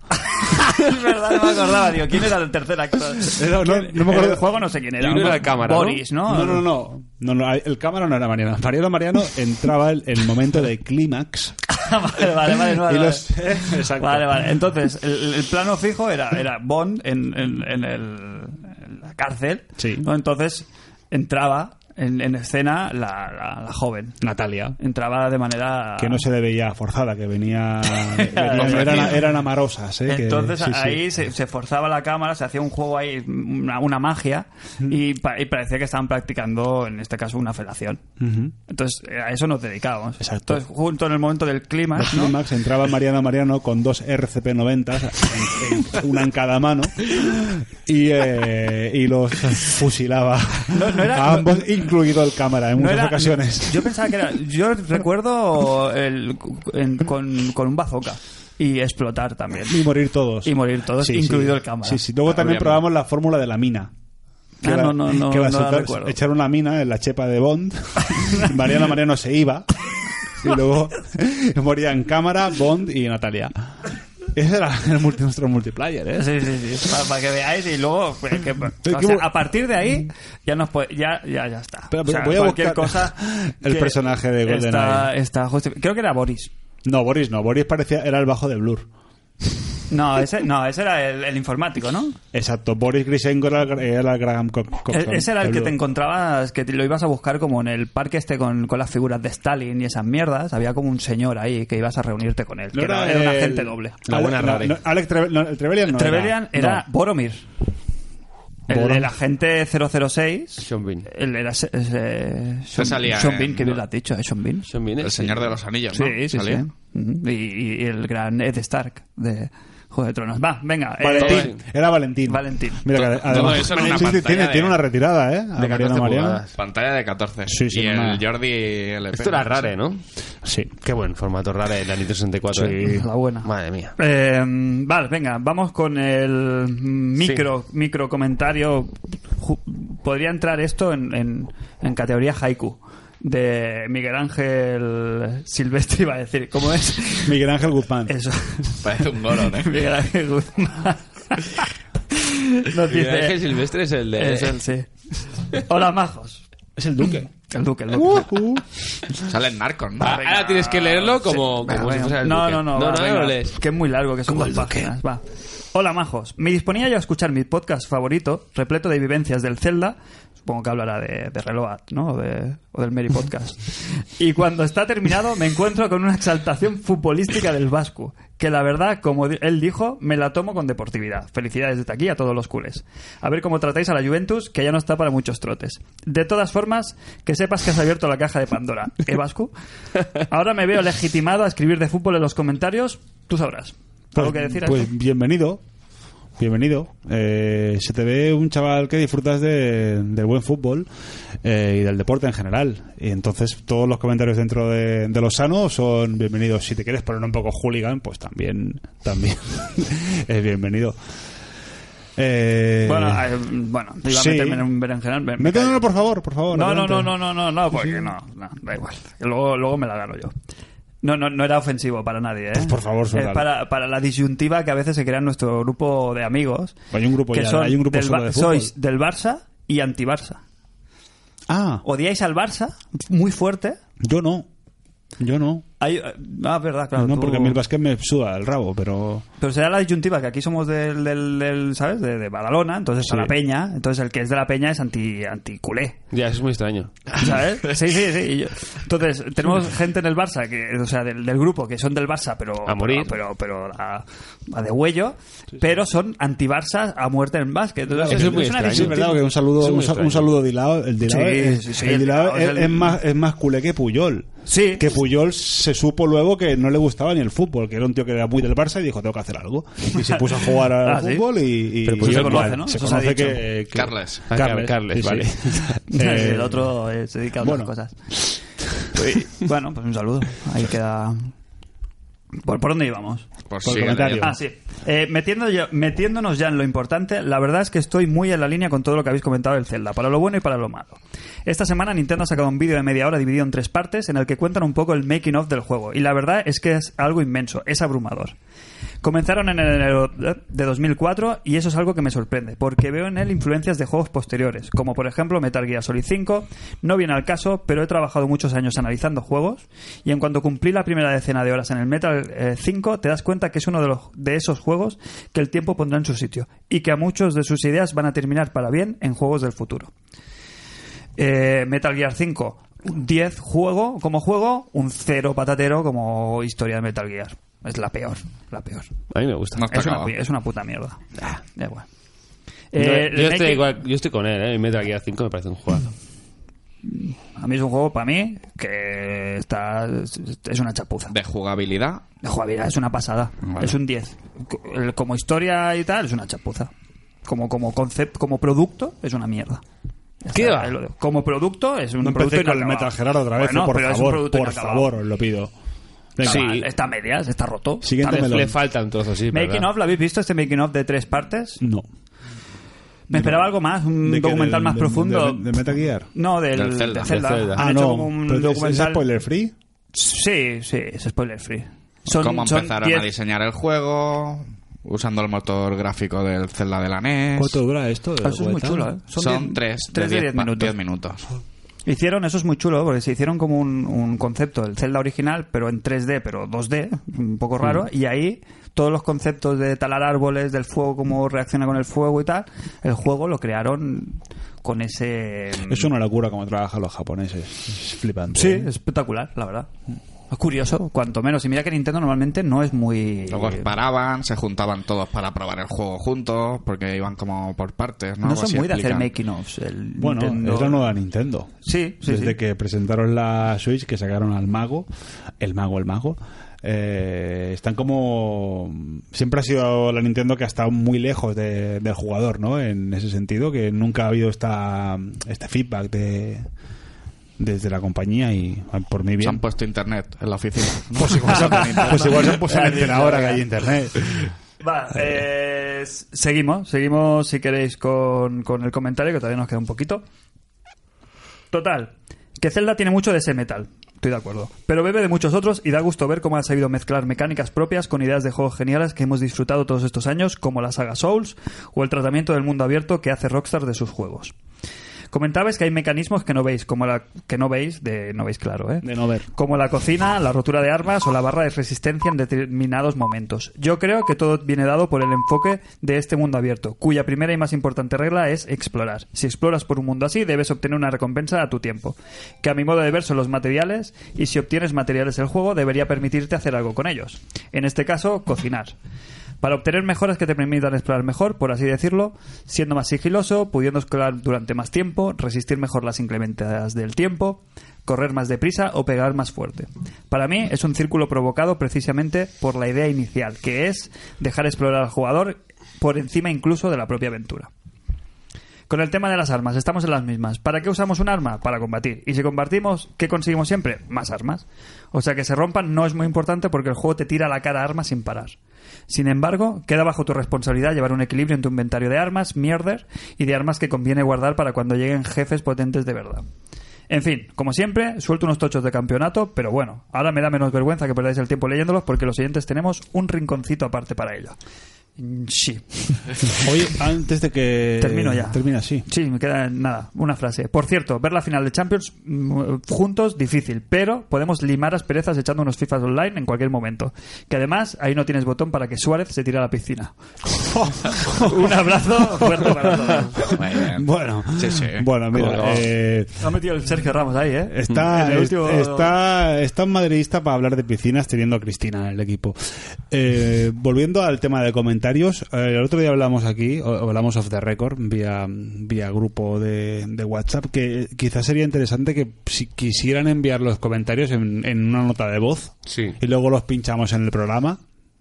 [SPEAKER 2] Es verdad, no me acordaba, digo, ¿quién era el tercer actor?
[SPEAKER 5] No, no, no me
[SPEAKER 2] En
[SPEAKER 5] acuerdo.
[SPEAKER 2] el juego no sé quién era.
[SPEAKER 4] Y uno era el cámara, ¿no?
[SPEAKER 2] Boris, ¿no?
[SPEAKER 5] No, no, no, no, no, el cámara no era Mariano. Mariano Mariano entraba el, el momento de clímax.
[SPEAKER 2] vale, vale, vale. vale,
[SPEAKER 5] Y
[SPEAKER 2] vale.
[SPEAKER 5] los- eh, exacto.
[SPEAKER 2] Vale, vale. Entonces, el, el plano fijo era, era Bond en, en, en el, en la cárcel.
[SPEAKER 5] Sí.
[SPEAKER 2] ¿no? Entonces, entraba en, en escena la, la, la joven.
[SPEAKER 5] Natalia.
[SPEAKER 2] Entraba de manera...
[SPEAKER 5] Que no se le veía forzada, que venía. venía- eran, eran amarosas, ¿eh? que-
[SPEAKER 2] Entonces
[SPEAKER 5] sí, sí.
[SPEAKER 2] ahí Se, se forzaba la cámara, se hacía un juego ahí, una, una magia, y, pa- y parecía que estaban practicando, en este caso, una felación.
[SPEAKER 5] Ujú.
[SPEAKER 2] Entonces eh, a eso nos dedicábamos.
[SPEAKER 5] Exacto.
[SPEAKER 2] Entonces, junto en el momento del
[SPEAKER 5] El
[SPEAKER 2] clímax, ¿no?
[SPEAKER 5] clímax entraba Mariano Mariano con dos R C P noventa, en- en- una en cada mano, y, eh, y los fusilaba
[SPEAKER 2] No, no era-
[SPEAKER 5] a ambos, incluido el cámara, en
[SPEAKER 2] No
[SPEAKER 5] muchas
[SPEAKER 2] era-
[SPEAKER 5] ocasiones.
[SPEAKER 2] Yo pensaba que era. Yo recuerdo el, en- con, con un bazooka y explotar también.
[SPEAKER 5] Y morir todos.
[SPEAKER 2] Y morir todos,
[SPEAKER 5] Sí,
[SPEAKER 2] incluido
[SPEAKER 5] sí.
[SPEAKER 2] el cámara.
[SPEAKER 5] Sí, sí. Luego también
[SPEAKER 3] Habría-
[SPEAKER 5] probamos la fórmula de la mina. Que
[SPEAKER 2] Ah,
[SPEAKER 5] era-
[SPEAKER 2] no, no, no,
[SPEAKER 5] que era
[SPEAKER 2] no la
[SPEAKER 5] soltar-
[SPEAKER 2] recuerdo.
[SPEAKER 5] echar una mina en la chepa de Bond. Mariano Mariano se iba. Y luego moría en cámara, Bond y Natalia. Ese era el multi- nuestro multiplayer, ¿eh?
[SPEAKER 2] Sí, sí, sí. Para, para que veáis y luego. pues, que- o
[SPEAKER 5] que
[SPEAKER 2] sea,
[SPEAKER 5] bu-
[SPEAKER 2] a partir de ahí ya nos puede, ya, ya, ya está.
[SPEAKER 5] Pero-
[SPEAKER 2] O sea,
[SPEAKER 5] pero voy a
[SPEAKER 2] cualquier
[SPEAKER 5] buscar
[SPEAKER 2] cosa.
[SPEAKER 5] el
[SPEAKER 2] que
[SPEAKER 5] personaje de GoldenEye.
[SPEAKER 2] Está, está justi- Creo que era Boris.
[SPEAKER 5] No, Boris no. Boris parecía, era el bajo de Blur.
[SPEAKER 2] No, ese, no, ese era el, el informático, ¿no?
[SPEAKER 5] Exacto. Boris Grisenko era, era el Graham Co- Co-
[SPEAKER 2] E- Ese era el
[SPEAKER 5] de
[SPEAKER 2] que
[SPEAKER 5] Blur.
[SPEAKER 2] te encontrabas, que te lo ibas a buscar como en el parque este con, con las figuras de Stalin y esas mierdas. Había como un señor ahí que ibas a reunirte con él, que
[SPEAKER 5] No
[SPEAKER 2] era, era un
[SPEAKER 5] el-
[SPEAKER 2] agente doble.
[SPEAKER 4] La buena
[SPEAKER 5] Ale- no,
[SPEAKER 4] Rari.
[SPEAKER 5] no, Alex Treve- no, el Trevelyan no
[SPEAKER 2] Trevelyan era,
[SPEAKER 5] no.
[SPEAKER 2] Boromir. El,
[SPEAKER 5] Boromir.
[SPEAKER 2] el agente cero cero seis.
[SPEAKER 4] Sean Bean.
[SPEAKER 2] Él era ese- ese- Sean,
[SPEAKER 3] salía
[SPEAKER 2] Sean
[SPEAKER 3] en-
[SPEAKER 2] Bean, que bien lo has dicho, ¿eh? Sean Bean.
[SPEAKER 4] Sean Bean,
[SPEAKER 3] El
[SPEAKER 4] sí.
[SPEAKER 3] Señor de los Anillos, ¿no?
[SPEAKER 2] Sí, sí, sí.
[SPEAKER 3] Salía.
[SPEAKER 2] Ujú. Y, y- y el gran Ed Stark de Juego de Tronos. Va, venga. eh,
[SPEAKER 5] Valentín. Era Valentín.
[SPEAKER 2] Valentín.
[SPEAKER 5] Mira, que
[SPEAKER 3] Todo
[SPEAKER 5] además,
[SPEAKER 3] eso en una
[SPEAKER 5] sí, sí,
[SPEAKER 3] pantalla
[SPEAKER 5] tiene,
[SPEAKER 3] de-
[SPEAKER 5] tiene una retirada, ¿eh? A
[SPEAKER 4] de
[SPEAKER 5] Mariano
[SPEAKER 4] catorce
[SPEAKER 5] Mariano.
[SPEAKER 4] pulgadas.
[SPEAKER 3] Pantalla de catorce.
[SPEAKER 5] Sí, sí,
[SPEAKER 3] y
[SPEAKER 5] una-
[SPEAKER 3] el Jordi L P.
[SPEAKER 4] Esto era rare, ¿no?
[SPEAKER 5] Sí.
[SPEAKER 4] Qué buen formato rare de la Nintendo sesenta y cuatro.
[SPEAKER 5] Sí.
[SPEAKER 4] ¿eh?
[SPEAKER 2] La buena.
[SPEAKER 4] Madre mía.
[SPEAKER 2] Eh, vale, venga, vamos con el micro, micro comentario. Ju- Podría entrar esto en, en, en categoría haiku de Miguel Ángel Silvestre, iba a decir. ¿Cómo es?
[SPEAKER 5] Miguel Ángel Guzmán.
[SPEAKER 2] Eso.
[SPEAKER 3] Parece un gorón, ¿eh?
[SPEAKER 2] Miguel Ángel Guzmán. Nos
[SPEAKER 4] Miguel Ángel
[SPEAKER 2] dice...
[SPEAKER 4] Silvestre es el de...
[SPEAKER 2] Es él, sí. Hola, majos.
[SPEAKER 5] Es el Duque.
[SPEAKER 2] El Duque, el Duque.
[SPEAKER 5] Uh, uh.
[SPEAKER 3] Salen narcos, ¿no?
[SPEAKER 4] Ah, ahora tienes que leerlo como,
[SPEAKER 2] Sí,
[SPEAKER 4] como
[SPEAKER 2] venga,
[SPEAKER 4] si fuese el
[SPEAKER 2] no,
[SPEAKER 4] Duque.
[SPEAKER 2] no, no,
[SPEAKER 4] no,
[SPEAKER 2] va,
[SPEAKER 4] no,
[SPEAKER 2] venga,
[SPEAKER 4] lo lees.
[SPEAKER 2] que es muy largo, que son dos páginas. Va. Hola, majos. Me disponía yo a escuchar mi podcast favorito, repleto de vivencias del Zelda. Supongo que hablará de, de Reload, ¿no? O, de, o del Merry Podcast. Y cuando está terminado, me encuentro con una exaltación futbolística del Vasco, que la verdad, como di- él dijo, me la tomo con deportividad. Felicidades desde aquí a todos los culés. A ver cómo tratáis a la Juventus, que ya no está para muchos trotes. De todas formas, que sepas que has abierto la caja de Pandora. ¿Eh, Vasco? Ahora me veo legitimado a escribir de fútbol en los comentarios. Tú sabrás. ¿Algo
[SPEAKER 5] Pues,
[SPEAKER 2] que decir a
[SPEAKER 5] pues
[SPEAKER 2] esto?
[SPEAKER 5] bienvenido. Bienvenido. Eh, se te ve un chaval que disfrutas de, del buen fútbol eh, y del deporte en general. Y entonces todos los comentarios dentro de, de lo sano son bienvenidos. Si te quieres poner un poco hooligan, pues también, también es bienvenido. Eh,
[SPEAKER 2] Bueno, eh, bueno, iba a
[SPEAKER 5] sí.
[SPEAKER 2] meterme en un berenjenal. me- me
[SPEAKER 5] Métetelo,
[SPEAKER 2] callo.
[SPEAKER 5] por favor, por favor.
[SPEAKER 2] No, no,
[SPEAKER 5] adelante.
[SPEAKER 2] no, no, no, no, no, porque no, no, da igual. Luego, luego me la gano yo. No, no, no era ofensivo para nadie, ¿eh?
[SPEAKER 5] Pues por favor,
[SPEAKER 2] Es
[SPEAKER 5] suéltalo.
[SPEAKER 2] para, para la disyuntiva que a veces se crea en nuestro grupo de amigos.
[SPEAKER 5] Hay un grupo
[SPEAKER 2] que
[SPEAKER 5] ya,
[SPEAKER 2] son
[SPEAKER 5] hay un grupo
[SPEAKER 2] del
[SPEAKER 5] solo
[SPEAKER 2] Ba-
[SPEAKER 5] de fútbol.
[SPEAKER 2] Sois del Barça y anti-Barça.
[SPEAKER 5] Ah,
[SPEAKER 2] Odiáis al Barça muy fuerte.
[SPEAKER 5] yo no. Yo no.
[SPEAKER 2] Hay, ah, verdad, claro.
[SPEAKER 5] no,
[SPEAKER 2] tú-
[SPEAKER 5] porque a mí el básquet me suda el rabo, pero...
[SPEAKER 2] Pero será la disyuntiva, que aquí somos del, del, del, ¿sabes? De, de Badalona, entonces
[SPEAKER 5] Sí.
[SPEAKER 2] a la Peña. Entonces el que es de la Peña es anti, anti-culé.
[SPEAKER 4] Ya, eso es muy extraño.
[SPEAKER 2] ¿Sabes? Sí, sí, sí. Y yo- Entonces, tenemos gente en el Barça, que, o sea, del, del grupo, que son del Barça, pero
[SPEAKER 4] A morir.
[SPEAKER 2] pero, pero, pero a, a de huello, pero son anti-Barça a muerte en básquet. Entonces,
[SPEAKER 4] Eso es muy
[SPEAKER 2] una
[SPEAKER 4] extraño.
[SPEAKER 5] Sí, es
[SPEAKER 2] disyuntiva.
[SPEAKER 5] verdad que un saludo,
[SPEAKER 4] Eso es
[SPEAKER 5] un,
[SPEAKER 4] muy
[SPEAKER 5] sa- un
[SPEAKER 4] extraño.
[SPEAKER 5] saludo Dilao, el Dilao,
[SPEAKER 2] Sí,
[SPEAKER 5] es,
[SPEAKER 2] sí, sí,
[SPEAKER 5] el
[SPEAKER 2] el
[SPEAKER 5] Dilao
[SPEAKER 2] Dilao es
[SPEAKER 5] es,
[SPEAKER 2] el-
[SPEAKER 5] es más es más culé que Puyol.
[SPEAKER 2] Sí.
[SPEAKER 5] Que Puyol se supo luego que no le gustaba ni el fútbol, que era un tío que era muy del Barça y dijo, tengo que hacer algo. Y se puso a jugar al
[SPEAKER 2] Ah, ¿sí?
[SPEAKER 5] fútbol y, y-
[SPEAKER 2] Pero
[SPEAKER 5] y
[SPEAKER 2] Puyol se conoce,
[SPEAKER 5] igual,
[SPEAKER 2] ¿no?
[SPEAKER 5] Se
[SPEAKER 2] Eso se ha
[SPEAKER 5] conoce
[SPEAKER 2] dicho.
[SPEAKER 5] que, que-
[SPEAKER 3] Carles.
[SPEAKER 4] Ah,
[SPEAKER 5] Carles,
[SPEAKER 4] Carles,
[SPEAKER 5] sí,
[SPEAKER 4] vale.
[SPEAKER 5] sí.
[SPEAKER 2] Eh,
[SPEAKER 5] Eh,
[SPEAKER 2] el otro eh, se dedica a otras
[SPEAKER 5] bueno.
[SPEAKER 2] cosas. Bueno, pues un saludo. Ahí queda. ¿Por, por dónde íbamos?
[SPEAKER 3] Pues
[SPEAKER 5] Por
[SPEAKER 3] sigue
[SPEAKER 5] comentario.
[SPEAKER 3] leyendo.
[SPEAKER 2] Ah, sí. Eh, metiendo ya- metiéndonos ya en lo importante, la verdad es que estoy muy en la línea con todo lo que habéis comentado del Zelda, para lo bueno y para lo malo. Esta semana Nintendo ha sacado un vídeo de media hora dividido en tres partes en el que cuentan un poco el making of del juego, y la verdad es que es algo inmenso, es abrumador. Comenzaron en enero de dos mil cuatro y eso es algo que me sorprende, porque veo en él influencias de juegos posteriores, como por ejemplo Metal Gear Solid cinco. No viene al caso, pero he trabajado muchos años analizando juegos y en cuanto cumplí la primera decena de horas en el Metal eh, cinco, te das cuenta que es uno de, los, de esos juegos que el tiempo pondrá en su sitio y que a muchos de sus ideas van a terminar para bien en juegos del futuro. Eh, Metal Gear cinco, un diez juego como juego, un cero patatero como historia de Metal Gear. Es la peor, la peor.
[SPEAKER 4] A mí me gusta.
[SPEAKER 3] No está
[SPEAKER 2] Es una,
[SPEAKER 3] acabado.
[SPEAKER 2] es una puta mierda. Ah, da igual.
[SPEAKER 4] Yo,
[SPEAKER 2] Eh,
[SPEAKER 4] yo estoy
[SPEAKER 2] Making-
[SPEAKER 4] igual- yo estoy con él, ¿eh? Metal Gear cinco me parece un juego.
[SPEAKER 2] A mí es un juego, para mí, que está es, es una chapuza.
[SPEAKER 3] De jugabilidad,
[SPEAKER 2] De jugabilidad, es una pasada.
[SPEAKER 3] Vale.
[SPEAKER 2] Es un diez. El- Como historia y tal, es una chapuza. Como, como concepto, como producto, es una mierda. Ya
[SPEAKER 4] ¿Qué
[SPEAKER 2] está,
[SPEAKER 4] va?
[SPEAKER 2] ahí lo dejo. Como producto, es un
[SPEAKER 5] No
[SPEAKER 2] producto
[SPEAKER 5] empecé con el
[SPEAKER 2] inacabado.
[SPEAKER 5] Metal Gerardo otra vez,
[SPEAKER 2] Bueno,
[SPEAKER 5] por
[SPEAKER 2] pero es un
[SPEAKER 5] favor,
[SPEAKER 2] producto
[SPEAKER 5] por
[SPEAKER 2] inacabado.
[SPEAKER 5] favor, os lo pido. Venga.
[SPEAKER 2] Está
[SPEAKER 4] Sí.
[SPEAKER 2] mal, está a medias, está roto.
[SPEAKER 5] Siguiente
[SPEAKER 2] Está-
[SPEAKER 5] melón.
[SPEAKER 4] Le falta un trozo, sí.
[SPEAKER 2] Making
[SPEAKER 4] ¿verdad?
[SPEAKER 2] of, ¿lo habéis visto este making of de tres partes?
[SPEAKER 5] No.
[SPEAKER 2] Me esperaba algo más, un
[SPEAKER 5] ¿De qué?
[SPEAKER 2] documental
[SPEAKER 5] ¿Del-
[SPEAKER 2] más
[SPEAKER 5] de-
[SPEAKER 2] profundo.
[SPEAKER 5] de, de Metal Gear?
[SPEAKER 2] No, del,
[SPEAKER 3] Del Zelda.
[SPEAKER 2] de Zelda.
[SPEAKER 4] Del Zelda.
[SPEAKER 2] Han
[SPEAKER 5] Ah,
[SPEAKER 2] hecho
[SPEAKER 5] no.
[SPEAKER 2] como un
[SPEAKER 5] pero ¿es- ¿Es
[SPEAKER 2] documental.
[SPEAKER 5] spoiler free?
[SPEAKER 2] Sí, sí, es spoiler free. Son,
[SPEAKER 3] cómo
[SPEAKER 2] son
[SPEAKER 3] empezaron
[SPEAKER 2] diez-
[SPEAKER 3] a diseñar el juego, usando el motor gráfico del Zelda de la N E S.
[SPEAKER 5] ¿Cuánto dura esto?
[SPEAKER 2] Eso es muy chulo, ¿eh?
[SPEAKER 3] Son,
[SPEAKER 2] diez-
[SPEAKER 3] tres,
[SPEAKER 2] tres
[SPEAKER 3] de
[SPEAKER 2] de
[SPEAKER 3] diez
[SPEAKER 2] diez minutos.
[SPEAKER 3] diez minutos.
[SPEAKER 2] Hicieron, eso es muy chulo, porque se hicieron como un, un concepto del Zelda original, pero en tres D, pero dos D, un poco raro, y ahí todos los conceptos de talar árboles, del fuego, cómo reacciona con el fuego y tal, el juego lo crearon con ese...
[SPEAKER 5] Es una locura como trabajan los japoneses. Es flipante.
[SPEAKER 2] Sí,
[SPEAKER 5] ¿eh?
[SPEAKER 2] es espectacular, la verdad. Es curioso, cuanto menos. Y mira que Nintendo normalmente no es muy...
[SPEAKER 3] Luego paraban, se juntaban todos para probar el juego juntos, porque iban como por partes, ¿no?
[SPEAKER 2] No
[SPEAKER 3] Algo
[SPEAKER 2] son
[SPEAKER 3] así
[SPEAKER 2] muy de hacer
[SPEAKER 3] explican.
[SPEAKER 2] making ofs. El
[SPEAKER 5] Bueno,
[SPEAKER 2] Nintendo-
[SPEAKER 5] es la nueva Nintendo.
[SPEAKER 2] Sí, sí,
[SPEAKER 5] Desde
[SPEAKER 2] sí.
[SPEAKER 5] que presentaron la Switch, que sacaron al mago, el mago, el mago, eh, están como... Siempre ha sido la Nintendo que ha estado muy lejos de, del jugador, ¿no? En ese sentido, que nunca ha habido esta este feedback de desde la compañía y por mí bien.
[SPEAKER 3] Se han puesto internet en la oficina, ¿no?
[SPEAKER 5] Pues igual se han, pues igual se han puesto en ahora que hay internet.
[SPEAKER 2] Va, eh, seguimos, seguimos si queréis con, con el comentario, que todavía nos queda un poquito. Total, que Zelda tiene mucho de ese metal, estoy de acuerdo, pero bebe de muchos otros y da gusto ver cómo ha sabido mezclar mecánicas propias con ideas de juegos geniales que hemos disfrutado todos estos años, como la saga Souls o el tratamiento del mundo abierto que hace Rockstar de sus juegos. Comentabais que hay mecanismos que no veis, como la que no veis, de no veis claro, ¿eh?
[SPEAKER 5] De no ver.
[SPEAKER 2] Como la cocina, la rotura de armas o la barra de resistencia en determinados momentos. Yo creo que todo viene dado por el enfoque de este mundo abierto, cuya primera y más importante regla es explorar. Si exploras por un mundo así, debes obtener una recompensa a tu tiempo, que a mi modo de ver son los materiales, y si obtienes materiales del juego, debería permitirte hacer algo con ellos. En este caso, cocinar. Para obtener mejoras que te permitan explorar mejor, por así decirlo, siendo más sigiloso, pudiendo explorar durante más tiempo, resistir mejor las inclemencias del tiempo, correr más deprisa o pegar más fuerte. Para mí es un círculo provocado precisamente por la idea inicial, que es dejar explorar al jugador por encima incluso de la propia aventura. Con el tema de las armas, estamos en las mismas. ¿Para qué usamos un arma? Para combatir. Y si combatimos, ¿qué conseguimos siempre? Más armas. O sea, que se rompan no es muy importante porque el juego te tira a la cara armas sin parar. Sin embargo, queda bajo tu responsabilidad llevar un equilibrio en tu inventario de armas, mierder, y de armas que conviene guardar para cuando lleguen jefes potentes de verdad. En fin, como siempre, suelto unos tochos de campeonato, pero bueno, ahora me da menos vergüenza que perdáis el tiempo leyéndolos porque los siguientes tenemos un rinconcito aparte para ello. Sí.
[SPEAKER 5] Oye, antes de que...
[SPEAKER 2] Termino ya.
[SPEAKER 5] Termina, sí.
[SPEAKER 2] Sí, me queda nada, una frase. Por cierto, ver la final de Champions mm, juntos, difícil, pero podemos limar asperezas echando unos FIFAs online en cualquier momento. Que además, ahí no tienes botón para que Suárez se tire a la piscina. Un abrazo fuerte para todos.
[SPEAKER 3] Muy bien.
[SPEAKER 5] Bueno,
[SPEAKER 3] Sí, sí.
[SPEAKER 5] bueno, mira,
[SPEAKER 3] Bueno.
[SPEAKER 5] eh,
[SPEAKER 2] Ha metido el Sergio Ramos ahí, ¿eh?
[SPEAKER 5] Está,
[SPEAKER 2] En el último-
[SPEAKER 5] está, está madridista para hablar de piscinas teniendo a Cristina en el equipo. Eh, volviendo al tema de comentarios, eh, el otro día hablamos aquí, o- hablamos off the record, vía, vía grupo de, de WhatsApp, que quizás sería interesante que si quisieran enviar los comentarios en, en una nota de voz
[SPEAKER 4] Sí.
[SPEAKER 5] y luego los pinchamos en el programa.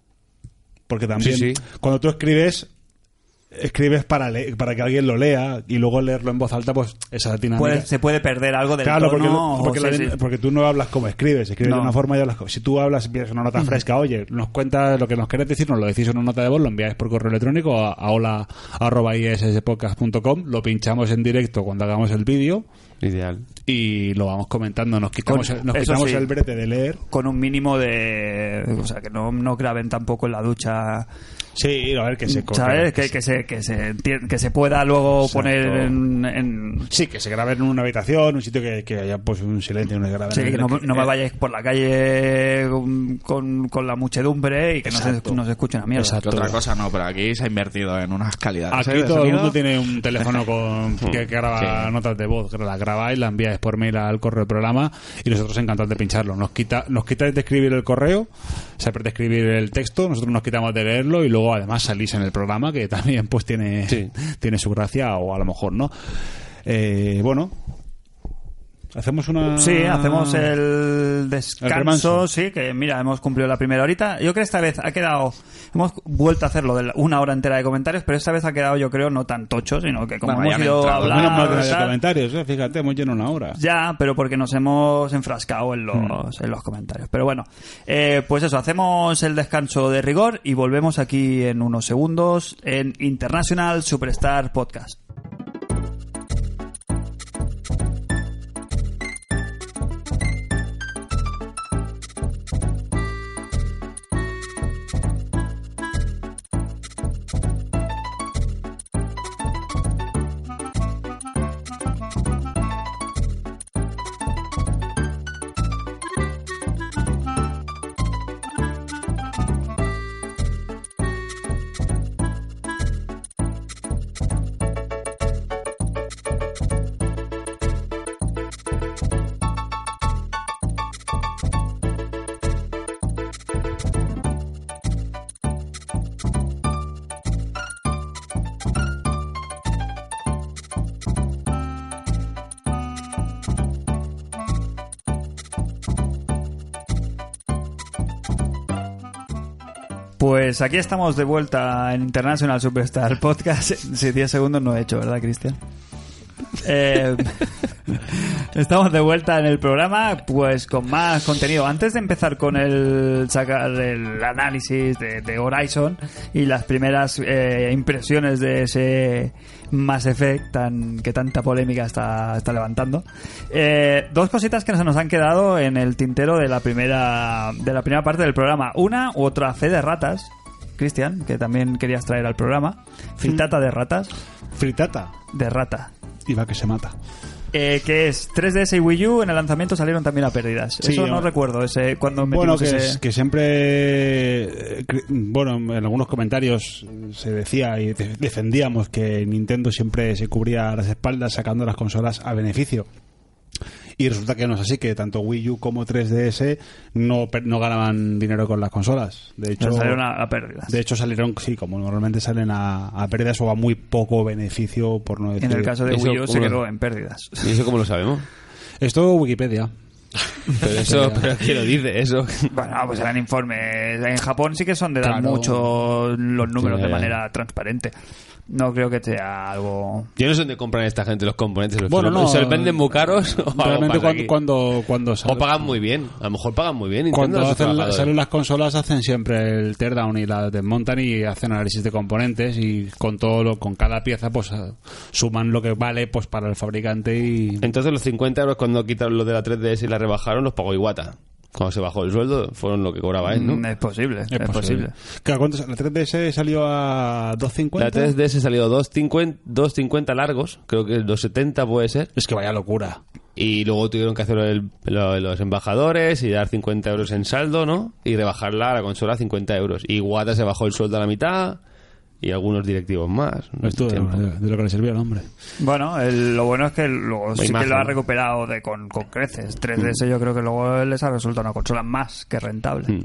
[SPEAKER 5] Porque también,
[SPEAKER 4] Sí, sí.
[SPEAKER 5] cuando tú escribes, escribes para le- para que alguien lo lea y luego leerlo en voz alta, pues esa dinámica.
[SPEAKER 2] Puede- se puede perder algo del
[SPEAKER 5] Claro, porque,
[SPEAKER 2] tono.
[SPEAKER 5] porque,
[SPEAKER 2] o-
[SPEAKER 5] la-
[SPEAKER 2] sí, sí.
[SPEAKER 5] porque tú no hablas como escribes, escribes
[SPEAKER 2] No.
[SPEAKER 5] de una forma y hablas como... Si tú hablas, envías una nota fresca, oye, nos cuentas lo que nos querés decir, nos lo decís en una nota de voz, lo enviáis por correo electrónico a, a hola arroba isspodcast punto com, lo pinchamos en directo cuando hagamos el vídeo
[SPEAKER 4] Ideal.
[SPEAKER 5] y lo vamos comentando, nos quitamos,
[SPEAKER 2] Con-
[SPEAKER 5] el, nos
[SPEAKER 2] eso
[SPEAKER 5] quitamos
[SPEAKER 2] sí.
[SPEAKER 5] el brete de leer.
[SPEAKER 2] Con un mínimo de... O sea, que no, no graben tampoco en la ducha...
[SPEAKER 5] Sí, a ver, que se...
[SPEAKER 2] ¿Sabes? Que, que, se, que, se, enti- que se pueda luego
[SPEAKER 5] Exacto.
[SPEAKER 2] poner en... en-
[SPEAKER 5] Sí, que se graben en una habitación, un sitio que, que haya pues un silencio, no se graben.
[SPEAKER 2] Sí,
[SPEAKER 5] en
[SPEAKER 2] que
[SPEAKER 5] el-
[SPEAKER 2] no, no me vayáis por la calle con, con, con la muchedumbre y que no se,
[SPEAKER 5] Exacto.
[SPEAKER 2] no se escuche una mierda.
[SPEAKER 5] Exacto.
[SPEAKER 3] Que otra cosa no, pero aquí se ha invertido en unas calidades.
[SPEAKER 5] Aquí
[SPEAKER 3] ¿eh? de
[SPEAKER 5] todo el
[SPEAKER 3] sonido.
[SPEAKER 5] mundo tiene un teléfono con que, que graba
[SPEAKER 3] Sí.
[SPEAKER 5] notas de voz, que la grabáis, la enviáis por mail al correo del programa y nosotros encantados de pincharlo. Nos quita, nos quitáis de escribir el correo, o sea, de escribir el texto, nosotros nos quitamos de leerlo y luego además salís en el programa, que también pues tiene,
[SPEAKER 4] Sí.
[SPEAKER 5] tiene su gracia, o a lo mejor no. Eh, bueno, hacemos una...
[SPEAKER 2] Sí, hacemos el
[SPEAKER 5] El
[SPEAKER 2] descanso,
[SPEAKER 5] remanso.
[SPEAKER 2] sí, que mira, hemos cumplido la primera horita. Yo creo que esta vez ha quedado, hemos vuelto a hacerlo de la- una hora entera de comentarios, pero esta vez ha quedado, yo creo, no tan tocho, sino que como
[SPEAKER 3] Bueno, ya
[SPEAKER 2] hemos
[SPEAKER 3] han
[SPEAKER 2] ido
[SPEAKER 3] entrado.
[SPEAKER 2] hablando...
[SPEAKER 5] Menos mal que no haya
[SPEAKER 2] tal,
[SPEAKER 5] comentarios, ¿eh? Fíjate, hemos lleno una hora.
[SPEAKER 2] Ya, pero porque nos hemos enfrascado en los,
[SPEAKER 5] Hmm.
[SPEAKER 2] en los comentarios. Pero bueno, eh, pues eso, hacemos el descanso de rigor y volvemos aquí en unos segundos en International Superstar Podcast. Pues aquí estamos de vuelta en International Superstar Podcast. Si diez segundos no he hecho, ¿verdad, Cristian? Eh, estamos de vuelta en el programa, pues con más contenido. Antes de empezar con el sacar el análisis de, de Horizon y las primeras eh, impresiones de ese Mass Effect tan, que tanta polémica está, está levantando, eh, dos cositas que se nos han quedado en el tintero de la primera de la primera parte del programa. Una u otra fe de ratas, Cristian, que también querías traer al programa. Fritata de ratas.
[SPEAKER 5] Fritata
[SPEAKER 2] De rata.
[SPEAKER 5] y va que se mata.
[SPEAKER 2] Eh, que es tres D S y Wii U en el lanzamiento salieron también a pérdidas.
[SPEAKER 5] Sí,
[SPEAKER 2] Eso no
[SPEAKER 5] yo-
[SPEAKER 2] recuerdo ese cuando metimos
[SPEAKER 5] Bueno, que,
[SPEAKER 2] ese...
[SPEAKER 5] es- que siempre, eh, cri- bueno, en algunos comentarios se decía y de- defendíamos que Nintendo siempre se cubría las espaldas sacando las consolas a beneficio. Y resulta que no es así, que tanto Wii U como tres D S no, per- no ganaban dinero con las consolas. De hecho,
[SPEAKER 2] salieron a, a pérdidas.
[SPEAKER 5] de hecho salieron, sí, como normalmente salen a, a pérdidas o a muy poco beneficio, por no decir...
[SPEAKER 2] En el caso de
[SPEAKER 4] Eso,
[SPEAKER 2] Wii U se
[SPEAKER 4] ¿cómo?
[SPEAKER 2] quedó en pérdidas.
[SPEAKER 4] ¿Y eso cómo lo sabemos?
[SPEAKER 5] Esto Wikipedia.
[SPEAKER 4] Pero eso, pero ¿quién lo dice? Eso.
[SPEAKER 2] Bueno, pues eran informes. En Japón sí que son de dar
[SPEAKER 5] Claro.
[SPEAKER 2] mucho los números
[SPEAKER 4] Sí,
[SPEAKER 2] de
[SPEAKER 4] ya.
[SPEAKER 2] manera transparente. No creo que sea algo...
[SPEAKER 4] Yo no sé dónde compran esta gente los componentes. ¿Los
[SPEAKER 5] Bueno,
[SPEAKER 4] que lo-
[SPEAKER 5] no.
[SPEAKER 4] ¿Se los venden muy caros o algo
[SPEAKER 5] Realmente
[SPEAKER 4] pasa
[SPEAKER 5] cuando,
[SPEAKER 4] aquí?
[SPEAKER 5] cuando, cuando,
[SPEAKER 4] O
[SPEAKER 5] sal-
[SPEAKER 4] pagan muy bien. A lo mejor pagan muy bien. Nintendo
[SPEAKER 5] cuando
[SPEAKER 4] a sus
[SPEAKER 5] hacen la-
[SPEAKER 4] trabajadores.
[SPEAKER 5] salen las consolas hacen siempre el teardown y la desmontan y hacen análisis de componentes y con todo lo, con cada pieza pues eh, suman lo que vale pues para el fabricante y
[SPEAKER 4] Entonces los cincuenta euros cuando quitaron lo de la tres D S y la rebajaron los pagó Iwata. Cuando se bajó el sueldo fueron lo que cobraba él, ¿no?
[SPEAKER 2] Mm, Es posible, es, posible.
[SPEAKER 5] Claro, ¿cuánto- la tres D S salió a dos cincuenta.
[SPEAKER 4] La tres D S salió dos cincuenta largos, creo que dos setenta puede ser.
[SPEAKER 5] Es que vaya locura.
[SPEAKER 4] Y luego tuvieron que hacer el- lo- los embajadores y dar cincuenta euros en saldo, ¿no? Y rebajarla a la consola a cincuenta euros. Y Iwata se bajó el sueldo a la mitad y algunos directivos más. No
[SPEAKER 5] Esto de,
[SPEAKER 4] tiempo.
[SPEAKER 5] de lo que le servía al hombre.
[SPEAKER 2] Bueno, el- lo bueno es que luego sí
[SPEAKER 4] imagen.
[SPEAKER 2] que lo ha recuperado de con, con creces. tres D S yo creo que luego les ha resultado una consola más que rentable.
[SPEAKER 4] Mm.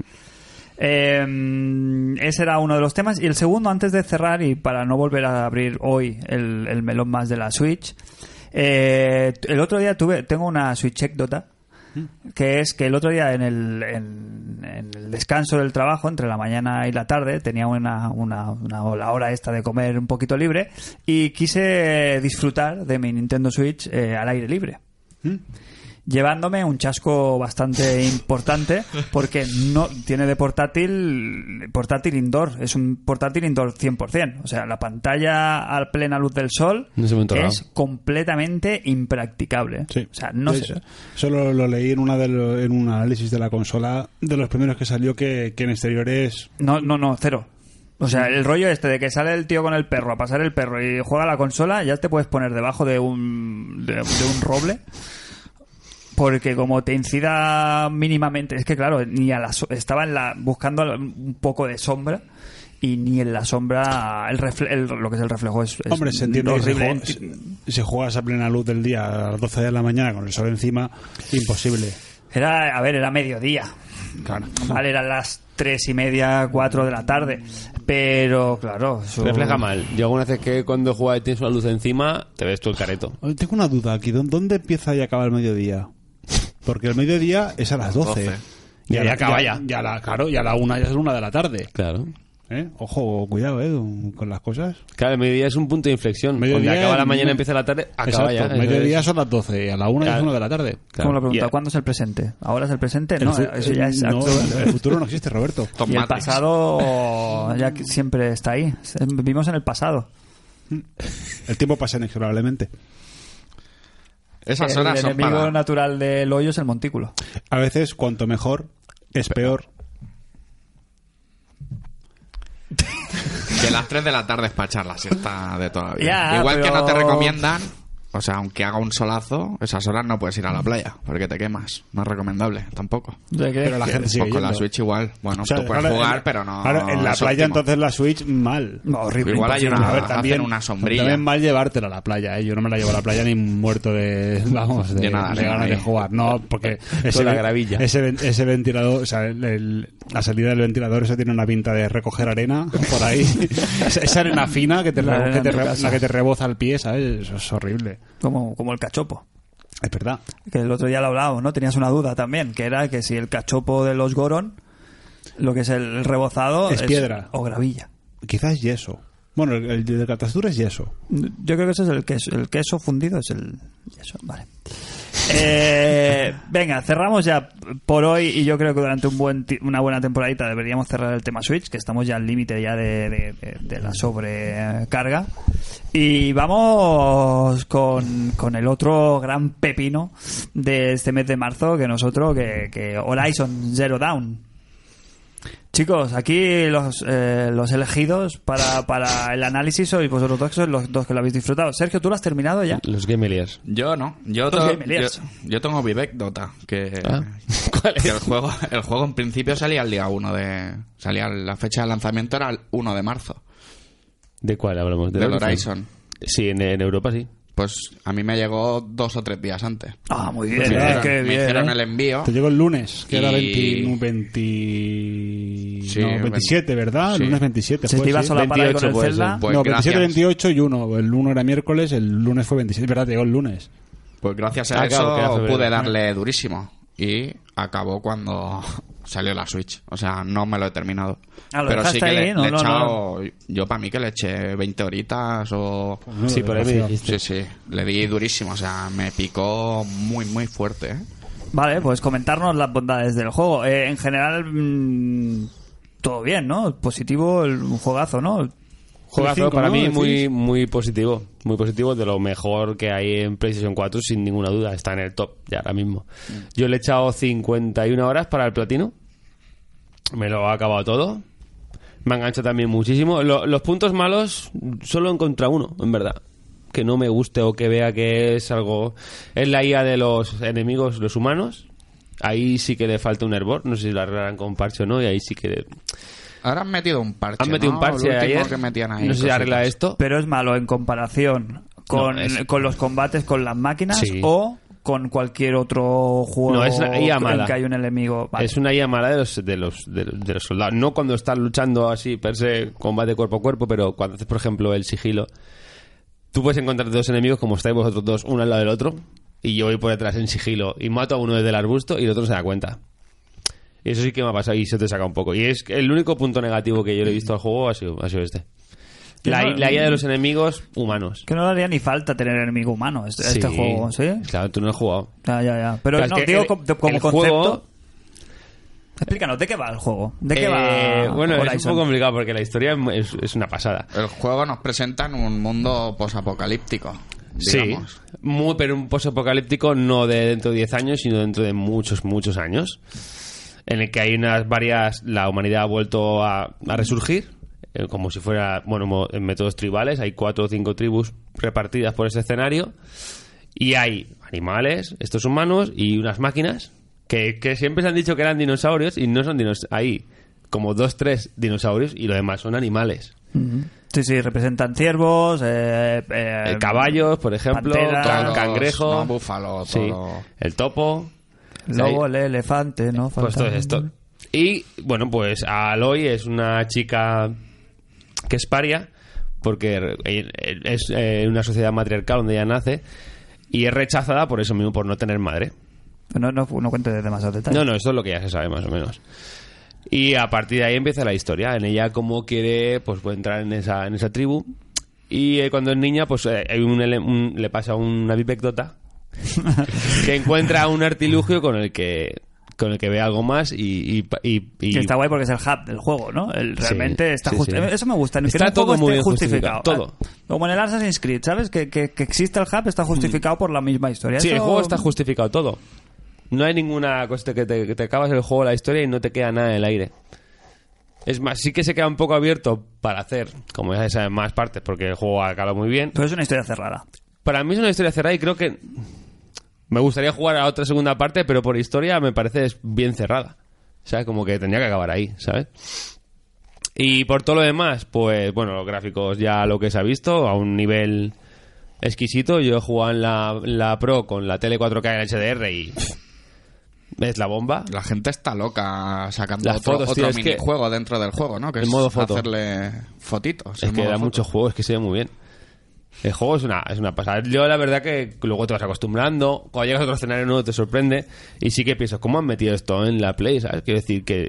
[SPEAKER 2] Eh, ese era uno de los temas. Y el segundo, antes de cerrar y para no volver a abrir hoy el, el melón más de la Switch, eh, el otro día tuve tengo una Switch anécdota, que es que el otro día en el, en, en el descanso del trabajo, entre la mañana y la tarde, tenía una, una, una la hora esta de comer un poquito libre y quise disfrutar de mi Nintendo Switch eh, al aire libre. Llevándome un chasco bastante importante porque no tiene de portátil portátil indoor, es un portátil indoor cien por ciento, o sea, la pantalla a plena luz del sol
[SPEAKER 4] En ese momento
[SPEAKER 2] es
[SPEAKER 4] raro.
[SPEAKER 2] completamente impracticable.
[SPEAKER 5] Sí.
[SPEAKER 2] O sea, no
[SPEAKER 5] De
[SPEAKER 2] sé.
[SPEAKER 5] hecho, Eso lo, lo leí en, una de lo- en un análisis de la consola, de los primeros que salió, que, que en exteriores...
[SPEAKER 2] No, no, no, cero. O sea, el rollo este de que sale el tío con el perro a pasar el perro y juega a la consola, ya te puedes poner debajo de un de, de un roble. Porque como te incida mínimamente, es que claro, ni a la so- estaba en la buscando un poco de sombra y ni en la sombra el, refle- el- lo que es el reflejo es, es
[SPEAKER 5] Hombre, se entiende que se
[SPEAKER 2] horrible.
[SPEAKER 5] juega, si, si juegas a plena luz del día a las doce de la mañana con el sol encima, imposible.
[SPEAKER 2] Era, a ver, era mediodía.
[SPEAKER 5] Claro.
[SPEAKER 2] Vale, eran las tres y media, cuatro de la tarde. Pero claro, eso-
[SPEAKER 4] Refleja mal. Yo alguna vez que cuando juegas y tienes una luz encima, te ves tú el careto.
[SPEAKER 5] Oye, tengo una duda aquí. ¿Dó- ¿Dónde empieza y acaba el mediodía? Porque el mediodía es a las doce.
[SPEAKER 3] doce.
[SPEAKER 4] Y ahí acaba ya.
[SPEAKER 5] Ya la, claro, ya la una ya es una de la tarde.
[SPEAKER 4] Claro.
[SPEAKER 5] ¿Eh? Ojo, cuidado, ¿eh? Con las cosas.
[SPEAKER 4] Claro, el mediodía es un punto de inflexión.
[SPEAKER 5] Mediodía
[SPEAKER 4] Donde acaba la
[SPEAKER 5] en-
[SPEAKER 4] mañana empieza la tarde, acaba
[SPEAKER 5] Exacto.
[SPEAKER 4] ya.
[SPEAKER 5] Mediodía
[SPEAKER 4] Es-
[SPEAKER 5] son las doce y a la una ya es
[SPEAKER 4] Claro.
[SPEAKER 5] una de la tarde.
[SPEAKER 4] Claro.
[SPEAKER 2] Como la pregunta,
[SPEAKER 4] Y-
[SPEAKER 2] ¿cuándo es el presente? ¿Ahora es el presente?
[SPEAKER 5] El
[SPEAKER 2] No,
[SPEAKER 5] fu-
[SPEAKER 2] eso ya es
[SPEAKER 5] no,
[SPEAKER 2] actual.
[SPEAKER 5] el futuro no existe, Roberto.
[SPEAKER 3] Tom
[SPEAKER 2] Y el
[SPEAKER 3] Matrix.
[SPEAKER 2] pasado ya que siempre está ahí. Vivimos en el pasado.
[SPEAKER 5] El tiempo pasa inexorablemente.
[SPEAKER 3] Esas
[SPEAKER 2] El
[SPEAKER 3] horas son
[SPEAKER 2] enemigo
[SPEAKER 3] para...
[SPEAKER 2] natural del hoyo es el montículo.
[SPEAKER 5] A veces, cuanto mejor, es peor.
[SPEAKER 3] Que las tres de la tarde es para echar la siesta de toda la vida.
[SPEAKER 2] Ya,
[SPEAKER 3] Igual que
[SPEAKER 2] pero-
[SPEAKER 3] no te recomiendan, o sea, aunque haga un solazo, esas horas no puedes ir a la playa, porque te quemas. No es recomendable, tampoco.
[SPEAKER 2] ¿De qué?
[SPEAKER 5] Pero la gente sigue
[SPEAKER 3] Pues con la
[SPEAKER 5] yendo.
[SPEAKER 3] Switch igual. Bueno,
[SPEAKER 5] O sea,
[SPEAKER 3] tú puedes
[SPEAKER 5] claro,
[SPEAKER 3] jugar,
[SPEAKER 5] en-
[SPEAKER 3] pero no...
[SPEAKER 5] claro, en la
[SPEAKER 3] es
[SPEAKER 5] playa,
[SPEAKER 3] óptimo.
[SPEAKER 5] entonces la Switch, mal.
[SPEAKER 2] No, horrible.
[SPEAKER 3] Igual hay
[SPEAKER 2] imposible.
[SPEAKER 3] una-
[SPEAKER 5] A ver,
[SPEAKER 3] hacen
[SPEAKER 5] también,
[SPEAKER 3] una sombrilla.
[SPEAKER 5] también mal llevártela a la playa, ¿eh? Yo no me la llevo a la playa ni muerto de, vamos, de,
[SPEAKER 3] De nada,
[SPEAKER 5] de
[SPEAKER 3] de
[SPEAKER 5] ganas
[SPEAKER 3] nada.
[SPEAKER 5] de jugar. No, porque ese,
[SPEAKER 4] la
[SPEAKER 5] ven-
[SPEAKER 4] gravilla.
[SPEAKER 5] ese, ven- ese ventilador, o sea, el- el- la salida del ventilador eso tiene una pinta de recoger arena por ahí. esa, esa arena fina que te,
[SPEAKER 2] La
[SPEAKER 5] re-
[SPEAKER 2] arena
[SPEAKER 5] que te
[SPEAKER 2] en tu
[SPEAKER 5] re-
[SPEAKER 2] casa.
[SPEAKER 5] la que te reboza el pie, ¿sabes? Eso es horrible.
[SPEAKER 2] Como, como el cachopo.
[SPEAKER 5] Es verdad.
[SPEAKER 2] Que el otro día lo hablábamos, ¿no? Tenías una duda también, que era que si el cachopo de los Goron lo que es el rebozado
[SPEAKER 5] Es piedra.
[SPEAKER 2] o gravilla.
[SPEAKER 5] Quizás yeso. Bueno, el, el de Cartasur es yeso.
[SPEAKER 2] Yo creo que ese es el queso. El queso fundido es el yeso. Vale. Eh, venga, cerramos ya por hoy y yo creo que durante un buen ti- una buena temporadita deberíamos cerrar el tema Switch, que estamos ya al límite ya de, de, de, de la sobrecarga. Y vamos con, con el otro gran pepino de este mes de marzo, que nosotros, que, que Horizon Zero Dawn. Chicos, aquí los, eh, los elegidos para, para el análisis sois vosotros dos, que sois los dos que lo habéis disfrutado. Sergio, ¿tú lo has terminado ya?
[SPEAKER 4] Los Gameliers.
[SPEAKER 3] Yo no. Yo,
[SPEAKER 2] Los
[SPEAKER 3] to-
[SPEAKER 2] Game Elias.
[SPEAKER 3] yo, yo tengo Vivek Dota, que,
[SPEAKER 4] Ah. ¿Cuál es?
[SPEAKER 3] que el juego el juego en principio salía el día uno de... Salía la fecha de lanzamiento era el uno de marzo.
[SPEAKER 4] ¿De cuál hablamos?
[SPEAKER 3] Del
[SPEAKER 4] Horizon?
[SPEAKER 3] Horizon.
[SPEAKER 4] Sí, en, en Europa sí.
[SPEAKER 3] Pues a mí me llegó dos o tres días antes.
[SPEAKER 2] Ah, muy bien,
[SPEAKER 3] Me
[SPEAKER 2] eh,
[SPEAKER 3] hicieron,
[SPEAKER 2] qué
[SPEAKER 3] me
[SPEAKER 2] bien.
[SPEAKER 3] hicieron
[SPEAKER 2] eh.
[SPEAKER 3] el envío.
[SPEAKER 5] Te llegó el lunes, que era
[SPEAKER 3] Y-
[SPEAKER 5] veinte, veinte,
[SPEAKER 3] Sí,
[SPEAKER 5] no, veintisiete, ¿verdad?
[SPEAKER 3] sí.
[SPEAKER 5] El lunes veintisiete.
[SPEAKER 2] Se
[SPEAKER 5] fue,
[SPEAKER 2] te iba a
[SPEAKER 5] sí.
[SPEAKER 2] solapar ahí con
[SPEAKER 4] veintiocho
[SPEAKER 2] el
[SPEAKER 4] puede
[SPEAKER 2] Zelda.
[SPEAKER 4] ser.
[SPEAKER 3] Pues
[SPEAKER 5] no, veintisiete,
[SPEAKER 3] gracias.
[SPEAKER 5] veintiocho y uno. El uno era miércoles, el lunes fue veintisiete. ¿Verdad? Te llegó el lunes.
[SPEAKER 3] Pues gracias a
[SPEAKER 4] Ah,
[SPEAKER 3] eso
[SPEAKER 4] claro, que era febrero.
[SPEAKER 3] pude darle durísimo. Y acabó cuando salió la Switch. O sea, no me lo he terminado.
[SPEAKER 2] Ah, lo
[SPEAKER 3] Pero sí
[SPEAKER 2] dejaste
[SPEAKER 3] que
[SPEAKER 2] ahí,
[SPEAKER 3] le,
[SPEAKER 2] no,
[SPEAKER 3] le he
[SPEAKER 2] no,
[SPEAKER 3] echado... Yo para mí que le eché veinte horitas o...
[SPEAKER 5] No,
[SPEAKER 4] Sí, por ahí me
[SPEAKER 5] desgraciado.
[SPEAKER 4] dijiste.
[SPEAKER 3] Sí, sí. Le di durísimo. O sea, me picó muy, muy fuerte, ¿eh?
[SPEAKER 2] Vale, pues comentarnos las bondades del juego. Eh, en general, mmm, todo bien, ¿no? Positivo, el, un juegazo, ¿no?
[SPEAKER 4] Juegazo,
[SPEAKER 5] cinco,
[SPEAKER 4] para
[SPEAKER 5] ¿no?
[SPEAKER 4] mí
[SPEAKER 5] Decís.
[SPEAKER 4] muy muy positivo. Muy positivo, de lo mejor que hay en PlayStation cuatro, sin ninguna duda. Está en el top ya ahora mismo. Yo le he echado cincuenta y una horas para el platino. Me lo ha acabado todo. Me ha enganchado también muchísimo. Lo- los puntos malos solo he encontrado uno, en verdad. Que no me guste o que vea que es algo... Es la I A de los enemigos, los humanos. Ahí sí que le falta un hervor. No sé si lo arreglarán con parche o no. Y ahí sí que...
[SPEAKER 3] Ahora han metido un parche,
[SPEAKER 4] Han metido
[SPEAKER 3] ¿no?
[SPEAKER 4] un parche
[SPEAKER 3] El último
[SPEAKER 4] ayer.
[SPEAKER 3] que metían ahí,
[SPEAKER 4] No sé si
[SPEAKER 3] cositas.
[SPEAKER 4] arregla esto.
[SPEAKER 2] Pero es malo en comparación con,
[SPEAKER 4] No, es-
[SPEAKER 2] con los combates con las máquinas
[SPEAKER 4] Sí.
[SPEAKER 2] o con cualquier otro juego
[SPEAKER 4] No, es una I A
[SPEAKER 2] en
[SPEAKER 4] mala.
[SPEAKER 2] que hay un enemigo. Vale.
[SPEAKER 4] Es una I A mala de los, de, los, de, los, de los soldados. No cuando están luchando así, per se, combate cuerpo a cuerpo, pero cuando haces, por ejemplo, el sigilo, tú puedes encontrar dos enemigos como estáis vosotros dos, uno al lado del otro, y yo voy por detrás en sigilo y mato a uno desde el arbusto y el otro no se da cuenta. Y eso sí que me ha pasado y se te saca un poco. Y es que el único punto negativo que yo le he visto al juego ha sido, ha sido este. La,
[SPEAKER 2] no-
[SPEAKER 4] la I A de los enemigos humanos.
[SPEAKER 2] Que no le haría ni falta tener enemigo humano este,
[SPEAKER 4] Sí.
[SPEAKER 2] este juego, ¿sí?
[SPEAKER 4] Claro, tú no has jugado.
[SPEAKER 2] Ya, ya, ya. Pero
[SPEAKER 4] Claro,
[SPEAKER 2] no,
[SPEAKER 4] es que
[SPEAKER 2] digo
[SPEAKER 4] el-
[SPEAKER 2] como, como
[SPEAKER 4] el
[SPEAKER 2] concepto.
[SPEAKER 4] juego-
[SPEAKER 2] Explícanos, ¿de qué va el juego? ¿De qué
[SPEAKER 4] Eh,
[SPEAKER 2] va
[SPEAKER 4] bueno, es un
[SPEAKER 2] Horizon?
[SPEAKER 4] poco complicado porque la historia es, es una pasada.
[SPEAKER 3] El juego nos presenta en un mundo posapocalíptico, digamos.
[SPEAKER 4] Sí, muy, pero un posapocalíptico no de dentro de diez años, sino dentro de muchos, muchos años. En el que hay unas varias. La humanidad ha vuelto a, a resurgir, eh, como si fuera, bueno, mo- en métodos tribales. Hay cuatro o cinco tribus repartidas por ese escenario. Y hay animales, estos humanos, y unas máquinas que, que siempre se han dicho que eran dinosaurios y no son dinosaurios. Hay como dos, tres dinosaurios y lo demás son animales.
[SPEAKER 2] Ujú. Sí, sí, representan ciervos, eh, eh,
[SPEAKER 4] Eh, caballos, por ejemplo,
[SPEAKER 2] pantera,
[SPEAKER 4] can-
[SPEAKER 3] Todos,
[SPEAKER 4] cangrejo,
[SPEAKER 3] no, búfalo,
[SPEAKER 4] sí,
[SPEAKER 3] todo.
[SPEAKER 4] el topo.
[SPEAKER 2] lobo,
[SPEAKER 4] Ahí-
[SPEAKER 2] el elefante, ¿no?
[SPEAKER 4] Pues
[SPEAKER 2] Falta-
[SPEAKER 4] todo esto. Y bueno, pues Aloy es una chica que es paria porque es eh, una sociedad matriarcal donde ella nace y es rechazada por eso mismo, por no tener madre.
[SPEAKER 2] No, no, no cuentes demasiados detalles.
[SPEAKER 4] No, no, esto es lo que ya se sabe más o menos. Y a partir de ahí empieza la historia. En ella cómo quiere pues puede entrar en esa, en esa tribu. Y eh, cuando es niña, pues eh, hay un, ele- un- le pasa una bipecdota que encuentra un artilugio con el que con el que ve algo más y, y, y- y-
[SPEAKER 2] Que está guay porque es el hub del juego, ¿no? El,
[SPEAKER 4] Sí,
[SPEAKER 2] realmente está
[SPEAKER 4] sí,
[SPEAKER 2] justi-
[SPEAKER 4] sí.
[SPEAKER 2] Eso me gusta. Que
[SPEAKER 4] Está
[SPEAKER 2] en un
[SPEAKER 4] todo
[SPEAKER 2] juego
[SPEAKER 4] muy
[SPEAKER 2] esté
[SPEAKER 4] bien
[SPEAKER 2] justificado.
[SPEAKER 4] justificado, todo.
[SPEAKER 2] Como en el Assassin's Creed, ¿sabes? Que, que, que existe el hub está justificado por la misma historia.
[SPEAKER 4] Sí, el
[SPEAKER 2] Eso-
[SPEAKER 4] juego está justificado todo. No hay ninguna cosa que te, que te acabas el juego, la historia y no te queda nada en el aire. Es más, sí que se queda un poco abierto para hacer, como ya se saben, más partes, porque el juego ha acabado muy bien.
[SPEAKER 2] Pero es una historia cerrada.
[SPEAKER 4] Para mí es una historia cerrada y creo que me gustaría jugar a otra segunda parte, pero por historia me parece es bien cerrada. O sea, como que tendría que acabar ahí, ¿sabes? Y por todo lo demás, pues bueno, los gráficos ya lo que se ha visto a un nivel exquisito. Yo he jugado en la, la Pro con la tele cuatro K en H D R y pff, es la bomba.
[SPEAKER 3] La gente está loca sacando
[SPEAKER 4] Las
[SPEAKER 3] otro,
[SPEAKER 4] fotos, tío,
[SPEAKER 3] otro
[SPEAKER 4] es que-
[SPEAKER 3] minijuego dentro del juego, ¿no? Que
[SPEAKER 4] El
[SPEAKER 3] es
[SPEAKER 4] modo foto.
[SPEAKER 3] hacerle fotitos.
[SPEAKER 4] Es
[SPEAKER 3] el
[SPEAKER 4] que
[SPEAKER 3] modo
[SPEAKER 4] da
[SPEAKER 3] foto.
[SPEAKER 4] muchos juegos, que se ve muy bien. El juego es una, es una pasada. Yo la verdad que luego te vas acostumbrando. Cuando llegas a otro escenario nuevo te sorprende. Y sí que piensas, ¿cómo han metido esto en la Play? ¿Sabes? Quiero decir que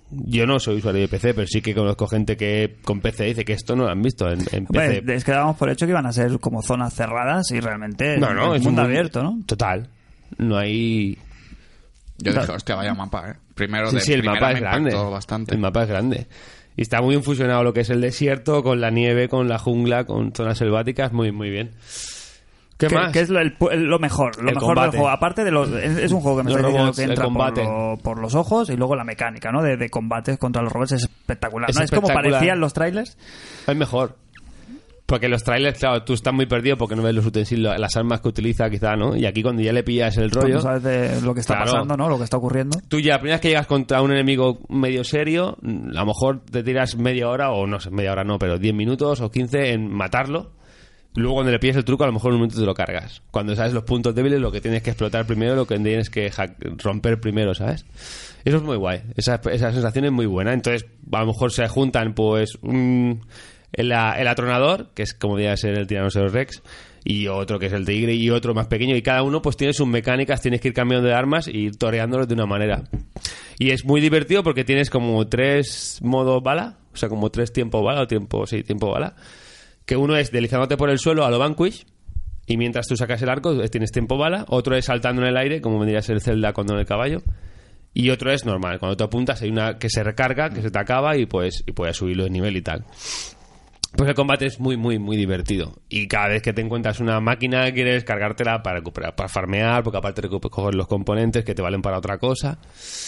[SPEAKER 4] Yo no soy usuario de P C, pero sí que conozco gente que con P C dice que esto no lo han visto en, en P C.
[SPEAKER 2] Hombre, es que dábamos por hecho que iban a ser como zonas cerradas y realmente
[SPEAKER 4] No, no,
[SPEAKER 2] es
[SPEAKER 4] es
[SPEAKER 2] un mundo
[SPEAKER 4] un-
[SPEAKER 2] abierto, ¿no?
[SPEAKER 4] Total. No hay...
[SPEAKER 3] Yo dije, hostia, vaya mapa, ¿eh? Primero
[SPEAKER 4] Sí,
[SPEAKER 3] de
[SPEAKER 4] sí, el
[SPEAKER 3] primera
[SPEAKER 4] mapa
[SPEAKER 3] me
[SPEAKER 4] es grande.
[SPEAKER 3] impactó bastante.
[SPEAKER 4] El mapa es grande. Y está muy infusionado lo que es el desierto con la nieve, con la jungla, con zonas selváticas, muy, muy bien. ¿Qué,
[SPEAKER 2] ¿Qué,
[SPEAKER 4] más?
[SPEAKER 2] qué es lo, el pu- lo mejor? Lo
[SPEAKER 4] El
[SPEAKER 2] mejor
[SPEAKER 4] combate.
[SPEAKER 2] del juego. Aparte de los... Es, es un juego que me
[SPEAKER 4] Los
[SPEAKER 2] está diciendo
[SPEAKER 4] robots,
[SPEAKER 2] que
[SPEAKER 4] el
[SPEAKER 2] entra por,
[SPEAKER 4] combate.
[SPEAKER 2] lo- por los ojos y luego la mecánica, ¿no? De, de combates contra los robots es espectacular.
[SPEAKER 4] Es
[SPEAKER 2] ¿No? Es como
[SPEAKER 4] espectacular.
[SPEAKER 2] parecían los trailers.
[SPEAKER 4] Es mejor. Porque los trailers, claro, tú estás muy perdido porque no ves los utensilios, las armas que utiliza quizá, ¿no? Y aquí cuando ya le pillas el rollo...
[SPEAKER 2] No sabes de lo que está
[SPEAKER 4] Claro.
[SPEAKER 2] pasando, ¿no? Lo que está ocurriendo.
[SPEAKER 4] Tú ya, la primera vez que llegas contra un enemigo medio serio, a lo mejor te tiras media hora, o no sé, media hora no, pero diez minutos o quince en matarlo. Luego cuando le pilles el truco, a lo mejor en un momento te lo cargas. Cuando sabes los puntos débiles, lo que tienes que explotar primero, lo que tienes que hack- romper primero, ¿sabes? Eso es muy guay. Esa, esa sensación es muy buena. Entonces, a lo mejor se juntan, pues, un, el, el atronador, que es como debería ser el Tiranosaurio Rex, y otro que es el tigre, y otro más pequeño, y cada uno pues tiene sus mecánicas, tienes que ir cambiando de armas y ir toreándolos de una manera. Y es muy divertido porque tienes como tres modos bala, o sea, como tres tiempo bala, o tiempo, sí, tiempo bala, que uno es deslizándote por el suelo a lo Vanquish, y mientras tú sacas el arco tienes tiempo bala. Otro es saltando en el aire, como vendría a ser Zelda cuando en el caballo. Y otro es normal, cuando tú apuntas hay una que se recarga, que se te acaba y pues y puedes subirlo de nivel y tal. Pues el combate es muy, muy, muy divertido. Y cada vez que te encuentras una máquina quieres cargártela para recuperar, para farmear, porque aparte de coger los componentes que te valen para otra cosa.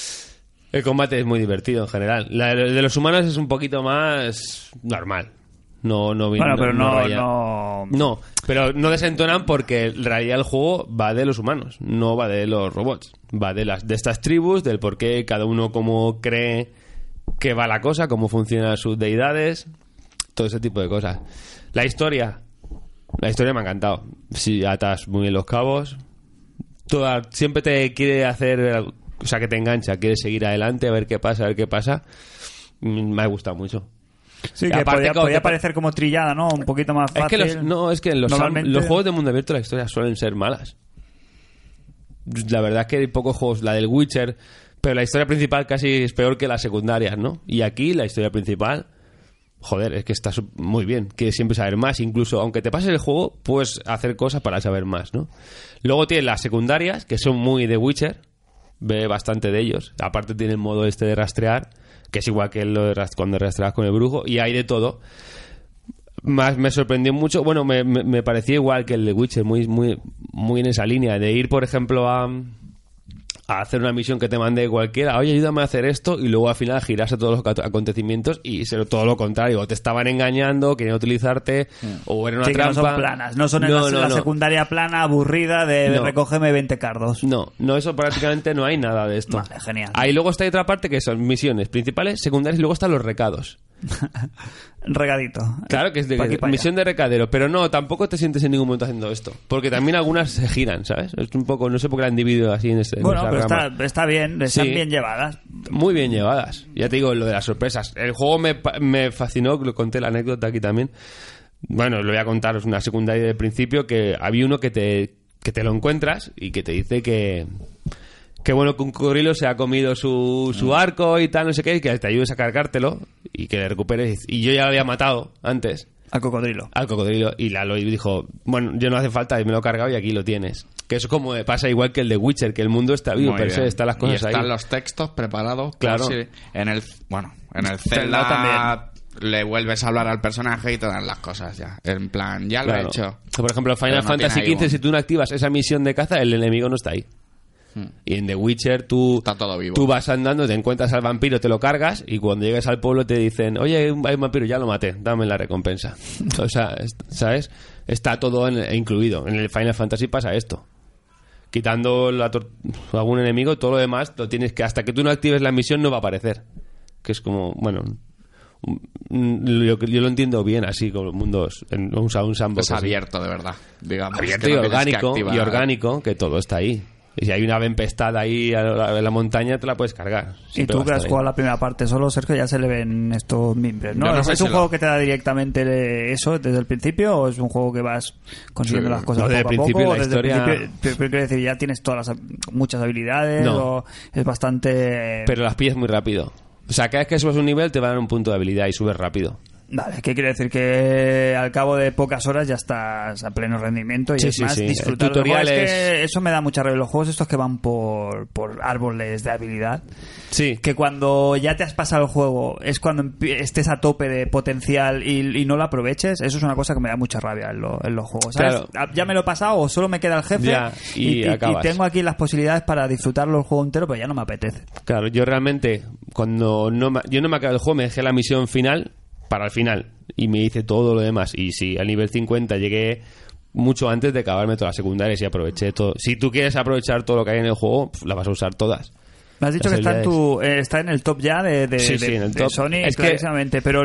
[SPEAKER 4] El combate es muy divertido en general. La de los humanos es un poquito más normal. No, no,
[SPEAKER 2] Bueno, pero no...
[SPEAKER 4] raya.
[SPEAKER 2] no...
[SPEAKER 4] No, pero no desentonan porque en realidad el juego va de los humanos, no va de los robots. Va de las de estas tribus, del por qué cada uno cómo cree que va la cosa, cómo funcionan sus deidades, todo ese tipo de cosas. La historia, la historia me ha encantado. Si atas muy bien los cabos, toda, siempre te quiere hacer, o sea, que te engancha, quiere seguir adelante, a ver qué pasa, a ver qué pasa. Me ha gustado mucho.
[SPEAKER 2] Sí,
[SPEAKER 4] Y
[SPEAKER 2] que
[SPEAKER 4] aparte
[SPEAKER 2] podía,
[SPEAKER 4] como
[SPEAKER 2] podía
[SPEAKER 4] te-
[SPEAKER 2] parecer como trillada, ¿no? Un poquito más
[SPEAKER 4] Es
[SPEAKER 2] fácil.
[SPEAKER 4] que los, no, es que los,
[SPEAKER 2] Normalmente-
[SPEAKER 4] los juegos de mundo abierto la historia suelen ser malas. La verdad es que hay pocos juegos, la del Witcher, pero la historia principal casi es peor que las secundarias, ¿no? Y aquí la historia principal, joder, es que está su- muy bien, quieres siempre saber más, incluso aunque te pases el juego, puedes hacer cosas para saber más, ¿no? Luego tienes las secundarias, que son muy de Witcher, ve bastante de ellos, aparte tiene el modo este de rastrear, que es igual que lo de rast- cuando rastreas con el brujo, y hay de todo. Más me sorprendió mucho, bueno, me, me, me parecía igual que el de Witcher, muy, muy, muy en esa línea, de ir, por ejemplo, a, a hacer una misión que te mande cualquiera, oye, ayúdame a hacer esto, y luego al final girarse todos los aco- acontecimientos y ser todo lo contrario, o te estaban engañando, querían utilizarte, o era una
[SPEAKER 2] Sí, que
[SPEAKER 4] trampa.
[SPEAKER 2] no son planas, no son en la, la secundaria plana aburrida de, de
[SPEAKER 4] No.
[SPEAKER 2] recógeme veinte cardos.
[SPEAKER 4] No, no, eso prácticamente no hay nada de esto.
[SPEAKER 2] Vale, genial.
[SPEAKER 4] Ahí luego está otra parte que son misiones principales, secundarias, y luego están los recados.
[SPEAKER 2] Regadito.
[SPEAKER 4] Claro que es de
[SPEAKER 2] Pa' aquí, pa' allá.
[SPEAKER 4] misión de recadero, pero no, tampoco te sientes en ningún momento haciendo esto. Porque también algunas se giran, ¿sabes? Es un poco, no sé por qué la han dividido así en, este, en
[SPEAKER 2] Bueno,
[SPEAKER 4] esa
[SPEAKER 2] pero
[SPEAKER 4] rama.
[SPEAKER 2] está, está bien, están
[SPEAKER 4] Sí.
[SPEAKER 2] bien llevadas.
[SPEAKER 4] Muy bien llevadas. Ya te digo, lo de las sorpresas. El juego me, pa- me fascinó, lo conté la anécdota aquí también. Bueno, lo voy a contaros una secundaria del principio, que había uno que te, que te lo encuentras y que te dice que... Que bueno, que un cocodrilo se ha comido su, su arco y tal, no sé qué, y que te ayudes a cargártelo y que le recuperes. Y yo ya lo había matado antes
[SPEAKER 2] Al cocodrilo.
[SPEAKER 4] al cocodrilo y Lalo dijo, bueno, yo no hace falta, y me lo he cargado y aquí lo tienes. Que eso como pasa igual que el de Witcher, que el mundo está vivo,
[SPEAKER 3] Muy
[SPEAKER 4] per se,
[SPEAKER 3] bien.
[SPEAKER 4] están las cosas
[SPEAKER 3] y están
[SPEAKER 4] ahí.
[SPEAKER 3] los textos preparados.
[SPEAKER 4] Claro.
[SPEAKER 3] por si en el, bueno, en el
[SPEAKER 2] Zelda
[SPEAKER 3] Zelda le vuelves a hablar al personaje y te dan las cosas ya. En plan, ya lo
[SPEAKER 4] Claro.
[SPEAKER 3] he hecho.
[SPEAKER 4] Que, por ejemplo, Final
[SPEAKER 3] Pero no
[SPEAKER 4] Fantasy
[SPEAKER 3] tiene ahí
[SPEAKER 4] quince,
[SPEAKER 3] un-
[SPEAKER 4] si tú no activas esa misión de caza, el enemigo no está ahí. Y en The Witcher tú,
[SPEAKER 3] Está todo vivo.
[SPEAKER 4] tú vas andando, te encuentras al vampiro, te lo cargas y cuando llegues al pueblo te dicen, oye, hay un hay un vampiro, ya lo maté, dame la recompensa. O sea, es- ¿sabes? Está todo en- incluido. En el Final Fantasy pasa esto. Quitando la tor- algún enemigo, todo lo demás lo tienes que, hasta que tú no actives la misión no va a aparecer. Que es como, bueno, un- yo, yo lo entiendo bien así, como mundos, en un, un sandbox
[SPEAKER 3] Es
[SPEAKER 4] así.
[SPEAKER 3] abierto, de verdad. Digamos.
[SPEAKER 4] Abierto
[SPEAKER 3] que
[SPEAKER 4] y
[SPEAKER 3] no tienes que
[SPEAKER 4] orgánico,
[SPEAKER 3] activar-
[SPEAKER 4] y orgánico, que todo está ahí. Y si hay una tempestad ahí a la, a la montaña, te la puedes cargar.
[SPEAKER 2] Y
[SPEAKER 4] Siempre
[SPEAKER 2] tú
[SPEAKER 4] va a
[SPEAKER 2] que has
[SPEAKER 4] estar ahí.
[SPEAKER 2] jugado la primera parte solo, Sergio, ya se le ven estos mimbres, ¿no?
[SPEAKER 3] Yo no
[SPEAKER 2] ¿Es
[SPEAKER 3] sé
[SPEAKER 2] un
[SPEAKER 3] si lo-
[SPEAKER 2] juego que te da directamente eso desde el principio o es un juego que vas consiguiendo
[SPEAKER 3] Sí,
[SPEAKER 2] las cosas
[SPEAKER 4] no, desde
[SPEAKER 2] poco
[SPEAKER 4] el
[SPEAKER 2] a
[SPEAKER 4] principio
[SPEAKER 2] poco?
[SPEAKER 4] la
[SPEAKER 2] o desde el
[SPEAKER 4] historia-
[SPEAKER 2] principio- pero- pero quiero decir, ya tienes todas las muchas habilidades
[SPEAKER 4] No.
[SPEAKER 2] o es bastante...
[SPEAKER 4] Pero las pillas muy rápido. O sea, cada vez que subes un nivel te va a dar un punto de habilidad y subes rápido.
[SPEAKER 2] Vale, ¿qué quiere decir? Que al cabo de pocas horas ya estás a pleno rendimiento y
[SPEAKER 4] Sí,
[SPEAKER 2] es
[SPEAKER 4] sí,
[SPEAKER 2] más
[SPEAKER 4] sí.
[SPEAKER 2] disfrutar.
[SPEAKER 4] El tutorial
[SPEAKER 2] es
[SPEAKER 4] es-
[SPEAKER 2] que eso me da mucha rabia. Los juegos estos que van por, por árboles de habilidad,
[SPEAKER 4] Sí.
[SPEAKER 2] que cuando ya te has pasado el juego es cuando empie- estés a tope de potencial y, y no lo aproveches, eso es una cosa que me da mucha rabia en, lo- en los juegos, ¿sabes?
[SPEAKER 4] Claro.
[SPEAKER 2] Ya me lo he pasado o solo me queda el jefe
[SPEAKER 4] Ya, y
[SPEAKER 2] y
[SPEAKER 4] acabas.
[SPEAKER 2] tengo aquí las posibilidades para disfrutarlo el juego entero, pero ya no me apetece.
[SPEAKER 4] Claro, yo realmente, cuando no me, yo no me acabé el juego, me dejé la misión final para el final y me hice todo lo demás. Y si al nivel cincuenta llegué mucho antes de acabarme todas las secundarias y aproveché todo. Si tú quieres aprovechar todo lo que hay en el juego, pf, las vas a usar todas.
[SPEAKER 2] Me has dicho
[SPEAKER 4] Las
[SPEAKER 2] que está en,
[SPEAKER 4] habilidades.
[SPEAKER 2] tu, eh, está en el top ya de, de,
[SPEAKER 4] Sí,
[SPEAKER 2] de-
[SPEAKER 4] sí, en el
[SPEAKER 2] de
[SPEAKER 4] top.
[SPEAKER 2] Sony,
[SPEAKER 4] Es que-
[SPEAKER 2] clarísimamente, pero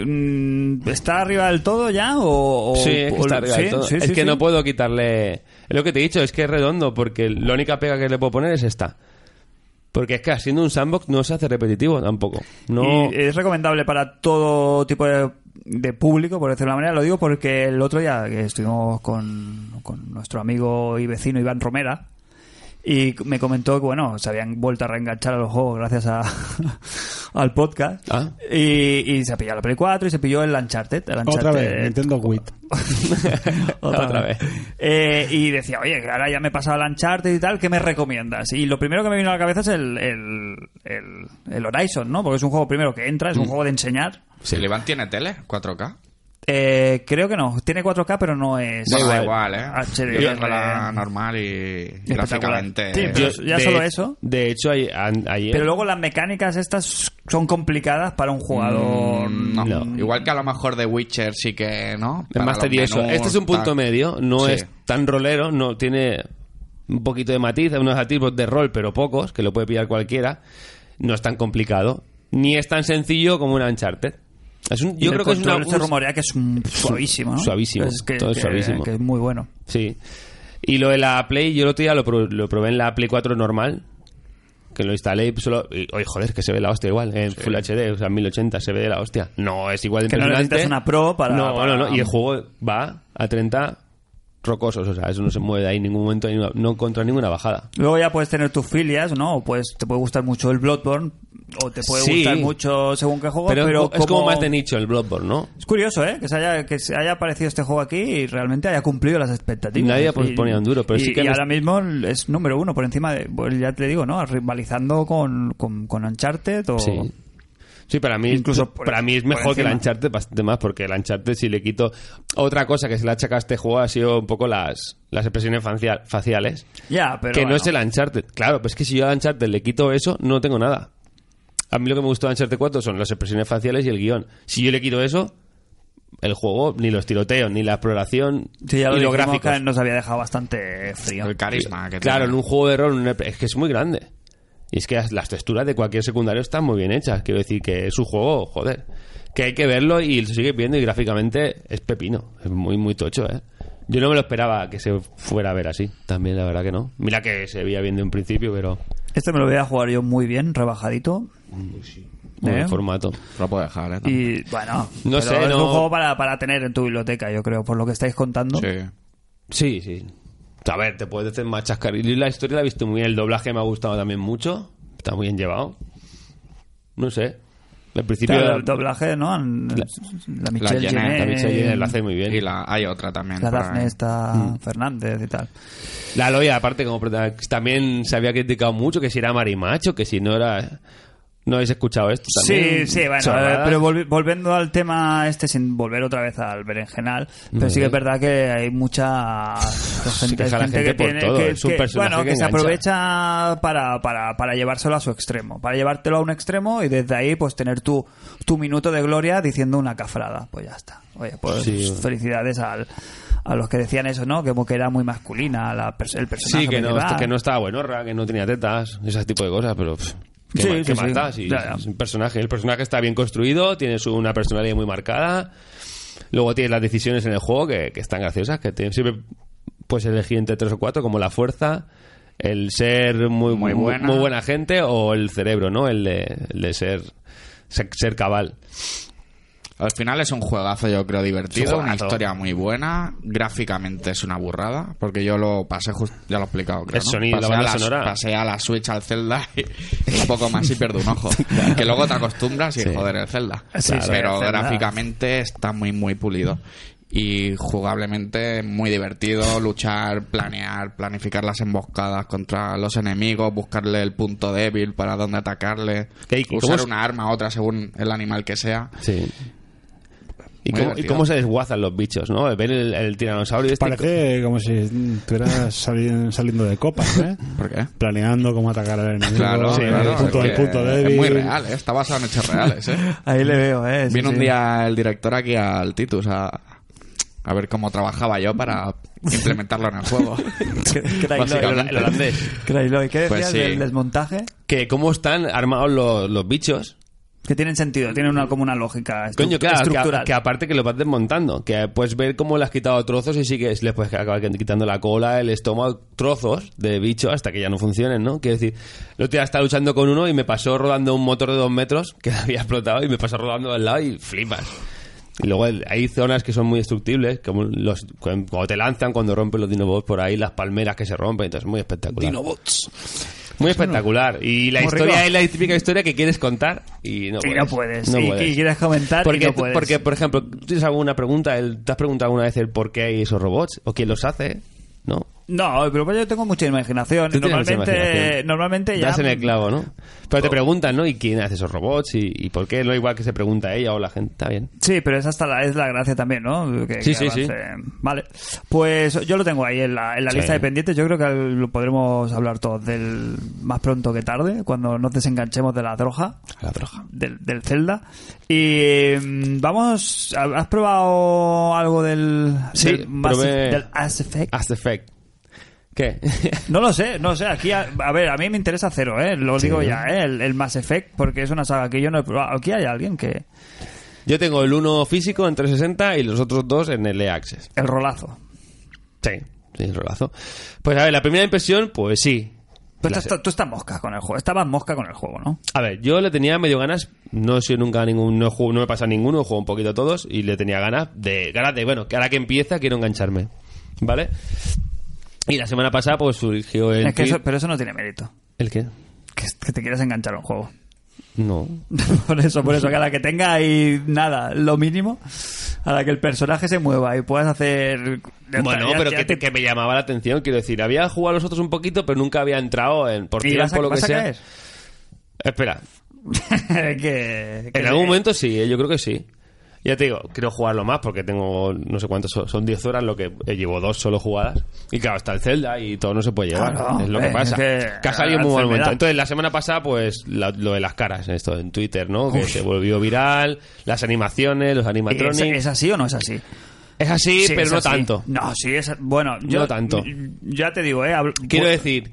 [SPEAKER 2] mm, ¿está arriba del todo ya? O, o-
[SPEAKER 4] Sí, es que
[SPEAKER 2] o-
[SPEAKER 4] está arriba
[SPEAKER 2] sí,
[SPEAKER 4] del todo.
[SPEAKER 2] sí,
[SPEAKER 4] Es
[SPEAKER 2] sí,
[SPEAKER 4] que
[SPEAKER 2] sí.
[SPEAKER 4] no puedo quitarle... Es lo que te he dicho, es que es redondo, porque la única pega que le puedo poner es esta. Porque es que siendo un sandbox no se hace repetitivo tampoco. No...
[SPEAKER 2] Y es recomendable para todo tipo de, de público, por decirlo de una manera. Lo digo porque el otro día que estuvimos con, con nuestro amigo y vecino Iván Romera, y me comentó que, bueno, se habían vuelto a reenganchar a los juegos gracias a al podcast.
[SPEAKER 4] Ah.
[SPEAKER 2] Y, y se pilló la Play cuatro y se pilló el Uncharted. El Uncharted
[SPEAKER 5] Otra vez, Nintendo Wii.
[SPEAKER 2] otra,
[SPEAKER 4] Otra
[SPEAKER 2] vez.
[SPEAKER 4] vez.
[SPEAKER 2] Eh, y decía, oye, que ahora ya me he pasado el Uncharted y tal, ¿qué me recomiendas? Y lo primero que me vino a la cabeza es el, el, el, el Horizon, ¿no? Porque es un juego primero que entra, es un juego de enseñar.
[SPEAKER 3] Si el Iván tiene tele, cuatro K.
[SPEAKER 2] Eh, creo que no, tiene cuatro K, pero no es
[SPEAKER 3] Bueno, da
[SPEAKER 4] igual.
[SPEAKER 3] igual, ¿eh?
[SPEAKER 2] H D,
[SPEAKER 3] Yo tengo la
[SPEAKER 2] eh,
[SPEAKER 3] normal y
[SPEAKER 2] espectacular.
[SPEAKER 3] gráficamente...
[SPEAKER 2] Sí, pero
[SPEAKER 4] Yo-
[SPEAKER 2] ya
[SPEAKER 4] de-
[SPEAKER 2] solo eso.
[SPEAKER 4] De hecho, ay- an- ayer...
[SPEAKER 2] Pero luego las mecánicas estas son complicadas para un jugador.
[SPEAKER 3] Mm, no.
[SPEAKER 4] No.
[SPEAKER 3] Igual que a lo mejor de Witcher sí que, ¿no?
[SPEAKER 4] Es
[SPEAKER 3] Para
[SPEAKER 4] más
[SPEAKER 3] los
[SPEAKER 4] tedioso.
[SPEAKER 3] menús,
[SPEAKER 4] Este es un punto
[SPEAKER 3] tal.
[SPEAKER 4] medio, no
[SPEAKER 3] Sí.
[SPEAKER 4] es tan rolero, no tiene un poquito de matiz, unos atisbos de rol, pero pocos, que lo puede pillar cualquiera. No es tan complicado, ni es tan sencillo como un Uncharted. Es un,
[SPEAKER 2] Y
[SPEAKER 4] yo
[SPEAKER 2] el
[SPEAKER 4] creo que es una...
[SPEAKER 2] control se
[SPEAKER 4] un-
[SPEAKER 2] rumorea que es un suavísimo, ¿no?
[SPEAKER 4] Suavísimo,
[SPEAKER 2] Es que,
[SPEAKER 4] todo es
[SPEAKER 2] que-
[SPEAKER 4] suavísimo.
[SPEAKER 2] que es muy bueno.
[SPEAKER 4] Sí. Y lo de la Play, yo el otro día lo, pro- lo probé en la Play cuatro normal, que lo instalé y solo... y, oye, joder, que se ve la hostia igual, en Full H D, o sea, en mil ochenta, se ve de la hostia. No es igual de
[SPEAKER 2] Que no
[SPEAKER 4] impresionante.
[SPEAKER 2] necesitas una Pro para-
[SPEAKER 4] No,
[SPEAKER 2] para-
[SPEAKER 4] no, no, y el juego va a treinta rocosos, o sea, eso no se mueve de ahí en ningún momento, ni una- no contra ninguna bajada.
[SPEAKER 2] Luego ya puedes tener tus filias, ¿no? O pues te puede gustar mucho el Bloodborne, o te puede
[SPEAKER 4] Sí.
[SPEAKER 2] gustar mucho según qué juego,
[SPEAKER 4] Pero,
[SPEAKER 2] pero,
[SPEAKER 4] es como más de nicho el Bloodborne, ¿no?
[SPEAKER 2] Es curioso, ¿eh? Que se haya, que se haya aparecido este juego aquí y realmente haya cumplido las expectativas.
[SPEAKER 4] Nadie, pues,
[SPEAKER 2] Y-
[SPEAKER 4] ponía un duro, pero
[SPEAKER 2] y,
[SPEAKER 4] sí que
[SPEAKER 2] y
[SPEAKER 4] no-
[SPEAKER 2] ahora mismo es número uno por encima de, pues ya te digo, ¿no? Rivalizando con, con, con Uncharted o...
[SPEAKER 4] Sí. Sí, para mí,
[SPEAKER 2] Incluso por-
[SPEAKER 4] para mí es
[SPEAKER 2] por
[SPEAKER 4] mejor que el
[SPEAKER 2] encima.
[SPEAKER 4] Uncharted bastante más, porque el Uncharted si le quito... Otra cosa que se le ha achacado a este juego ha sido un poco las, las expresiones facial- faciales,
[SPEAKER 2] Ya, pero
[SPEAKER 4] que no
[SPEAKER 2] bueno.
[SPEAKER 4] es el Uncharted. Claro, pues es que si yo al Uncharted le quito eso, no tengo nada. A mí lo que me gustó de Uncharted cuatro son las expresiones faciales y el guión. Si yo le quito eso, el juego, ni los tiroteos, ni la exploración,
[SPEAKER 2] Sí, ya lo
[SPEAKER 4] ni los
[SPEAKER 2] dijimos
[SPEAKER 4] gráficos.
[SPEAKER 2] que nos había dejado bastante frío.
[SPEAKER 3] El carisma que
[SPEAKER 4] Claro, en
[SPEAKER 3] tiene.
[SPEAKER 4] un juego de rol, un R P G, es que es muy grande. Y es que las- las texturas de cualquier secundario están muy bien hechas. Quiero decir que es un juego, joder, que hay que verlo y se sigue viendo y gráficamente es pepino. Es muy, muy tocho, ¿eh? Yo no me lo esperaba que se fuera a ver así. También, la verdad que no. Mira que se veía bien de un principio, pero...
[SPEAKER 2] Este me lo voy a jugar yo muy bien, rebajadito.
[SPEAKER 4] Buen
[SPEAKER 2] ¿Eh?
[SPEAKER 4] formato.
[SPEAKER 3] Lo puedo dejar, ¿eh?
[SPEAKER 2] Y bueno,
[SPEAKER 4] No
[SPEAKER 2] pero
[SPEAKER 4] sé,
[SPEAKER 2] es
[SPEAKER 4] no-
[SPEAKER 2] un juego para, para tener en tu biblioteca, yo creo, por lo que estáis contando.
[SPEAKER 3] Sí.
[SPEAKER 4] Sí, sí. A ver, te puedes hacer más chascarrillos. Y la historia la he visto muy bien. El doblaje me ha gustado también mucho. Está muy bien llevado. No sé. Al principio...
[SPEAKER 2] Claro, el doblaje, ¿no? La,
[SPEAKER 3] La
[SPEAKER 2] Michelle
[SPEAKER 3] Jenner,
[SPEAKER 2] Jenner,
[SPEAKER 4] La Michelle Jenner lo hace muy bien.
[SPEAKER 3] Y la, hay otra también.
[SPEAKER 2] la
[SPEAKER 3] por
[SPEAKER 2] Dafne
[SPEAKER 3] ahí.
[SPEAKER 2] esta
[SPEAKER 4] Mm.
[SPEAKER 2] Fernández y tal.
[SPEAKER 4] La Loya, aparte, como protagonista, también se había criticado mucho que si era marimacho, que si no era... ¿No habéis escuchado esto también?
[SPEAKER 2] Sí, sí, bueno,
[SPEAKER 4] Chorradas.
[SPEAKER 2] eh, pero volvi- volviendo al tema este, sin volver otra vez al berenjenal, pero sí que es verdad que hay mucha gente,
[SPEAKER 4] queja la gente por todo, es un personaje
[SPEAKER 2] bueno,
[SPEAKER 4] que
[SPEAKER 2] que se
[SPEAKER 4] engancha.
[SPEAKER 2] aprovecha para, para, para llevárselo a su extremo, para llevártelo a un extremo y desde ahí pues tener tu, tu minuto de gloria diciendo una cafrada, pues ya está. Oye, pues
[SPEAKER 4] Sí.
[SPEAKER 2] felicidades al, a los que decían eso, ¿no? Como que era muy masculina la, pers- el personaje.
[SPEAKER 4] Sí, que no,
[SPEAKER 2] medieval.
[SPEAKER 4] que no estaba buenorra, que no tenía tetas, ese tipo de cosas, pero... pff, ¿Qué,
[SPEAKER 2] Sí,
[SPEAKER 4] ma-
[SPEAKER 2] sí,
[SPEAKER 4] qué
[SPEAKER 2] sí.
[SPEAKER 4] más da? Si
[SPEAKER 2] Ya, ya.
[SPEAKER 4] es un personaje. El personaje está bien construido, tiene su- una personalidad muy marcada. Luego tienes las decisiones en el juego que, que están graciosas, que te- siempre puedes elegir entre tres o cuatro, como la fuerza, el ser muy,
[SPEAKER 3] Muy
[SPEAKER 4] muy,
[SPEAKER 3] buena.
[SPEAKER 4] muy buena gente o el cerebro, ¿no? El de, el de ser, ser, ser cabal.
[SPEAKER 3] Al final es un juegazo, yo creo, divertido,
[SPEAKER 4] Es un
[SPEAKER 3] una
[SPEAKER 4] juegazo.
[SPEAKER 3] historia muy buena, gráficamente es una burrada, porque yo lo pasé, just- ya lo he explicado, creo,
[SPEAKER 4] El
[SPEAKER 3] ¿no?
[SPEAKER 4] sonido, la
[SPEAKER 3] pasé, a
[SPEAKER 4] banda
[SPEAKER 3] la,
[SPEAKER 4] sonora.
[SPEAKER 3] pasé a la Switch, al Zelda, y un poco más y pierdo un ojo. Que luego te acostumbras y
[SPEAKER 4] Sí.
[SPEAKER 3] joder el Zelda.
[SPEAKER 2] Sí, sí,
[SPEAKER 3] Pero
[SPEAKER 2] el Zelda.
[SPEAKER 3] gráficamente está muy, muy pulido. Y jugablemente muy divertido, luchar, planear, planificar las emboscadas contra los enemigos, buscarle el punto débil para dónde atacarle,
[SPEAKER 4] ¿Qué- y cómo
[SPEAKER 3] usar
[SPEAKER 4] es-
[SPEAKER 3] una arma, otra según el animal que sea.
[SPEAKER 4] Sí. ¿Y
[SPEAKER 3] Muy
[SPEAKER 4] cómo, y
[SPEAKER 3] divertido.
[SPEAKER 4] cómo se desguazan los bichos, no? Ven el, el tiranosaurio este...
[SPEAKER 5] Parece como si estuvieras sali- saliendo de copas, ¿eh?
[SPEAKER 3] ¿Por qué?
[SPEAKER 5] Planeando cómo atacar al enemigo.
[SPEAKER 3] Claro,
[SPEAKER 5] el
[SPEAKER 3] claro,
[SPEAKER 5] punto,
[SPEAKER 3] es
[SPEAKER 5] el
[SPEAKER 3] que
[SPEAKER 5] punto débil.
[SPEAKER 3] es muy real, ¿eh? Está basado en hechos reales, ¿eh?
[SPEAKER 2] Ahí le veo, ¿eh? Sí,
[SPEAKER 3] Vino un
[SPEAKER 2] sí.
[SPEAKER 3] día el director aquí al Titus a, a ver cómo trabajaba yo para implementarlo en el juego.
[SPEAKER 2] Krailoy,
[SPEAKER 3] Básicamente.
[SPEAKER 4] el holandés.
[SPEAKER 2] Krailoy, ¿qué decías
[SPEAKER 3] Pues sí.
[SPEAKER 2] del desmontaje?
[SPEAKER 4] Que cómo están armados los, los bichos.
[SPEAKER 2] Que tienen sentido, tienen una, como una lógica estru-
[SPEAKER 4] Coño, claro, que,
[SPEAKER 2] estructural.
[SPEAKER 4] que aparte que lo vas desmontando, que puedes ver cómo le has quitado trozos y sí que le puedes acabar quitando la cola, el estómago, trozos de bicho hasta que ya no funcionen, ¿no? Quiero decir, el otro día estaba luchando con uno y me pasó rodando un motor de dos metros que había explotado y me pasó rodando al lado y flipas. Y luego el- hay zonas que son muy destructibles, como los cuando te lanzan, cuando rompen los dinobots por ahí, las palmeras que se rompen, entonces muy espectacular. Muy espectacular. Y la
[SPEAKER 2] Muy
[SPEAKER 4] historia
[SPEAKER 2] rico.
[SPEAKER 4] es la típica historia que quieres contar y no
[SPEAKER 2] Y
[SPEAKER 4] puedes.
[SPEAKER 2] no puedes.
[SPEAKER 4] No
[SPEAKER 2] y,
[SPEAKER 4] puedes.
[SPEAKER 2] y quieres comentar
[SPEAKER 4] Porque,
[SPEAKER 2] y no puedes.
[SPEAKER 4] porque, por ejemplo, ¿tú ¿tienes alguna pregunta? El- ¿Te has preguntado alguna vez el por qué hay esos robots? ¿O quién los hace? ¿No?
[SPEAKER 2] No, pero pues yo tengo mucha imaginación.
[SPEAKER 4] Tú
[SPEAKER 2] Y
[SPEAKER 4] tienes mucha
[SPEAKER 2] normalmente,
[SPEAKER 4] imaginación.
[SPEAKER 2] normalmente ya...
[SPEAKER 4] Das en el clavo, ¿no? Pero te preguntan, ¿no? ¿Y quién hace esos robots? ¿Y, y por qué? No igual que se pregunta ella o la gente. Está bien.
[SPEAKER 2] Sí, pero esa hasta la, es la gracia también, ¿no? Que,
[SPEAKER 4] Sí,
[SPEAKER 2] que
[SPEAKER 4] sí, sí.
[SPEAKER 2] avance. Vale. Pues yo lo tengo ahí en la, en la
[SPEAKER 4] Sí.
[SPEAKER 2] lista de pendientes. Yo creo que lo podremos hablar todos del más pronto que tarde, cuando nos desenganchemos de la droga.
[SPEAKER 4] La droga.
[SPEAKER 2] Del, del Zelda. Y mm, vamos... ¿Has probado algo del...
[SPEAKER 4] Sí,
[SPEAKER 2] del, Mass-
[SPEAKER 4] probé-
[SPEAKER 2] del Mass Effect?
[SPEAKER 4] As Effect. ¿Qué?
[SPEAKER 2] No lo sé, no sé. Aquí, a, a ver, a mí me interesa cero, ¿eh? Lo
[SPEAKER 4] Sí.
[SPEAKER 2] digo ya, ¿eh? El, el Mass Effect, porque es una saga que yo no he probado. Aquí hay alguien que...
[SPEAKER 4] Yo tengo el uno físico en trescientos sesenta y los otros dos en el E A Access.
[SPEAKER 2] El rolazo.
[SPEAKER 4] Sí, sí, el rolazo. Pues a ver, la primera impresión, pues sí.
[SPEAKER 2] Pues
[SPEAKER 4] La-
[SPEAKER 2] tú, tú estás mosca con el juego. Estabas mosca con el juego, ¿no?
[SPEAKER 4] A ver, yo le tenía medio ganas, no he sido nunca ningún, no, he jugado- no me pasa ninguno, he jugado un poquito a todos y le tenía ganas de, ganas de, bueno, que ahora que empieza quiero engancharme, ¿vale? Y la semana pasada pues surgió el...
[SPEAKER 2] Es que
[SPEAKER 4] tweet-
[SPEAKER 2] eso, pero eso no tiene mérito.
[SPEAKER 4] ¿El qué?
[SPEAKER 2] Que, que te quieras enganchar a un juego.
[SPEAKER 4] No.
[SPEAKER 2] por eso, por eso, que a la que tenga ahí nada, lo mínimo, a la que el personaje se mueva y puedas hacer... ya
[SPEAKER 4] Bueno,
[SPEAKER 2] está, ya-
[SPEAKER 4] pero
[SPEAKER 2] ya
[SPEAKER 4] que,
[SPEAKER 2] te-
[SPEAKER 4] que me llamaba la atención, quiero decir, había jugado a los otros un poquito, pero nunca había entrado en por
[SPEAKER 2] ¿Y vas a,
[SPEAKER 4] tiempo, lo que
[SPEAKER 2] vas a
[SPEAKER 4] sea.
[SPEAKER 2] caer?
[SPEAKER 4] Espera,
[SPEAKER 2] que, que-
[SPEAKER 4] en algún momento sí, ¿eh? Yo creo que sí. Ya te digo, quiero jugarlo más porque tengo no sé cuántos, son- son diez horas lo que eh, llevo dos solo jugadas. Y claro, está el Zelda y todo no se puede llevar.
[SPEAKER 2] Claro,
[SPEAKER 4] es lo que
[SPEAKER 2] eh,
[SPEAKER 4] pasa.
[SPEAKER 2] es que
[SPEAKER 4] ha salido
[SPEAKER 2] la
[SPEAKER 4] en muy mal
[SPEAKER 2] enfermedad.
[SPEAKER 4] momento. Entonces, la semana pasada, pues la- lo de las caras, esto en Twitter, ¿no? Que se volvió viral, las animaciones, los
[SPEAKER 2] ¿Es,
[SPEAKER 4] animatronics.
[SPEAKER 2] ¿Es así o no es así?
[SPEAKER 4] Es así,
[SPEAKER 2] Sí,
[SPEAKER 4] pero
[SPEAKER 2] es
[SPEAKER 4] no
[SPEAKER 2] así.
[SPEAKER 4] tanto.
[SPEAKER 2] No, sí, es... Bueno, yo...
[SPEAKER 4] No tanto.
[SPEAKER 2] Ya te digo, ¿eh? hablo-
[SPEAKER 4] Quiero
[SPEAKER 2] pu-
[SPEAKER 4] decir,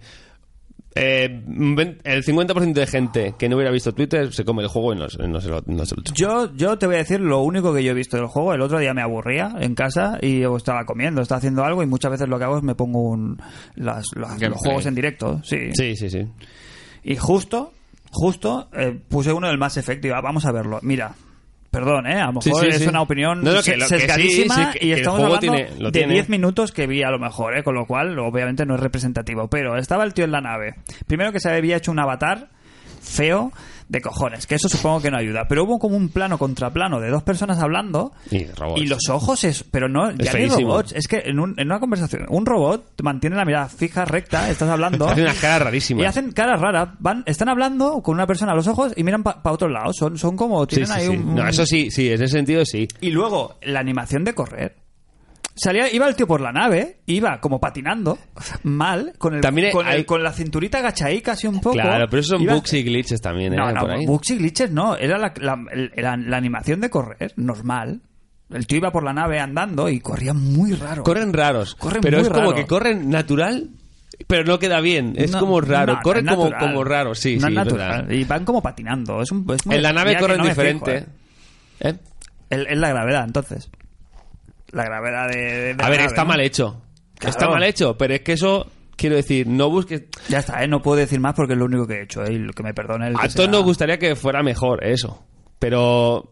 [SPEAKER 4] eh, ven- el cincuenta por ciento de gente que no hubiera visto Twitter se come el juego y no, se- no se lo no se lo chupa.
[SPEAKER 2] Yo, yo te voy a decir lo único que yo he visto del juego. El otro día me aburría en casa y yo estaba comiendo, estaba haciendo algo y muchas veces lo que hago es me pongo un, las, las-
[SPEAKER 3] Gameplay.
[SPEAKER 2] los juegos en directo. Sí.
[SPEAKER 4] Sí, sí, sí.
[SPEAKER 2] Y justo, justo eh, puse uno del Mass Effect y digo, ah, vamos a verlo. Mira, perdón, ¿eh? A lo mejor
[SPEAKER 4] Sí, sí,
[SPEAKER 2] es
[SPEAKER 4] sí.
[SPEAKER 2] una opinión
[SPEAKER 4] No, no, que
[SPEAKER 2] se-
[SPEAKER 4] lo- que sí,
[SPEAKER 2] sesgadísima
[SPEAKER 4] sí, que-
[SPEAKER 2] y
[SPEAKER 4] que el
[SPEAKER 2] estamos
[SPEAKER 4] juego
[SPEAKER 2] hablando
[SPEAKER 4] tiene- lo
[SPEAKER 2] de
[SPEAKER 4] tiene.
[SPEAKER 2] diez minutos que vi a lo mejor, ¿eh? Con lo cual, obviamente no es representativo. Pero estaba el tío en la nave. Primero que se había hecho un avatar feo de cojones, que eso supongo que no ayuda. Pero hubo como un plano contra plano de dos personas hablando
[SPEAKER 4] Y robots.
[SPEAKER 2] y los ojos es... Pero no, ya ni
[SPEAKER 4] feísimo.
[SPEAKER 2] robots. Es que en, un- en una conversación, un robot te mantiene la mirada fija, recta, estás hablando...
[SPEAKER 4] Hace unas caras rarísimas.
[SPEAKER 2] Y hacen caras raras. Van, están hablando con una persona a los ojos y miran para otro lado. Son, son como...
[SPEAKER 4] Sí,
[SPEAKER 2] Tienen
[SPEAKER 4] sí,
[SPEAKER 2] ahí
[SPEAKER 4] sí.
[SPEAKER 2] un...
[SPEAKER 4] No, eso sí, sí, en ese sentido sí.
[SPEAKER 2] Y luego, la animación de correr. Salía, iba el tío por la nave, iba como patinando, mal, con el,
[SPEAKER 4] También
[SPEAKER 2] con,
[SPEAKER 4] hay-
[SPEAKER 2] el- con la cinturita agachadí casi un poco.
[SPEAKER 4] Claro, pero eso son
[SPEAKER 2] Iba-
[SPEAKER 4] bugs y glitches también, ¿eh?
[SPEAKER 2] No, no,
[SPEAKER 4] Por ahí.
[SPEAKER 2] bugs y glitches no. Era la, la, el- la- la animación de correr, normal. El tío iba por la nave andando y corría muy raro.
[SPEAKER 4] Corren raros,
[SPEAKER 2] Corren
[SPEAKER 4] pero
[SPEAKER 2] muy
[SPEAKER 4] es como
[SPEAKER 2] raro.
[SPEAKER 4] que corren natural, pero no queda bien. Es
[SPEAKER 2] No,
[SPEAKER 4] como raro,
[SPEAKER 2] no, no
[SPEAKER 4] corren
[SPEAKER 2] es
[SPEAKER 4] como,
[SPEAKER 2] natural.
[SPEAKER 4] como raro, sí,
[SPEAKER 2] no
[SPEAKER 4] sí,
[SPEAKER 2] es
[SPEAKER 4] es
[SPEAKER 2] natural.
[SPEAKER 4] verdad.
[SPEAKER 2] Y van como patinando. Es un, es muy-
[SPEAKER 4] En la nave
[SPEAKER 2] mira que
[SPEAKER 4] corren
[SPEAKER 2] no me
[SPEAKER 4] diferente.
[SPEAKER 2] fijo, eh.
[SPEAKER 4] ¿Eh?
[SPEAKER 2] El- Es la gravedad, entonces. La gravedad de. de- de
[SPEAKER 4] A
[SPEAKER 2] la
[SPEAKER 4] ver,
[SPEAKER 2] nave,
[SPEAKER 4] está
[SPEAKER 2] ¿no?
[SPEAKER 4] mal hecho.
[SPEAKER 2] Claro.
[SPEAKER 4] Está mal hecho, pero es que eso, quiero decir, no busques...
[SPEAKER 2] Ya está, ¿eh? No puedo decir más porque es lo único que he hecho, ¿eh? Y lo que me perdone el.
[SPEAKER 4] A
[SPEAKER 2] que
[SPEAKER 4] todos
[SPEAKER 2] sea-
[SPEAKER 4] nos gustaría que fuera mejor eso, pero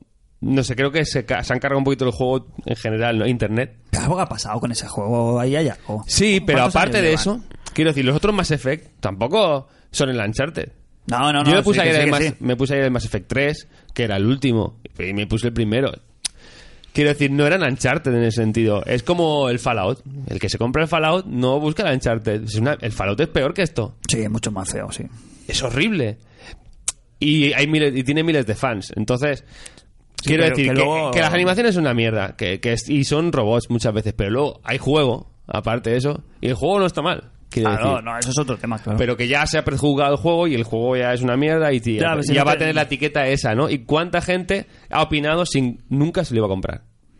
[SPEAKER 4] no sé, creo que se, ca- se han cargado un poquito el juego en general, ¿no? Internet.
[SPEAKER 2] ¿Algo ha pasado con ese juego? Ahí hay algo.
[SPEAKER 4] Sí, pero
[SPEAKER 2] ¿Cuántos
[SPEAKER 4] aparte
[SPEAKER 2] años
[SPEAKER 4] de
[SPEAKER 2] llevan?
[SPEAKER 4] eso, quiero decir, los otros Mass Effect tampoco son el Uncharted.
[SPEAKER 2] No, no, no.
[SPEAKER 4] Yo me puse,
[SPEAKER 2] sí,
[SPEAKER 4] ayer
[SPEAKER 2] que sí,
[SPEAKER 4] el
[SPEAKER 2] que
[SPEAKER 4] Mass,
[SPEAKER 2] sí.
[SPEAKER 4] me puse ayer el Mass Effect tres, que era el último, y me puse el primero. Quiero decir, no eran Uncharted en ese sentido. Es como el Fallout. El que se compra el Fallout no busca el Uncharted. Es una- el Fallout es peor que esto.
[SPEAKER 2] Sí, es mucho más feo, sí.
[SPEAKER 4] Es horrible. Y hay miles, y tiene miles de fans. Entonces,
[SPEAKER 2] Sí,
[SPEAKER 4] quiero
[SPEAKER 2] pero
[SPEAKER 4] decir
[SPEAKER 2] que
[SPEAKER 4] que,
[SPEAKER 2] luego-
[SPEAKER 4] que las animaciones son una mierda. Que, que es- y son robots muchas veces. Pero luego hay juego, aparte de eso. Y el juego no está mal. Quiero
[SPEAKER 2] Ah,
[SPEAKER 4] decir.
[SPEAKER 2] no, no, eso es otro tema, claro.
[SPEAKER 4] Pero que ya se ha prejuzgado el juego y el juego ya es una mierda y ya,
[SPEAKER 2] Ya, pero si
[SPEAKER 4] ya
[SPEAKER 2] no
[SPEAKER 4] va
[SPEAKER 2] te-
[SPEAKER 4] a tener la etiqueta esa, ¿no? ¿Y cuánta gente ha opinado sin nunca se lo iba a comprar?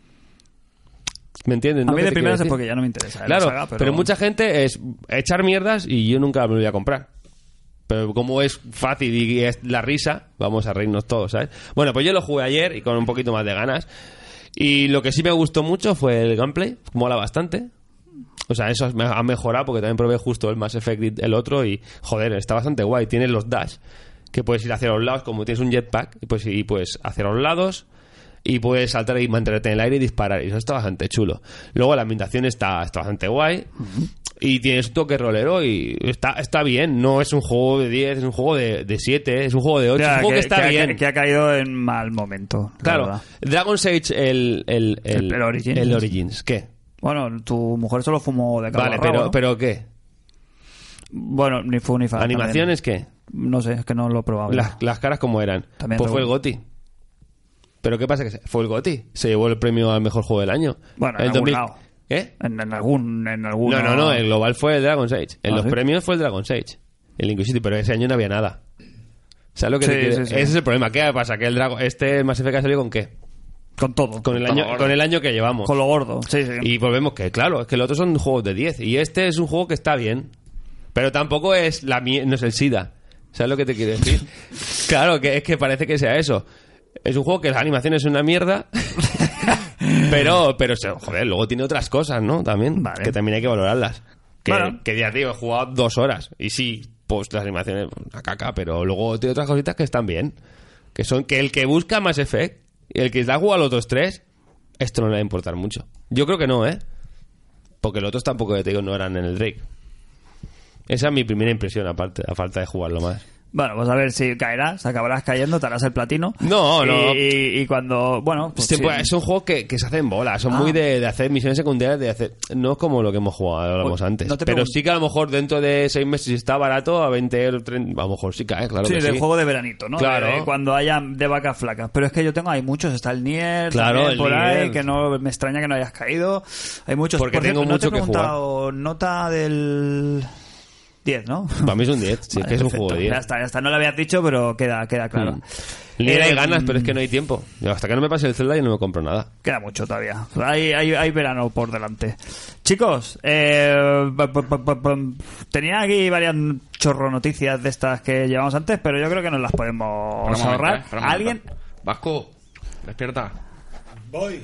[SPEAKER 4] ¿Me entiendes?
[SPEAKER 2] A
[SPEAKER 4] ¿no?
[SPEAKER 2] mí
[SPEAKER 4] ¿Qué
[SPEAKER 2] de
[SPEAKER 4] te
[SPEAKER 2] primeras
[SPEAKER 4] quiero
[SPEAKER 2] es
[SPEAKER 4] decir?
[SPEAKER 2] porque ya no me interesa. eh,
[SPEAKER 4] Claro,
[SPEAKER 2] la saga,
[SPEAKER 4] pero...
[SPEAKER 2] pero...
[SPEAKER 4] mucha gente es echar mierdas y yo nunca me lo voy a comprar. Pero como es fácil y es la risa, vamos a reírnos todos, ¿sabes? Bueno, pues yo lo jugué ayer y con un poquito más de ganas. Y lo que sí me gustó mucho fue el gameplay, mola bastante. O sea, eso me ha mejorado porque también probé justo el Mass Effect, el otro, y joder, está bastante guay. Tienes los dash, que puedes ir hacia los lados, como tienes un jetpack, y puedes ir pues, hacia los lados, y puedes saltar y mantenerte en el aire y disparar. Y eso está bastante chulo. Luego la ambientación está, está bastante guay. Y tienes un toque rolero y está, está bien. No es un juego de diez, es un juego de, de siete, es un juego de ocho.
[SPEAKER 2] Ya,
[SPEAKER 4] es un juego que,
[SPEAKER 2] que,
[SPEAKER 4] está
[SPEAKER 2] que
[SPEAKER 4] bien.
[SPEAKER 2] Ha, que ha caído en mal momento. la
[SPEAKER 4] Claro,
[SPEAKER 2] verdad.
[SPEAKER 4] Dragon's Age, el, el, el,
[SPEAKER 2] El- el Origins.
[SPEAKER 4] el Origins, ¿qué?
[SPEAKER 2] Bueno, tu mujer solo fumó de cabo
[SPEAKER 4] Vale,
[SPEAKER 2] a rabo,
[SPEAKER 4] pero,
[SPEAKER 2] ¿no?
[SPEAKER 4] pero ¿qué?
[SPEAKER 2] Bueno, ni fu ni fa.
[SPEAKER 4] ¿Animaciones qué?
[SPEAKER 2] también. No sé, es que no lo he probado.
[SPEAKER 4] Las, las caras como eran.
[SPEAKER 2] También
[SPEAKER 4] Pues fue el
[SPEAKER 2] recuerdo.
[SPEAKER 4] GOTY. ¿Pero qué pasa? Que se- fue el GOTY. Se llevó el premio al mejor juego del año.
[SPEAKER 2] Bueno, en
[SPEAKER 4] el
[SPEAKER 2] algún
[SPEAKER 4] dos mil
[SPEAKER 2] lado.
[SPEAKER 4] ¿Qué?
[SPEAKER 2] En, en algún... En algún
[SPEAKER 4] No, no, no. El global fue el Dragon's Age. En
[SPEAKER 2] ¿Ah,
[SPEAKER 4] los
[SPEAKER 2] sí?
[SPEAKER 4] premios fue el Dragon's Age. El Inquisition. Pero ese año no había nada. ¿Sabes lo que
[SPEAKER 2] Sí,
[SPEAKER 4] te quiero?
[SPEAKER 2] sí, sí.
[SPEAKER 4] Ese es el problema. ¿Qué pasa? Que el Dragon... Este Mass Effect ha salido con qué?
[SPEAKER 2] Con todo.
[SPEAKER 4] Con el
[SPEAKER 3] Con lo
[SPEAKER 4] año,
[SPEAKER 3] gordo.
[SPEAKER 4] con el año que llevamos.
[SPEAKER 2] Con lo gordo. Sí, sí.
[SPEAKER 4] Y volvemos que, claro, es que los otros son juegos de diez. Y este es un juego que está bien. Pero tampoco es la mie- no es el SIDA. ¿Sabes lo que te quiero decir? Claro, que es que parece que sea eso. Es un juego que las animaciones son una mierda. pero, pero, se- joder, luego tiene otras cosas, ¿no? También.
[SPEAKER 2] Vale.
[SPEAKER 4] Que también hay que valorarlas. Que,
[SPEAKER 2] Bueno.
[SPEAKER 4] que ya, tío, he jugado dos horas. Y sí, pues las animaciones, una caca. Pero luego tiene otras cositas que están bien. Que son que el que busca Mass Effect y el que está jugando a los otros tres, esto no le va a importar mucho. Yo creo que no, ¿eh? Porque los otros tampoco, te digo, no eran en el Drake. Esa es mi primera impresión, aparte, a falta de jugarlo más.
[SPEAKER 2] Bueno, pues a ver si caerás, acabarás cayendo, te harás el platino.
[SPEAKER 4] No, no.
[SPEAKER 2] Y, y cuando, bueno, pues
[SPEAKER 4] Sí,
[SPEAKER 2] sí.
[SPEAKER 4] pues, son juegos que, que se hacen bolas, son
[SPEAKER 2] Ah.
[SPEAKER 4] muy de, de hacer misiones secundarias, de hacer... No es como lo que hemos jugado, hablamos
[SPEAKER 2] Pues,
[SPEAKER 4] antes.
[SPEAKER 2] no te
[SPEAKER 4] Pero
[SPEAKER 2] pregunto.
[SPEAKER 4] sí que a lo mejor dentro de seis meses, si está barato, a veinte euros, treinta, a lo mejor sí cae, claro
[SPEAKER 2] Sí,
[SPEAKER 4] que
[SPEAKER 2] del
[SPEAKER 4] sí.
[SPEAKER 2] juego de veranito, ¿no?
[SPEAKER 4] Claro.
[SPEAKER 2] De- cuando haya de vacas flacas. Pero es que yo tengo, hay muchos. Está el Nier,
[SPEAKER 4] Claro,
[SPEAKER 2] también
[SPEAKER 4] el
[SPEAKER 2] por ahí,
[SPEAKER 4] Nier.
[SPEAKER 2] que no me extraña que no hayas caído. Hay muchos.
[SPEAKER 4] Porque
[SPEAKER 2] Por cierto,
[SPEAKER 4] tengo
[SPEAKER 2] no te
[SPEAKER 4] mucho
[SPEAKER 2] he
[SPEAKER 4] que
[SPEAKER 2] preguntado nota del diez, ¿no?
[SPEAKER 4] Para mí es un diez, sí,
[SPEAKER 2] Vale,
[SPEAKER 4] que es un
[SPEAKER 2] perfecto.
[SPEAKER 4] juego de diez.
[SPEAKER 2] Ya está, ya está. No lo habías dicho, pero queda, queda claro.
[SPEAKER 4] Ni hay
[SPEAKER 2] Eh,
[SPEAKER 4] ganas, pero es que no hay tiempo. Yo hasta que no me pase el Zelda yo no me compro nada.
[SPEAKER 2] Queda mucho todavía. Hay, hay, hay verano por delante. Chicos, eh, p- p- p- p- tenía aquí varias chorro noticias de estas que llevamos antes, pero yo creo que nos las podemos
[SPEAKER 3] Espera un momento,
[SPEAKER 2] ahorrar.
[SPEAKER 3] eh, espera un momento.
[SPEAKER 2] ¿Alguien?
[SPEAKER 3] Vasco, despierta.
[SPEAKER 5] Voy.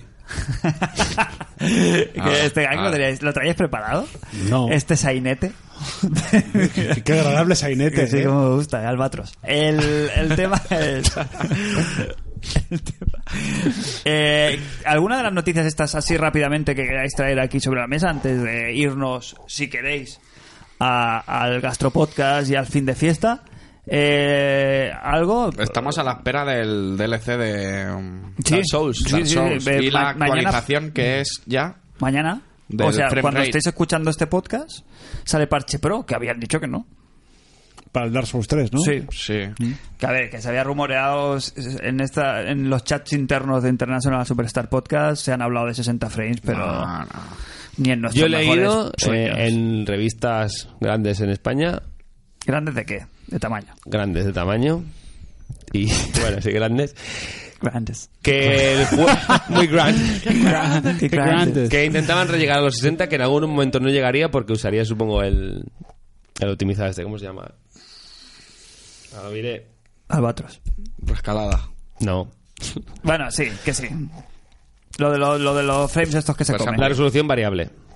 [SPEAKER 2] que
[SPEAKER 3] Ah,
[SPEAKER 2] este gag
[SPEAKER 3] ah.
[SPEAKER 2] lo, teníais- ¿lo traíais preparado?
[SPEAKER 5] No.
[SPEAKER 2] Este sainete.
[SPEAKER 5] Qué agradable sainete.
[SPEAKER 2] Que sí,
[SPEAKER 5] ¿eh?
[SPEAKER 2] como me gusta, albatros. El, el tema es... el tema- Eh, ¿Alguna de las noticias estas así rápidamente que queráis traer aquí sobre la mesa antes de irnos, si queréis, a- al gastropodcast y al fin de fiesta? Eh, ¿Algo?
[SPEAKER 3] Estamos a la espera del D L C de um,
[SPEAKER 2] Sí,
[SPEAKER 3] Dark Souls,
[SPEAKER 2] sí,
[SPEAKER 3] Dark
[SPEAKER 2] sí,
[SPEAKER 3] Souls.
[SPEAKER 2] sí.
[SPEAKER 3] y
[SPEAKER 2] Ma-
[SPEAKER 3] la
[SPEAKER 2] mañana-
[SPEAKER 3] actualización que es ya
[SPEAKER 2] ¿Mañana?
[SPEAKER 3] Del
[SPEAKER 2] O sea,
[SPEAKER 3] frame
[SPEAKER 2] cuando
[SPEAKER 3] rate.
[SPEAKER 2] estéis escuchando este podcast, sale Parche Pro, que habían dicho que no.
[SPEAKER 5] Para el Dark Souls tres, ¿no?
[SPEAKER 2] Sí.
[SPEAKER 3] sí.
[SPEAKER 2] Que a ver, que se había rumoreado en esta en los chats internos de International Superstar Podcast, se han hablado de sesenta frames, pero
[SPEAKER 3] No, no.
[SPEAKER 2] ni en nuestros
[SPEAKER 4] Yo he leído
[SPEAKER 2] mejores sueños.
[SPEAKER 4] eh, en revistas grandes en España,
[SPEAKER 2] ¿Grandes de qué? De tamaño.
[SPEAKER 4] grandes de tamaño, y bueno, sí, grandes,
[SPEAKER 2] Grandes.
[SPEAKER 4] que el jue- muy grandes,
[SPEAKER 2] Qué
[SPEAKER 5] Qué grandes.
[SPEAKER 4] que intentaban rellegar a los sesenta, que en algún momento no llegaría porque usaría, supongo, el, el optimizado este, ¿cómo se llama? Ahora lo diré.
[SPEAKER 2] Albatros.
[SPEAKER 3] Rescalada.
[SPEAKER 4] No.
[SPEAKER 2] Bueno, sí, que sí. Lo de, lo, lo de los frames estos que se
[SPEAKER 3] Por
[SPEAKER 2] comen.
[SPEAKER 4] La resolución variable.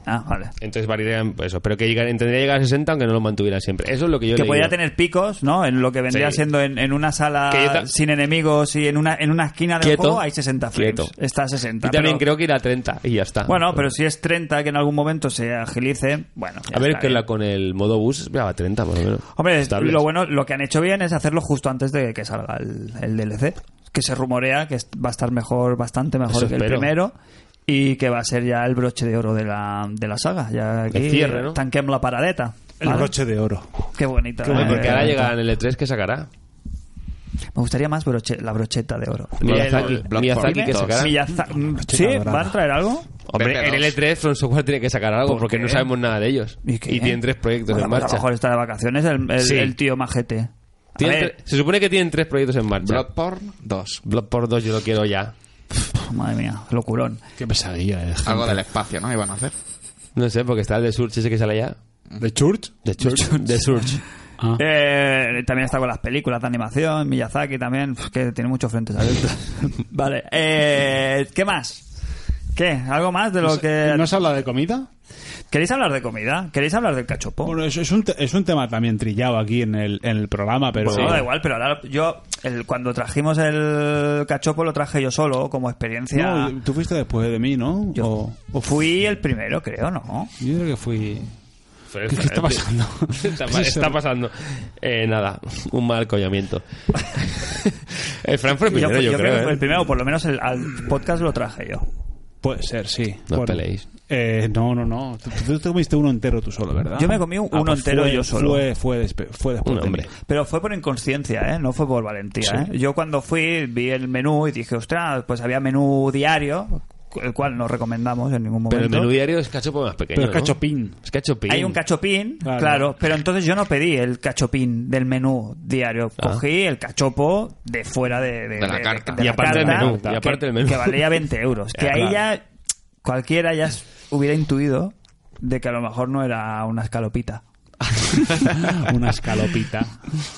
[SPEAKER 2] Ah, vale.
[SPEAKER 4] Entonces variarían pues, eso, pero que llegar, intentaría llegar a sesenta aunque no lo mantuvieran siempre. Eso es lo que yo
[SPEAKER 2] Que
[SPEAKER 4] le
[SPEAKER 2] podría
[SPEAKER 4] digo.
[SPEAKER 2] tener picos, ¿no? En lo que vendría
[SPEAKER 4] Sí.
[SPEAKER 2] siendo en, en una sala
[SPEAKER 4] Que yo ta-
[SPEAKER 2] sin enemigos y en una en una esquina del
[SPEAKER 4] Quieto.
[SPEAKER 2] juego hay sesenta frames.
[SPEAKER 4] Quieto.
[SPEAKER 2] Está a sesenta.
[SPEAKER 4] Y también
[SPEAKER 2] pero-
[SPEAKER 4] creo que irá a treinta y ya está.
[SPEAKER 2] Bueno, pero si es treinta que en algún momento se agilice, bueno. ya
[SPEAKER 4] a ver,
[SPEAKER 2] está
[SPEAKER 4] que
[SPEAKER 2] bien.
[SPEAKER 4] la, con el modo bus va a treinta por lo menos.
[SPEAKER 2] Hombre,
[SPEAKER 4] Estables.
[SPEAKER 2] lo bueno, lo que han hecho bien es hacerlo justo antes de que salga el, el D L C. Que se rumorea que va a estar mejor, bastante mejor
[SPEAKER 4] Eso
[SPEAKER 2] que el
[SPEAKER 4] espero.
[SPEAKER 2] primero. Y que va a ser ya el broche de oro de la, de la saga. Ya aquí
[SPEAKER 4] El cierre, ¿no?
[SPEAKER 2] tanquem la paradeta.
[SPEAKER 5] El
[SPEAKER 2] ¿vale?
[SPEAKER 5] broche de oro.
[SPEAKER 2] Qué bonita.
[SPEAKER 4] Hombre,
[SPEAKER 2] eh,
[SPEAKER 4] porque ahora
[SPEAKER 2] eh,
[SPEAKER 4] llega en el E tres que sacará.
[SPEAKER 2] Me gustaría más broche- la brocheta de oro.
[SPEAKER 4] Miyazaki,
[SPEAKER 3] Bloodborne
[SPEAKER 4] Miyazaki que
[SPEAKER 3] dos.
[SPEAKER 4] sacará.
[SPEAKER 2] Miyaza- ¿Sí?
[SPEAKER 5] dorada.
[SPEAKER 2] ¿Van a traer algo?
[SPEAKER 4] Hombre,
[SPEAKER 3] B P dos.
[SPEAKER 4] en el E tres From Software tiene que sacar algo
[SPEAKER 2] ¿Por
[SPEAKER 4] porque
[SPEAKER 2] qué?
[SPEAKER 4] no sabemos nada de ellos.
[SPEAKER 2] ¿Y qué?
[SPEAKER 4] tienen tres proyectos
[SPEAKER 2] Bueno,
[SPEAKER 4] en
[SPEAKER 2] pues a lo
[SPEAKER 4] marcha.
[SPEAKER 2] mejor está de vacaciones el, el,
[SPEAKER 4] Sí.
[SPEAKER 2] el tío majete. A
[SPEAKER 4] Tienen
[SPEAKER 2] ver,
[SPEAKER 4] tre- se supone que tienen tres proyectos en marcha.
[SPEAKER 3] Bloodborne dos.
[SPEAKER 4] Bloodborne dos yo lo quiero ya.
[SPEAKER 2] madre mía, locurón.
[SPEAKER 5] Qué pesadilla, eh. gente.
[SPEAKER 3] Algo del espacio, ¿no? Iban a hacer.
[SPEAKER 4] No sé, porque está el de Surge ese que sale ya.
[SPEAKER 5] ¿De Church?
[SPEAKER 4] De Surge. De Surge.
[SPEAKER 5] Ah.
[SPEAKER 2] Eh, también está con las películas de animación, Miyazaki también, pf, que tiene muchos frentes abiertos. Vale, eh, ¿qué más? ¿Qué? ¿Algo más de lo que...?
[SPEAKER 5] ¿No se habla de comida?
[SPEAKER 2] ¿Queréis hablar de comida? ¿Queréis hablar del cachopo?
[SPEAKER 5] Bueno, eso es un, te- es un tema también trillado aquí en el, en el programa, pero...
[SPEAKER 2] Pues no, da igual, pero ahora yo, el, cuando trajimos el cachopo lo traje yo solo, como experiencia.
[SPEAKER 5] No, tú fuiste después de mí, ¿no?
[SPEAKER 2] Yo
[SPEAKER 5] O- o fu-
[SPEAKER 2] fui el primero, creo, ¿no?
[SPEAKER 5] yo creo que fui...
[SPEAKER 4] Pero
[SPEAKER 5] ¿Qué, qué está pasando?
[SPEAKER 4] está, pa- está pasando. Eh, nada, un mal collamiento. El Fran fue el primero,
[SPEAKER 2] fui-
[SPEAKER 4] yo,
[SPEAKER 2] yo
[SPEAKER 4] creo.
[SPEAKER 2] que fue
[SPEAKER 4] ¿eh?
[SPEAKER 2] el primero, por lo menos el, al podcast lo traje yo.
[SPEAKER 5] Puede ser, sí.
[SPEAKER 4] No os peleéis.
[SPEAKER 5] Eh, no, no, no. Tú, tú te comiste uno entero tú solo, ¿verdad?
[SPEAKER 2] Yo me comí un-
[SPEAKER 5] Ah,
[SPEAKER 2] uno
[SPEAKER 5] pues
[SPEAKER 2] entero
[SPEAKER 5] fue-
[SPEAKER 2] yo solo.
[SPEAKER 5] Fue, fue, despe- fue después
[SPEAKER 4] Un
[SPEAKER 5] de
[SPEAKER 4] hombre.
[SPEAKER 5] mí.
[SPEAKER 2] Pero fue por inconsciencia, ¿eh? No fue por valentía,
[SPEAKER 5] Sí.
[SPEAKER 2] ¿eh? Yo cuando fui vi el menú y dije, ostras, pues había menú diario, el cual no recomendamos en ningún momento.
[SPEAKER 4] Pero el menú diario es cachopo más pequeño.
[SPEAKER 5] Pero es
[SPEAKER 4] ¿no?
[SPEAKER 5] cachopín.
[SPEAKER 4] Es cachopín.
[SPEAKER 2] Hay un cachopín, claro.
[SPEAKER 5] Claro.
[SPEAKER 2] pero entonces yo no pedí el cachopín del menú diario.
[SPEAKER 4] Ah.
[SPEAKER 2] Cogí el cachopo de fuera de,
[SPEAKER 3] De la carta.
[SPEAKER 2] de
[SPEAKER 4] Y
[SPEAKER 2] la
[SPEAKER 4] aparte del
[SPEAKER 2] carta,
[SPEAKER 4] menú, y
[SPEAKER 2] que-
[SPEAKER 4] aparte del menú.
[SPEAKER 2] Que valía veinte euros. Que
[SPEAKER 5] Ya,
[SPEAKER 2] ahí
[SPEAKER 5] claro.
[SPEAKER 2] ya cualquiera ya hubiera intuido de que a lo mejor no era una escalopita.
[SPEAKER 5] Una escalopita.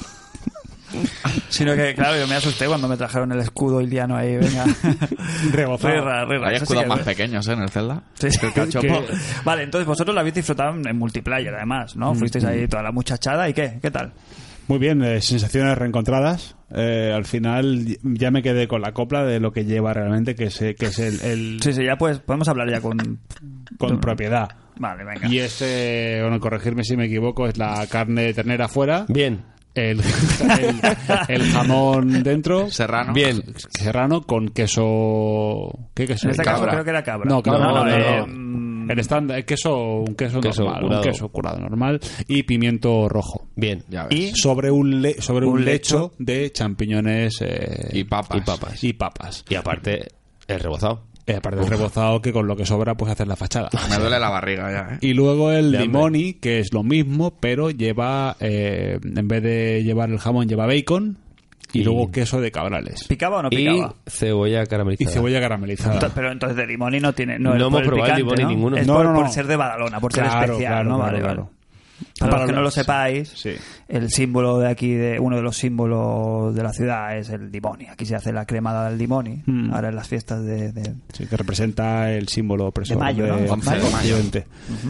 [SPEAKER 2] Sino que, claro, yo me asusté cuando me trajeron el escudo iliano ahí, venga.
[SPEAKER 5] Rebozado.
[SPEAKER 2] Rira, rira.
[SPEAKER 3] Hay
[SPEAKER 2] Eso sí
[SPEAKER 3] escudos
[SPEAKER 2] que-
[SPEAKER 3] más pequeños, ¿eh? En el Zelda.
[SPEAKER 2] Sí,
[SPEAKER 3] Que el cachopo.
[SPEAKER 2] que- Vale, entonces vosotros lo habéis disfrutado en, en multiplayer, además, ¿no? Fuisteis ahí toda la muchachada y ¿qué? ¿Qué tal?
[SPEAKER 5] Muy bien, eh, sensaciones reencontradas. Eh, al final ya me quedé con la copla de lo que lleva realmente, que es, eh, que es el, el-
[SPEAKER 2] Sí, sí, ya pues podemos hablar ya con...
[SPEAKER 5] con propiedad.
[SPEAKER 2] Vale, venga.
[SPEAKER 5] Y ese, bueno, corregirme si me equivoco, es la carne de ternera afuera,
[SPEAKER 4] Bien.
[SPEAKER 5] el, el, el jamón dentro,
[SPEAKER 3] Serrano.
[SPEAKER 4] Bien.
[SPEAKER 5] serrano con queso... ¿Qué queso?
[SPEAKER 2] En este caso
[SPEAKER 3] cabra.
[SPEAKER 2] creo que era cabra.
[SPEAKER 5] No, cabra
[SPEAKER 2] no,
[SPEAKER 5] no,
[SPEAKER 2] no,
[SPEAKER 5] no,
[SPEAKER 2] eh,
[SPEAKER 5] no.
[SPEAKER 2] mm,
[SPEAKER 5] El estándar, queso, un queso,
[SPEAKER 4] Queso
[SPEAKER 5] normal,
[SPEAKER 4] curado.
[SPEAKER 5] un queso curado normal y pimiento rojo.
[SPEAKER 4] Bien.
[SPEAKER 3] Ya ves.
[SPEAKER 2] Y
[SPEAKER 5] Sobre un, le- sobre un,
[SPEAKER 2] Un
[SPEAKER 5] lecho, de champiñones eh,
[SPEAKER 3] Y papas.
[SPEAKER 4] Y papas.
[SPEAKER 5] y papas.
[SPEAKER 4] Y aparte, el rebozado.
[SPEAKER 5] Eh, aparte del rebozado que con lo que sobra pues hacer la fachada.
[SPEAKER 3] Me duele la barriga ya, ¿eh?
[SPEAKER 5] Y luego el
[SPEAKER 4] De hambre.
[SPEAKER 5] limoni, que es lo mismo, pero lleva, eh, en vez de llevar el jamón, lleva bacon y,
[SPEAKER 4] Y-
[SPEAKER 5] luego queso de cabrales.
[SPEAKER 2] ¿Picaba o no
[SPEAKER 4] Y
[SPEAKER 2] picaba?
[SPEAKER 4] cebolla
[SPEAKER 5] Y
[SPEAKER 4] caramelizada.
[SPEAKER 5] cebolla caramelizada.
[SPEAKER 2] Ento- Pero entonces de limoni no tiene... No,
[SPEAKER 4] No
[SPEAKER 2] es
[SPEAKER 4] hemos
[SPEAKER 2] por el
[SPEAKER 4] probado el
[SPEAKER 2] picante,
[SPEAKER 4] limoni
[SPEAKER 2] ¿no?
[SPEAKER 4] ninguno.
[SPEAKER 2] Es
[SPEAKER 5] No,
[SPEAKER 2] por,
[SPEAKER 5] no,
[SPEAKER 2] por
[SPEAKER 5] no.
[SPEAKER 2] ser de Badalona, por ser
[SPEAKER 5] Claro,
[SPEAKER 2] especial,
[SPEAKER 5] claro,
[SPEAKER 2] ¿no?
[SPEAKER 5] claro,
[SPEAKER 2] Vale,
[SPEAKER 5] claro.
[SPEAKER 2] vale. Para,
[SPEAKER 5] Para
[SPEAKER 2] los que no lo
[SPEAKER 5] los-
[SPEAKER 2] sepáis,
[SPEAKER 5] sí.
[SPEAKER 2] el símbolo de aquí, de uno de los símbolos de la ciudad es el limoni. Aquí se hace la cremada del limoni,
[SPEAKER 5] Mm.
[SPEAKER 2] ahora en las fiestas de... de-
[SPEAKER 5] Sí, que representa el símbolo opresor
[SPEAKER 2] De mayo, ¿no?
[SPEAKER 3] once de mayo.
[SPEAKER 5] Occidente.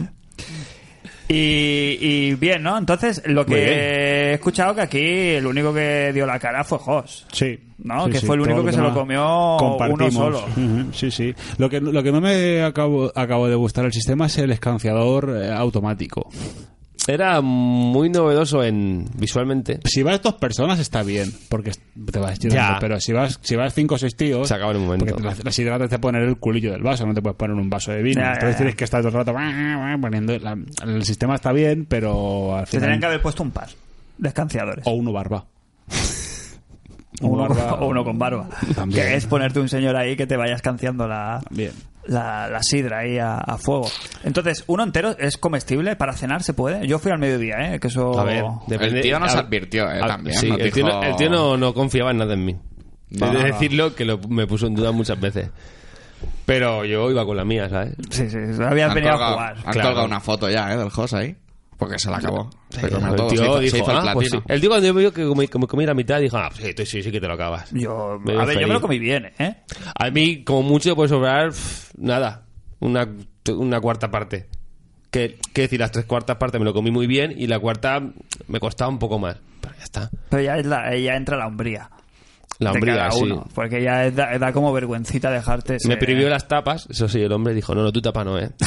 [SPEAKER 2] Y, y bien, ¿no? Entonces, lo que
[SPEAKER 4] Muy bien.
[SPEAKER 2] he escuchado que aquí el único que dio la cara fue Jos.
[SPEAKER 5] Sí.
[SPEAKER 2] ¿No?
[SPEAKER 5] Sí,
[SPEAKER 2] Que
[SPEAKER 5] sí,
[SPEAKER 2] fue el
[SPEAKER 5] todo
[SPEAKER 2] único que se lo
[SPEAKER 5] demás
[SPEAKER 2] comió
[SPEAKER 5] compartimos.
[SPEAKER 2] uno solo.
[SPEAKER 5] Ujú, sí, sí. Lo que, lo que no me acabo, acabo de gustar el sistema es el escanciador eh, automático.
[SPEAKER 4] Era muy novedoso en visualmente.
[SPEAKER 5] Si vas dos personas está bien, porque te vas llenando,
[SPEAKER 4] Ya.
[SPEAKER 5] pero si vas si vas cinco o seis tíos,
[SPEAKER 4] Se acaba en un momento.
[SPEAKER 5] porque las, las hidratas te poner el culillo del vaso, no te puedes poner un vaso de vino.
[SPEAKER 2] Ya, ya,
[SPEAKER 5] Entonces
[SPEAKER 2] ya.
[SPEAKER 5] tienes que estar todo el rato poniendo... la- el sistema está bien, pero al
[SPEAKER 2] Se tenían
[SPEAKER 5] final...
[SPEAKER 2] que haber puesto un par de escanciadores.
[SPEAKER 5] O uno barba.
[SPEAKER 2] O uno,
[SPEAKER 5] barba.
[SPEAKER 2] o uno con barba.
[SPEAKER 5] También.
[SPEAKER 2] Que es ponerte un señor ahí que te vaya escanciando la,
[SPEAKER 5] Bien.
[SPEAKER 2] la, la sidra ahí a, a fuego. Entonces, ¿uno entero es comestible? ¿Para cenar se puede? Yo fui al mediodía, ¿eh? Que eso...
[SPEAKER 4] A ver,
[SPEAKER 3] El tío nos
[SPEAKER 4] a-
[SPEAKER 3] advirtió, ¿eh?
[SPEAKER 4] a-
[SPEAKER 3] También.
[SPEAKER 4] Sí,
[SPEAKER 3] nos
[SPEAKER 4] el tío,
[SPEAKER 3] dijo-
[SPEAKER 4] no- el tío no, no confiaba en nada en mí.
[SPEAKER 3] No,
[SPEAKER 4] He de
[SPEAKER 3] no, no.
[SPEAKER 4] decirlo que lo- me puso en duda muchas veces. Pero yo iba con la mía, ¿sabes?
[SPEAKER 2] Sí, sí, habías
[SPEAKER 3] Han
[SPEAKER 2] venido
[SPEAKER 3] colgado,
[SPEAKER 2] a jugar.
[SPEAKER 3] han
[SPEAKER 4] Claro.
[SPEAKER 3] colgado una foto ya, ¿eh? Del host ahí. Porque se la acabó. Se comió
[SPEAKER 4] el
[SPEAKER 3] todo.
[SPEAKER 4] tío
[SPEAKER 3] Se hizo, se
[SPEAKER 4] dijo,
[SPEAKER 3] hizo el
[SPEAKER 4] ah, pues sí.
[SPEAKER 3] platino.
[SPEAKER 4] El tío cuando yo vio que comí, que me comí la mitad dijo, ah, sí, tú sí, sí que te lo acabas.
[SPEAKER 2] Yo,
[SPEAKER 4] Me
[SPEAKER 2] a ver, yo
[SPEAKER 4] feliz.
[SPEAKER 2] me lo comí bien, ¿eh?
[SPEAKER 4] A mí, como mucho, puede sobrar pff, nada. Una, una cuarta parte. Que, que decir, las tres cuartas partes me lo comí muy bien y la cuarta me costaba un poco más. Pero ya está.
[SPEAKER 2] Pero ya, es la, ya entra la hombría.
[SPEAKER 4] La
[SPEAKER 2] de
[SPEAKER 4] hombría,
[SPEAKER 2] cada
[SPEAKER 4] sí.
[SPEAKER 2] uno, porque ya es- da, da como vergüencita dejarte ese-
[SPEAKER 4] Me prohibió las tapas, eso sí, el hombre dijo, no, no, tú tapa no, ¿eh?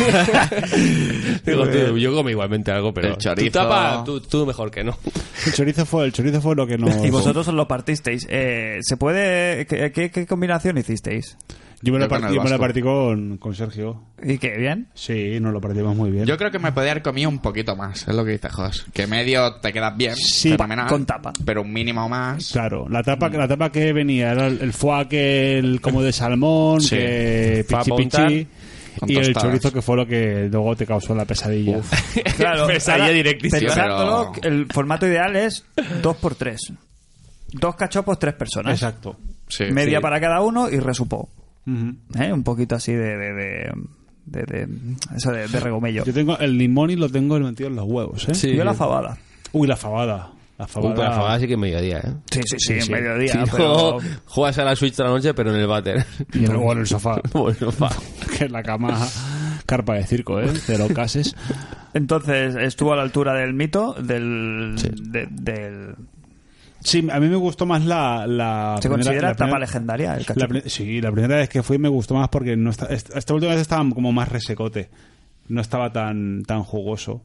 [SPEAKER 4] Digo, tú, yo como igualmente algo, pero
[SPEAKER 3] El chorizo.
[SPEAKER 4] tú tapa, tú, tú mejor que no.
[SPEAKER 5] El chorizo fue, el chorizo fue lo que nos...
[SPEAKER 2] Y vosotros os lo partisteis. Eh, ¿Se puede...? ¿Qué, qué, qué combinación hicisteis?
[SPEAKER 5] Yo me lo
[SPEAKER 3] Yo con
[SPEAKER 5] partí,
[SPEAKER 3] el
[SPEAKER 5] yo me lo
[SPEAKER 3] vasco.
[SPEAKER 5] partí con, con Sergio.
[SPEAKER 2] ¿Y qué? ¿Bien?
[SPEAKER 5] Sí, nos lo partimos muy bien.
[SPEAKER 3] Yo creo que me podía haber comido un poquito más, es lo que dice Jos. Que medio te quedas bien,
[SPEAKER 5] Sí,
[SPEAKER 3] fenomenal,
[SPEAKER 2] con tapa.
[SPEAKER 3] pero un mínimo más.
[SPEAKER 5] Claro, la tapa, la tapa que venía era el, el foie aquel como de salmón,
[SPEAKER 3] Sí.
[SPEAKER 5] que
[SPEAKER 4] Para
[SPEAKER 5] pichi
[SPEAKER 4] apuntar,
[SPEAKER 5] pichi,
[SPEAKER 3] con
[SPEAKER 5] y el
[SPEAKER 3] tostadas.
[SPEAKER 5] chorizo que fue lo que luego te causó la pesadilla.
[SPEAKER 2] Claro.
[SPEAKER 4] Pesadilla
[SPEAKER 2] ahora,
[SPEAKER 4] directísima.
[SPEAKER 2] Pensándolo,
[SPEAKER 3] Pero-
[SPEAKER 2] el formato ideal es dos por tres. Dos cachopos, tres personas.
[SPEAKER 5] Exacto.
[SPEAKER 3] Sí,
[SPEAKER 2] Media
[SPEAKER 3] sí.
[SPEAKER 2] para cada uno y resupó.
[SPEAKER 5] Ujú.
[SPEAKER 2] ¿Eh? Un poquito así de... de, de, de- de- eso de, de regomello.
[SPEAKER 5] Yo tengo el limón y lo tengo metido en los huevos, ¿eh?
[SPEAKER 4] Sí.
[SPEAKER 2] Yo la fabada.
[SPEAKER 5] Uy, la fabada. La
[SPEAKER 4] Uy,
[SPEAKER 5] fabada.
[SPEAKER 4] pero la fabada sí que es mediodía, ¿eh?
[SPEAKER 2] Sí, sí, sí, en
[SPEAKER 5] sí.
[SPEAKER 2] mediodía.
[SPEAKER 4] Sí,
[SPEAKER 2] pero...
[SPEAKER 4] luego juegas a la Switch toda la noche, pero en el váter.
[SPEAKER 5] Y luego en el sofá.
[SPEAKER 4] Bueno, va.
[SPEAKER 5] Que es la cama carpa de circo, ¿eh? Cero cases.
[SPEAKER 2] Entonces, estuvo a la altura del mito, del... de- del
[SPEAKER 5] Sí, a mí me gustó más la... la
[SPEAKER 2] ¿Se
[SPEAKER 5] primera-
[SPEAKER 2] considera
[SPEAKER 5] la
[SPEAKER 2] tapa
[SPEAKER 5] primera-
[SPEAKER 2] legendaria el
[SPEAKER 5] La
[SPEAKER 2] cachopo?
[SPEAKER 5] pri- sí, la primera vez que fui me gustó más porque no está, esta esta última vez estaba como más resecote. No estaba tan tan jugoso.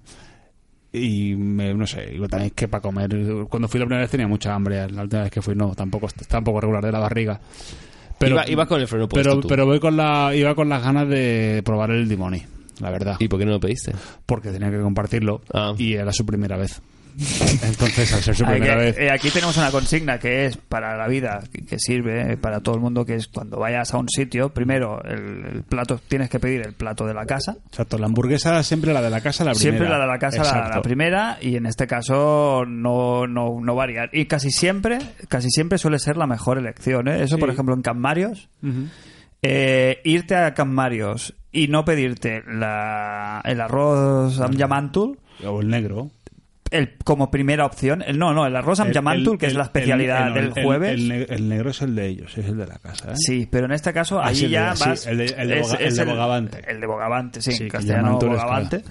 [SPEAKER 5] Y me- no sé, igual también que para comer. Cuando fui la primera vez tenía mucha hambre. La última vez que fui no, tampoco está un poco regular de la barriga. Pero,
[SPEAKER 4] Iba- ibas con el freno puesto
[SPEAKER 5] pero,
[SPEAKER 4] tú.
[SPEAKER 5] pero voy con la, iba con las ganas de probar el dimoni, la verdad.
[SPEAKER 4] ¿Y por qué no lo pediste?
[SPEAKER 5] Porque tenía que compartirlo
[SPEAKER 4] Ah.
[SPEAKER 5] y era su primera vez. Entonces, al ser su
[SPEAKER 2] Hay
[SPEAKER 5] primera
[SPEAKER 2] que-
[SPEAKER 5] vez.
[SPEAKER 2] eh, aquí tenemos una consigna que es para la vida, que, que sirve eh, para todo el mundo, que es cuando vayas a un sitio, primero el, el plato, tienes que pedir el plato de la casa.
[SPEAKER 5] Exacto, la hamburguesa siempre la de la casa, la primera.
[SPEAKER 2] Siempre la de la casa, la,
[SPEAKER 5] Exacto.
[SPEAKER 2] la primera, y en este caso no, no, no variar. Y casi siempre, casi siempre suele ser la mejor elección, ¿eh? Eso,
[SPEAKER 5] Sí.
[SPEAKER 2] por ejemplo, en Camp Marios.
[SPEAKER 5] Ujú.
[SPEAKER 2] Eh, irte a Camp Marios y no pedirte la, el arroz amjamantul
[SPEAKER 5] O el negro.
[SPEAKER 2] el, como primera opción. El, no, no, el arroz
[SPEAKER 5] El-
[SPEAKER 2] amjamantul,
[SPEAKER 5] el-
[SPEAKER 2] que es
[SPEAKER 5] el-
[SPEAKER 2] la especialidad
[SPEAKER 5] el-
[SPEAKER 2] del
[SPEAKER 5] el-
[SPEAKER 2] jueves.
[SPEAKER 5] El, ne- el negro es el de ellos, es el de la casa. ¿eh?
[SPEAKER 2] Sí, pero en este caso
[SPEAKER 5] Ah,
[SPEAKER 2] ahí
[SPEAKER 5] sí, el de-
[SPEAKER 2] ya
[SPEAKER 5] sí,
[SPEAKER 2] vas...
[SPEAKER 5] el de- el de Boga- el de Bogavante.
[SPEAKER 2] El de Bogavante, sí,
[SPEAKER 5] Sí,
[SPEAKER 2] en
[SPEAKER 5] que
[SPEAKER 2] castellano
[SPEAKER 5] llaman tú
[SPEAKER 2] Bogavante.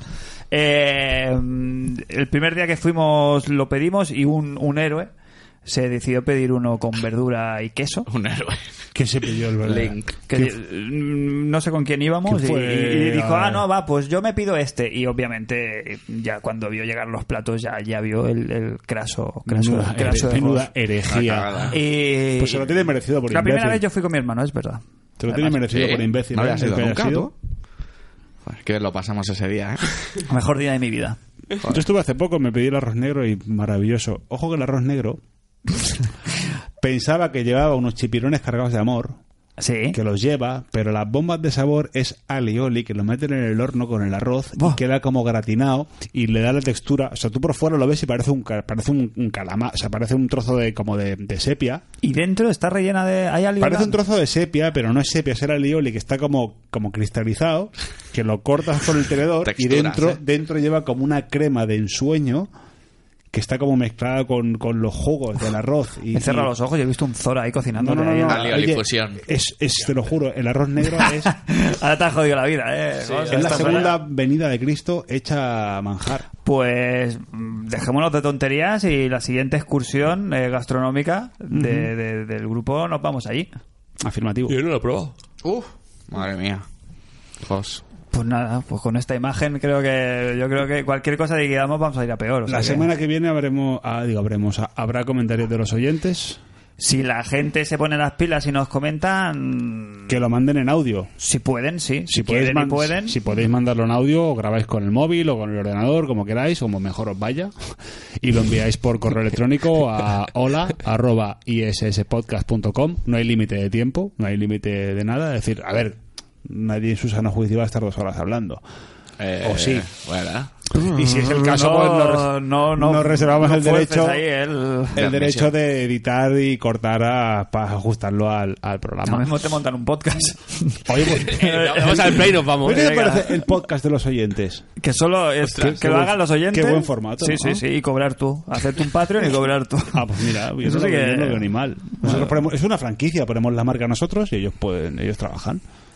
[SPEAKER 2] Eh, el primer día que fuimos lo pedimos y un, un héroe se decidió pedir uno con verdura y queso.
[SPEAKER 3] Un héroe.
[SPEAKER 5] ¿Quién se pidió el verdad?
[SPEAKER 3] Link.
[SPEAKER 2] Que, mm, no sé con quién íbamos
[SPEAKER 5] ¿Quién
[SPEAKER 2] y,
[SPEAKER 5] fue?
[SPEAKER 2] y- y dijo,
[SPEAKER 5] A ver.
[SPEAKER 2] ah, no, va, pues yo me pido este. Y obviamente ya cuando vio llegar los platos ya, ya vio el, el craso, craso,
[SPEAKER 5] Menuda,
[SPEAKER 2] craso
[SPEAKER 5] here-
[SPEAKER 2] de
[SPEAKER 5] menuda
[SPEAKER 2] arroz.
[SPEAKER 5] herejía.
[SPEAKER 3] Acabada.
[SPEAKER 2] Y-
[SPEAKER 5] Pues se lo tiene merecido por
[SPEAKER 2] La primera
[SPEAKER 5] imbécil.
[SPEAKER 2] vez yo fui con mi hermano, es verdad.
[SPEAKER 5] Te lo tiene
[SPEAKER 2] Además,
[SPEAKER 5] merecido
[SPEAKER 3] Sí.
[SPEAKER 5] por imbécil.
[SPEAKER 3] No
[SPEAKER 5] ¿eh?
[SPEAKER 3] habías
[SPEAKER 5] El
[SPEAKER 3] ido
[SPEAKER 5] que haya
[SPEAKER 3] nunca,
[SPEAKER 5] sido.
[SPEAKER 3] tú. Joder, que lo pasamos ese día, ¿eh?
[SPEAKER 2] Mejor día de mi vida.
[SPEAKER 5] Yo estuve hace poco, me pedí el arroz negro y maravilloso. Ojo que el arroz negro pensaba que llevaba unos chipirones cargados de amor,
[SPEAKER 2] Sí.
[SPEAKER 5] que los lleva, pero las bombas de sabor es alioli, que lo meten en el horno con el arroz
[SPEAKER 2] Buah.
[SPEAKER 5] y queda como gratinado y le da la textura. O sea, tú por fuera lo ves y parece un ca- parece un, un calamar, o sea, parece un trozo de como de, de sepia.
[SPEAKER 2] Y dentro está rellena de... ¿Hay algo?
[SPEAKER 5] Parece un trozo de sepia, pero no es sepia, es el alioli que está como, como cristalizado, que lo cortas con el tenedor y
[SPEAKER 3] Texturas,
[SPEAKER 5] dentro,
[SPEAKER 3] ¿eh?
[SPEAKER 5] dentro lleva como una crema de ensueño que está como mezclada con, con los jugos del arroz. Y,
[SPEAKER 2] Me cierra
[SPEAKER 5] y-
[SPEAKER 2] los ojos y he visto un Zora ahí cocinando.
[SPEAKER 5] No, no, no, no.
[SPEAKER 3] Alioli
[SPEAKER 5] Oye,
[SPEAKER 3] fusión.
[SPEAKER 5] Es, es, te lo juro, el arroz negro es,
[SPEAKER 2] Ahora te has jodido la vida, ¿eh? José,
[SPEAKER 5] es la
[SPEAKER 2] esta
[SPEAKER 5] segunda
[SPEAKER 2] Zora.
[SPEAKER 5] venida de Cristo hecha a manjar.
[SPEAKER 2] Pues mm, dejémonos de tonterías y la siguiente excursión eh, gastronómica de- de- del grupo nos vamos allí.
[SPEAKER 5] Afirmativo.
[SPEAKER 4] Yo no lo he probado.
[SPEAKER 3] Uf, madre mía. Jos.
[SPEAKER 2] Pues nada, pues con esta imagen creo que yo creo que cualquier cosa que digamos vamos a ir a peor. o sea
[SPEAKER 5] La
[SPEAKER 2] que-
[SPEAKER 5] semana que viene habremos, ah, digo, habremos, ah, habrá comentarios de los oyentes
[SPEAKER 2] Si la gente se pone las pilas y nos comentan,
[SPEAKER 5] que lo manden en audio.
[SPEAKER 2] si pueden, sí. Si,
[SPEAKER 5] Si podéis,
[SPEAKER 2] quieren y
[SPEAKER 5] man-
[SPEAKER 2] pueden.
[SPEAKER 5] si podéis mandarlo en audio, o grabáis con el móvil o con el ordenador, como queráis, como mejor os vaya, y lo enviáis por correo electrónico a hola arroba isspodcast punto com. No hay límite de tiempo, no hay límite de nada. Es decir, a ver, nadie en su sano juicio va a estar dos horas hablando.
[SPEAKER 3] Eh,
[SPEAKER 5] O sí.
[SPEAKER 3] Bueno.
[SPEAKER 5] Y si es el caso, pues nos, res-
[SPEAKER 2] no, no,
[SPEAKER 5] nos reservamos
[SPEAKER 2] no
[SPEAKER 5] el
[SPEAKER 2] fuerces
[SPEAKER 5] derecho
[SPEAKER 2] ahí el...
[SPEAKER 5] el derecho de editar y cortar a- para ajustarlo al, al
[SPEAKER 2] Ahora
[SPEAKER 5] programa.
[SPEAKER 2] mismo te montan un podcast.
[SPEAKER 5] Oye, pues,
[SPEAKER 4] Vamos al play y nos vamos.
[SPEAKER 5] ¿qué te
[SPEAKER 2] venga.
[SPEAKER 5] parece el podcast de los oyentes?
[SPEAKER 2] Que solo es
[SPEAKER 5] Ostras,
[SPEAKER 2] que
[SPEAKER 5] qué
[SPEAKER 2] lo
[SPEAKER 5] buen-
[SPEAKER 2] hagan los oyentes.
[SPEAKER 5] qué buen formato,
[SPEAKER 2] Sí,
[SPEAKER 5] ¿no?
[SPEAKER 2] sí, sí, y cobrar tú. Hacerte un Patreon y cobrar tú.
[SPEAKER 5] Ah, pues mira, yo,
[SPEAKER 2] Eso
[SPEAKER 5] no,
[SPEAKER 2] sí
[SPEAKER 5] lo,
[SPEAKER 2] que-
[SPEAKER 5] yo no lo veo ni mal. Nosotros ponemos- es una franquicia, ponemos la marca nosotros y ellos pueden, ellos trabajan.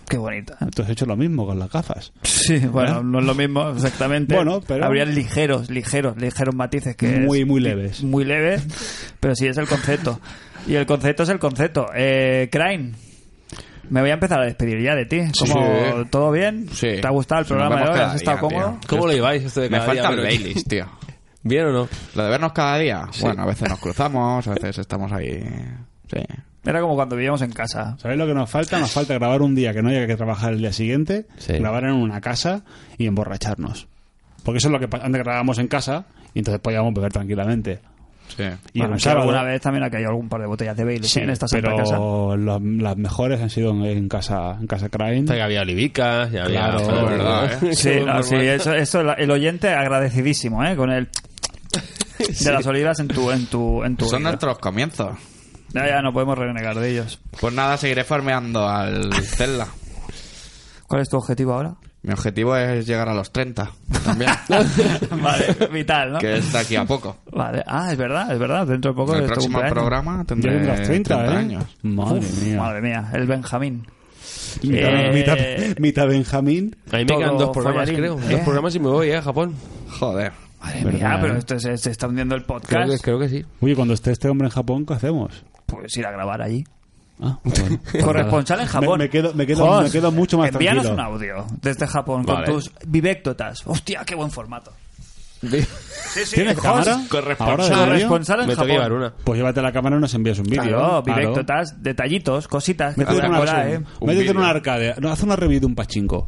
[SPEAKER 2] Qué bonita.
[SPEAKER 5] Tú has hecho lo mismo con las gafas.
[SPEAKER 2] Sí, bueno,
[SPEAKER 5] ¿Eh?
[SPEAKER 2] no es lo mismo exactamente.
[SPEAKER 5] Bueno, pero-
[SPEAKER 2] Habrían ligeros, ligeros, ligeros matices que
[SPEAKER 5] Muy,
[SPEAKER 2] es-
[SPEAKER 5] muy leves.
[SPEAKER 2] Muy leves, pero sí es el concepto. Y el concepto es el concepto. Eh, Crane, me voy a empezar a despedir ya de ti. ¿Cómo,
[SPEAKER 3] Sí.
[SPEAKER 2] ¿Todo bien?
[SPEAKER 3] Sí.
[SPEAKER 2] ¿Te ha gustado el
[SPEAKER 3] Si nos
[SPEAKER 2] programa de
[SPEAKER 3] vemos
[SPEAKER 2] hoy?
[SPEAKER 3] cada
[SPEAKER 2] ¿Has estado
[SPEAKER 3] día,
[SPEAKER 2] cómodo?
[SPEAKER 3] tío.
[SPEAKER 4] ¿Cómo lo lleváis esto de
[SPEAKER 3] Me
[SPEAKER 4] cada
[SPEAKER 3] falta
[SPEAKER 4] día?
[SPEAKER 3] el Baileys, tío.
[SPEAKER 4] ¿Bien o no?
[SPEAKER 3] Lo de vernos cada día. Bueno, a veces nos cruzamos, a veces estamos ahí. Sí.
[SPEAKER 2] Era como cuando vivíamos en casa.
[SPEAKER 5] ¿Sabéis lo que nos falta? Nos falta grabar un día que no haya que trabajar el día siguiente,
[SPEAKER 4] Sí.
[SPEAKER 5] grabar en una casa y emborracharnos. Porque eso es lo que pa- antes grabábamos en casa y entonces podíamos beber tranquilamente.
[SPEAKER 3] Sí.
[SPEAKER 5] Y
[SPEAKER 2] Bueno,
[SPEAKER 5] un
[SPEAKER 2] que
[SPEAKER 5] sábado,
[SPEAKER 2] alguna vez también ha caído algún par de botellas de Baileys
[SPEAKER 5] sí,
[SPEAKER 2] en esta santa
[SPEAKER 5] pero
[SPEAKER 2] casa.
[SPEAKER 5] los- las mejores han sido en, en casa en casa Crane.
[SPEAKER 4] Hasta que había olivicas, ya había...
[SPEAKER 5] Claro,
[SPEAKER 4] Joder,
[SPEAKER 3] verdad, ¿eh?
[SPEAKER 2] Sí, no, sí, eso, eso el, el oyente agradecidísimo, ¿eh? Con el de las olivas en tu en tu en tu
[SPEAKER 3] Son
[SPEAKER 2] oído.
[SPEAKER 3] nuestros comienzos.
[SPEAKER 2] Ya, ya no podemos renegar de ellos.
[SPEAKER 3] Pues nada, seguiré farmeando al Zelda.
[SPEAKER 2] ¿Cuál es tu objetivo ahora?
[SPEAKER 3] Mi objetivo es llegar a los treinta también.
[SPEAKER 2] Vale, vital, ¿no?
[SPEAKER 3] Que es de aquí a poco.
[SPEAKER 2] Vale. Ah, es verdad, es verdad. Dentro de poco
[SPEAKER 3] En el
[SPEAKER 2] es tu
[SPEAKER 3] próximo
[SPEAKER 2] cumpleaños.
[SPEAKER 3] programa
[SPEAKER 5] Ya
[SPEAKER 3] tendré
[SPEAKER 5] tendrás treinta,
[SPEAKER 3] treinta
[SPEAKER 5] ¿eh?
[SPEAKER 3] años.
[SPEAKER 5] Madre
[SPEAKER 2] Uf,
[SPEAKER 5] mía.
[SPEAKER 2] Madre mía, el Benjamín.
[SPEAKER 5] Mitad,
[SPEAKER 2] Eh,
[SPEAKER 5] mitad- mitad Benjamín.
[SPEAKER 4] A mí me
[SPEAKER 2] Todo
[SPEAKER 4] quedan dos programas,
[SPEAKER 2] follarín.
[SPEAKER 4] creo.
[SPEAKER 2] ¿Eh?
[SPEAKER 4] Dos programas y me voy, ¿eh? A Japón.
[SPEAKER 3] Joder.
[SPEAKER 2] Madre
[SPEAKER 5] Verdad,
[SPEAKER 2] mía, pero
[SPEAKER 5] ¿eh?
[SPEAKER 2] esto se, se está hundiendo el
[SPEAKER 4] Creo
[SPEAKER 2] podcast.
[SPEAKER 4] que, creo que sí.
[SPEAKER 5] Oye, cuando esté este hombre en Japón, ¿qué hacemos?
[SPEAKER 2] Pues ir a grabar allí.
[SPEAKER 5] Ah, bueno.
[SPEAKER 2] Corresponsal en Japón.
[SPEAKER 5] Me, me quedo, me, quedo,
[SPEAKER 2] Jos,
[SPEAKER 5] me quedo mucho más
[SPEAKER 2] envíanos
[SPEAKER 5] tranquilo.
[SPEAKER 2] un audio desde Japón con
[SPEAKER 4] Vale.
[SPEAKER 2] tus vivéctotas. Hostia, qué buen formato. Sí, sí,
[SPEAKER 5] ¿Tienes
[SPEAKER 2] Jos,
[SPEAKER 5] cámara?
[SPEAKER 4] corresponsal.
[SPEAKER 5] ¿Ahora, de serio?
[SPEAKER 2] Corresponsal en
[SPEAKER 4] Me tengo que
[SPEAKER 2] Japón.
[SPEAKER 4] llevar una.
[SPEAKER 5] Pues llévate la cámara y nos envías un vídeo.
[SPEAKER 2] Claro,
[SPEAKER 5] Claro.
[SPEAKER 2] vivéctotas, detallitos, cositas que
[SPEAKER 5] Métete
[SPEAKER 2] te
[SPEAKER 5] en una,
[SPEAKER 2] por ahí, ¿eh?
[SPEAKER 3] Un
[SPEAKER 5] métete en
[SPEAKER 3] vídeo.
[SPEAKER 5] una arcade. No, haz una review de un pachinko.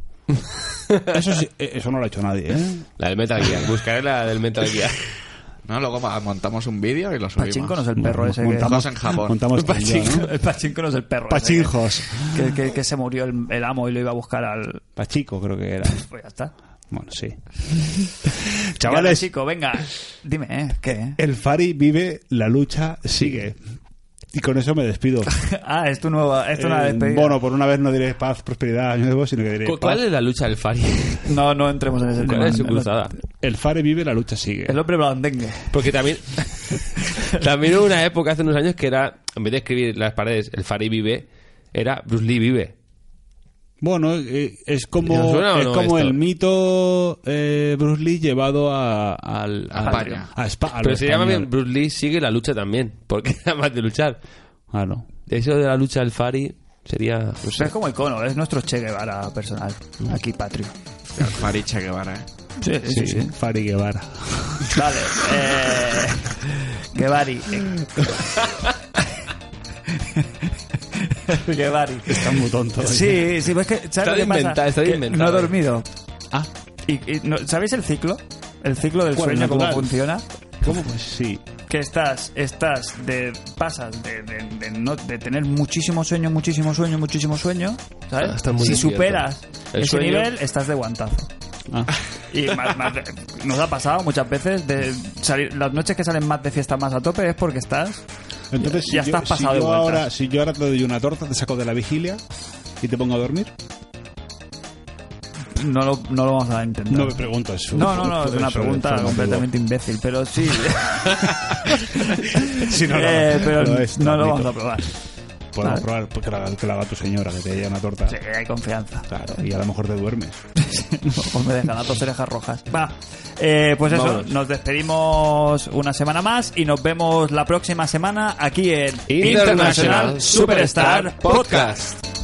[SPEAKER 5] Eso sí, eh, eso no lo ha hecho nadie, ¿eh?
[SPEAKER 4] La del Metal Gear. Buscaré la del Metal Gear.
[SPEAKER 3] No, luego ma- montamos un vídeo y lo subimos.
[SPEAKER 2] Pachinko no es el perro ese que...
[SPEAKER 3] Montamos en Japón.
[SPEAKER 5] Montamos
[SPEAKER 2] El
[SPEAKER 5] con yo,
[SPEAKER 2] pachinko,
[SPEAKER 5] ¿no?
[SPEAKER 2] el pachinko no es el perro ese
[SPEAKER 5] Pachinjos.
[SPEAKER 2] que, que, que se murió el, el amo y lo iba a buscar al...
[SPEAKER 5] Pachico, creo que era.
[SPEAKER 2] Pues ya está.
[SPEAKER 5] Bueno, sí.
[SPEAKER 2] Chavales,
[SPEAKER 5] Chavales,
[SPEAKER 2] chico, venga, dime, ¿eh? ¿Qué?
[SPEAKER 5] el Fari vive, la lucha sigue. Y con eso me despido.
[SPEAKER 2] Ah, es tu nueva, es tu nueva
[SPEAKER 5] Eh,
[SPEAKER 2] despedida.
[SPEAKER 5] bueno, por una vez no diré paz, prosperidad, año nuevo, sino que diré
[SPEAKER 4] ¿Cu- ¿Cuál
[SPEAKER 5] paz.
[SPEAKER 4] es la lucha del Fari?
[SPEAKER 2] No, no entremos en ese tema.
[SPEAKER 4] ¿Cuál es su
[SPEAKER 2] El-
[SPEAKER 4] cruzada?
[SPEAKER 5] El Fari vive, la lucha sigue.
[SPEAKER 2] El hombre blandengue.
[SPEAKER 4] Porque también también hubo una época hace unos años que era, en vez de escribir las paredes, el Fari vive, era Bruce Lee vive.
[SPEAKER 5] Bueno, eh, es como,
[SPEAKER 4] ¿Nos suena o
[SPEAKER 5] es
[SPEAKER 4] no
[SPEAKER 5] como
[SPEAKER 4] esto?
[SPEAKER 5] el mito eh, Bruce Lee llevado a, al,
[SPEAKER 3] A
[SPEAKER 5] al-
[SPEAKER 3] España.
[SPEAKER 5] a Espa- a lo
[SPEAKER 4] Pero se llama
[SPEAKER 5] español.
[SPEAKER 4] bien Bruce Lee sigue la lucha también, porque además de luchar.
[SPEAKER 5] Claro.
[SPEAKER 4] Eso de la lucha del Fari sería... No
[SPEAKER 2] Es
[SPEAKER 4] sé.
[SPEAKER 2] como icono, es nuestro Che Guevara personal. Aquí, Patrio.
[SPEAKER 3] El Fariche Guevara, ¿eh?
[SPEAKER 2] Sí,
[SPEAKER 5] Sí, sí. Fari Guevara.
[SPEAKER 2] Vale. Eh, Guevari. Guevari.
[SPEAKER 5] Está muy tonto.
[SPEAKER 2] Sí, sí, pues que, ¿sabes
[SPEAKER 4] Está
[SPEAKER 2] lo
[SPEAKER 4] de
[SPEAKER 2] que pasa?
[SPEAKER 4] inventar, está de
[SPEAKER 2] Que
[SPEAKER 4] inventar,
[SPEAKER 2] no he
[SPEAKER 4] eh.
[SPEAKER 2] dormido.
[SPEAKER 5] Ah,
[SPEAKER 2] Y, y no- ¿Sabéis el ciclo? El ciclo del
[SPEAKER 5] ¿Cuál,
[SPEAKER 2] sueño, cómo
[SPEAKER 5] natural?
[SPEAKER 2] funciona.
[SPEAKER 5] ¿cómo? Pues sí.
[SPEAKER 2] Que estás, estás de, pasas de, de, de no, de tener muchísimo sueño, muchísimo sueño, muchísimo sueño, ¿sabes?
[SPEAKER 4] Ah, estás muy
[SPEAKER 2] Si
[SPEAKER 4] despierto.
[SPEAKER 2] superas
[SPEAKER 4] El
[SPEAKER 2] ese
[SPEAKER 4] sueño-
[SPEAKER 2] nivel, estás de guantazo.
[SPEAKER 5] Ah.
[SPEAKER 2] Y más- más de- nos ha pasado muchas veces de salir, las noches que salen más de fiesta más a tope es porque estás...
[SPEAKER 5] Entonces,
[SPEAKER 2] Ya
[SPEAKER 5] si, yo,
[SPEAKER 2] estás pasado
[SPEAKER 5] si,
[SPEAKER 2] de
[SPEAKER 5] yo
[SPEAKER 2] vueltas.
[SPEAKER 5] ahora, si yo ahora te doy una torta, te saco de la vigilia y te pongo a dormir,
[SPEAKER 2] No lo, no lo vamos a entender.
[SPEAKER 5] no me pregunto eso.
[SPEAKER 2] No, no, no, es una pregunta completamente imbécil, pero sí.
[SPEAKER 5] Sí, no, no,
[SPEAKER 2] Eh, pero
[SPEAKER 5] no es
[SPEAKER 2] no lo
[SPEAKER 5] tan
[SPEAKER 2] vamos
[SPEAKER 5] rico.
[SPEAKER 2] a probar.
[SPEAKER 5] Podemos
[SPEAKER 2] Vale.
[SPEAKER 5] probar porque la, que la haga tu señora, que te lleve una torta.
[SPEAKER 2] Sí, hay confianza.
[SPEAKER 5] Claro, y a lo mejor te duermes.
[SPEAKER 2] Pues me dejan las dos orejas rojas. Va. Eh, pues eso,
[SPEAKER 4] Vámonos.
[SPEAKER 2] nos despedimos una semana más y nos vemos la próxima semana aquí en
[SPEAKER 4] International Superstar Podcast.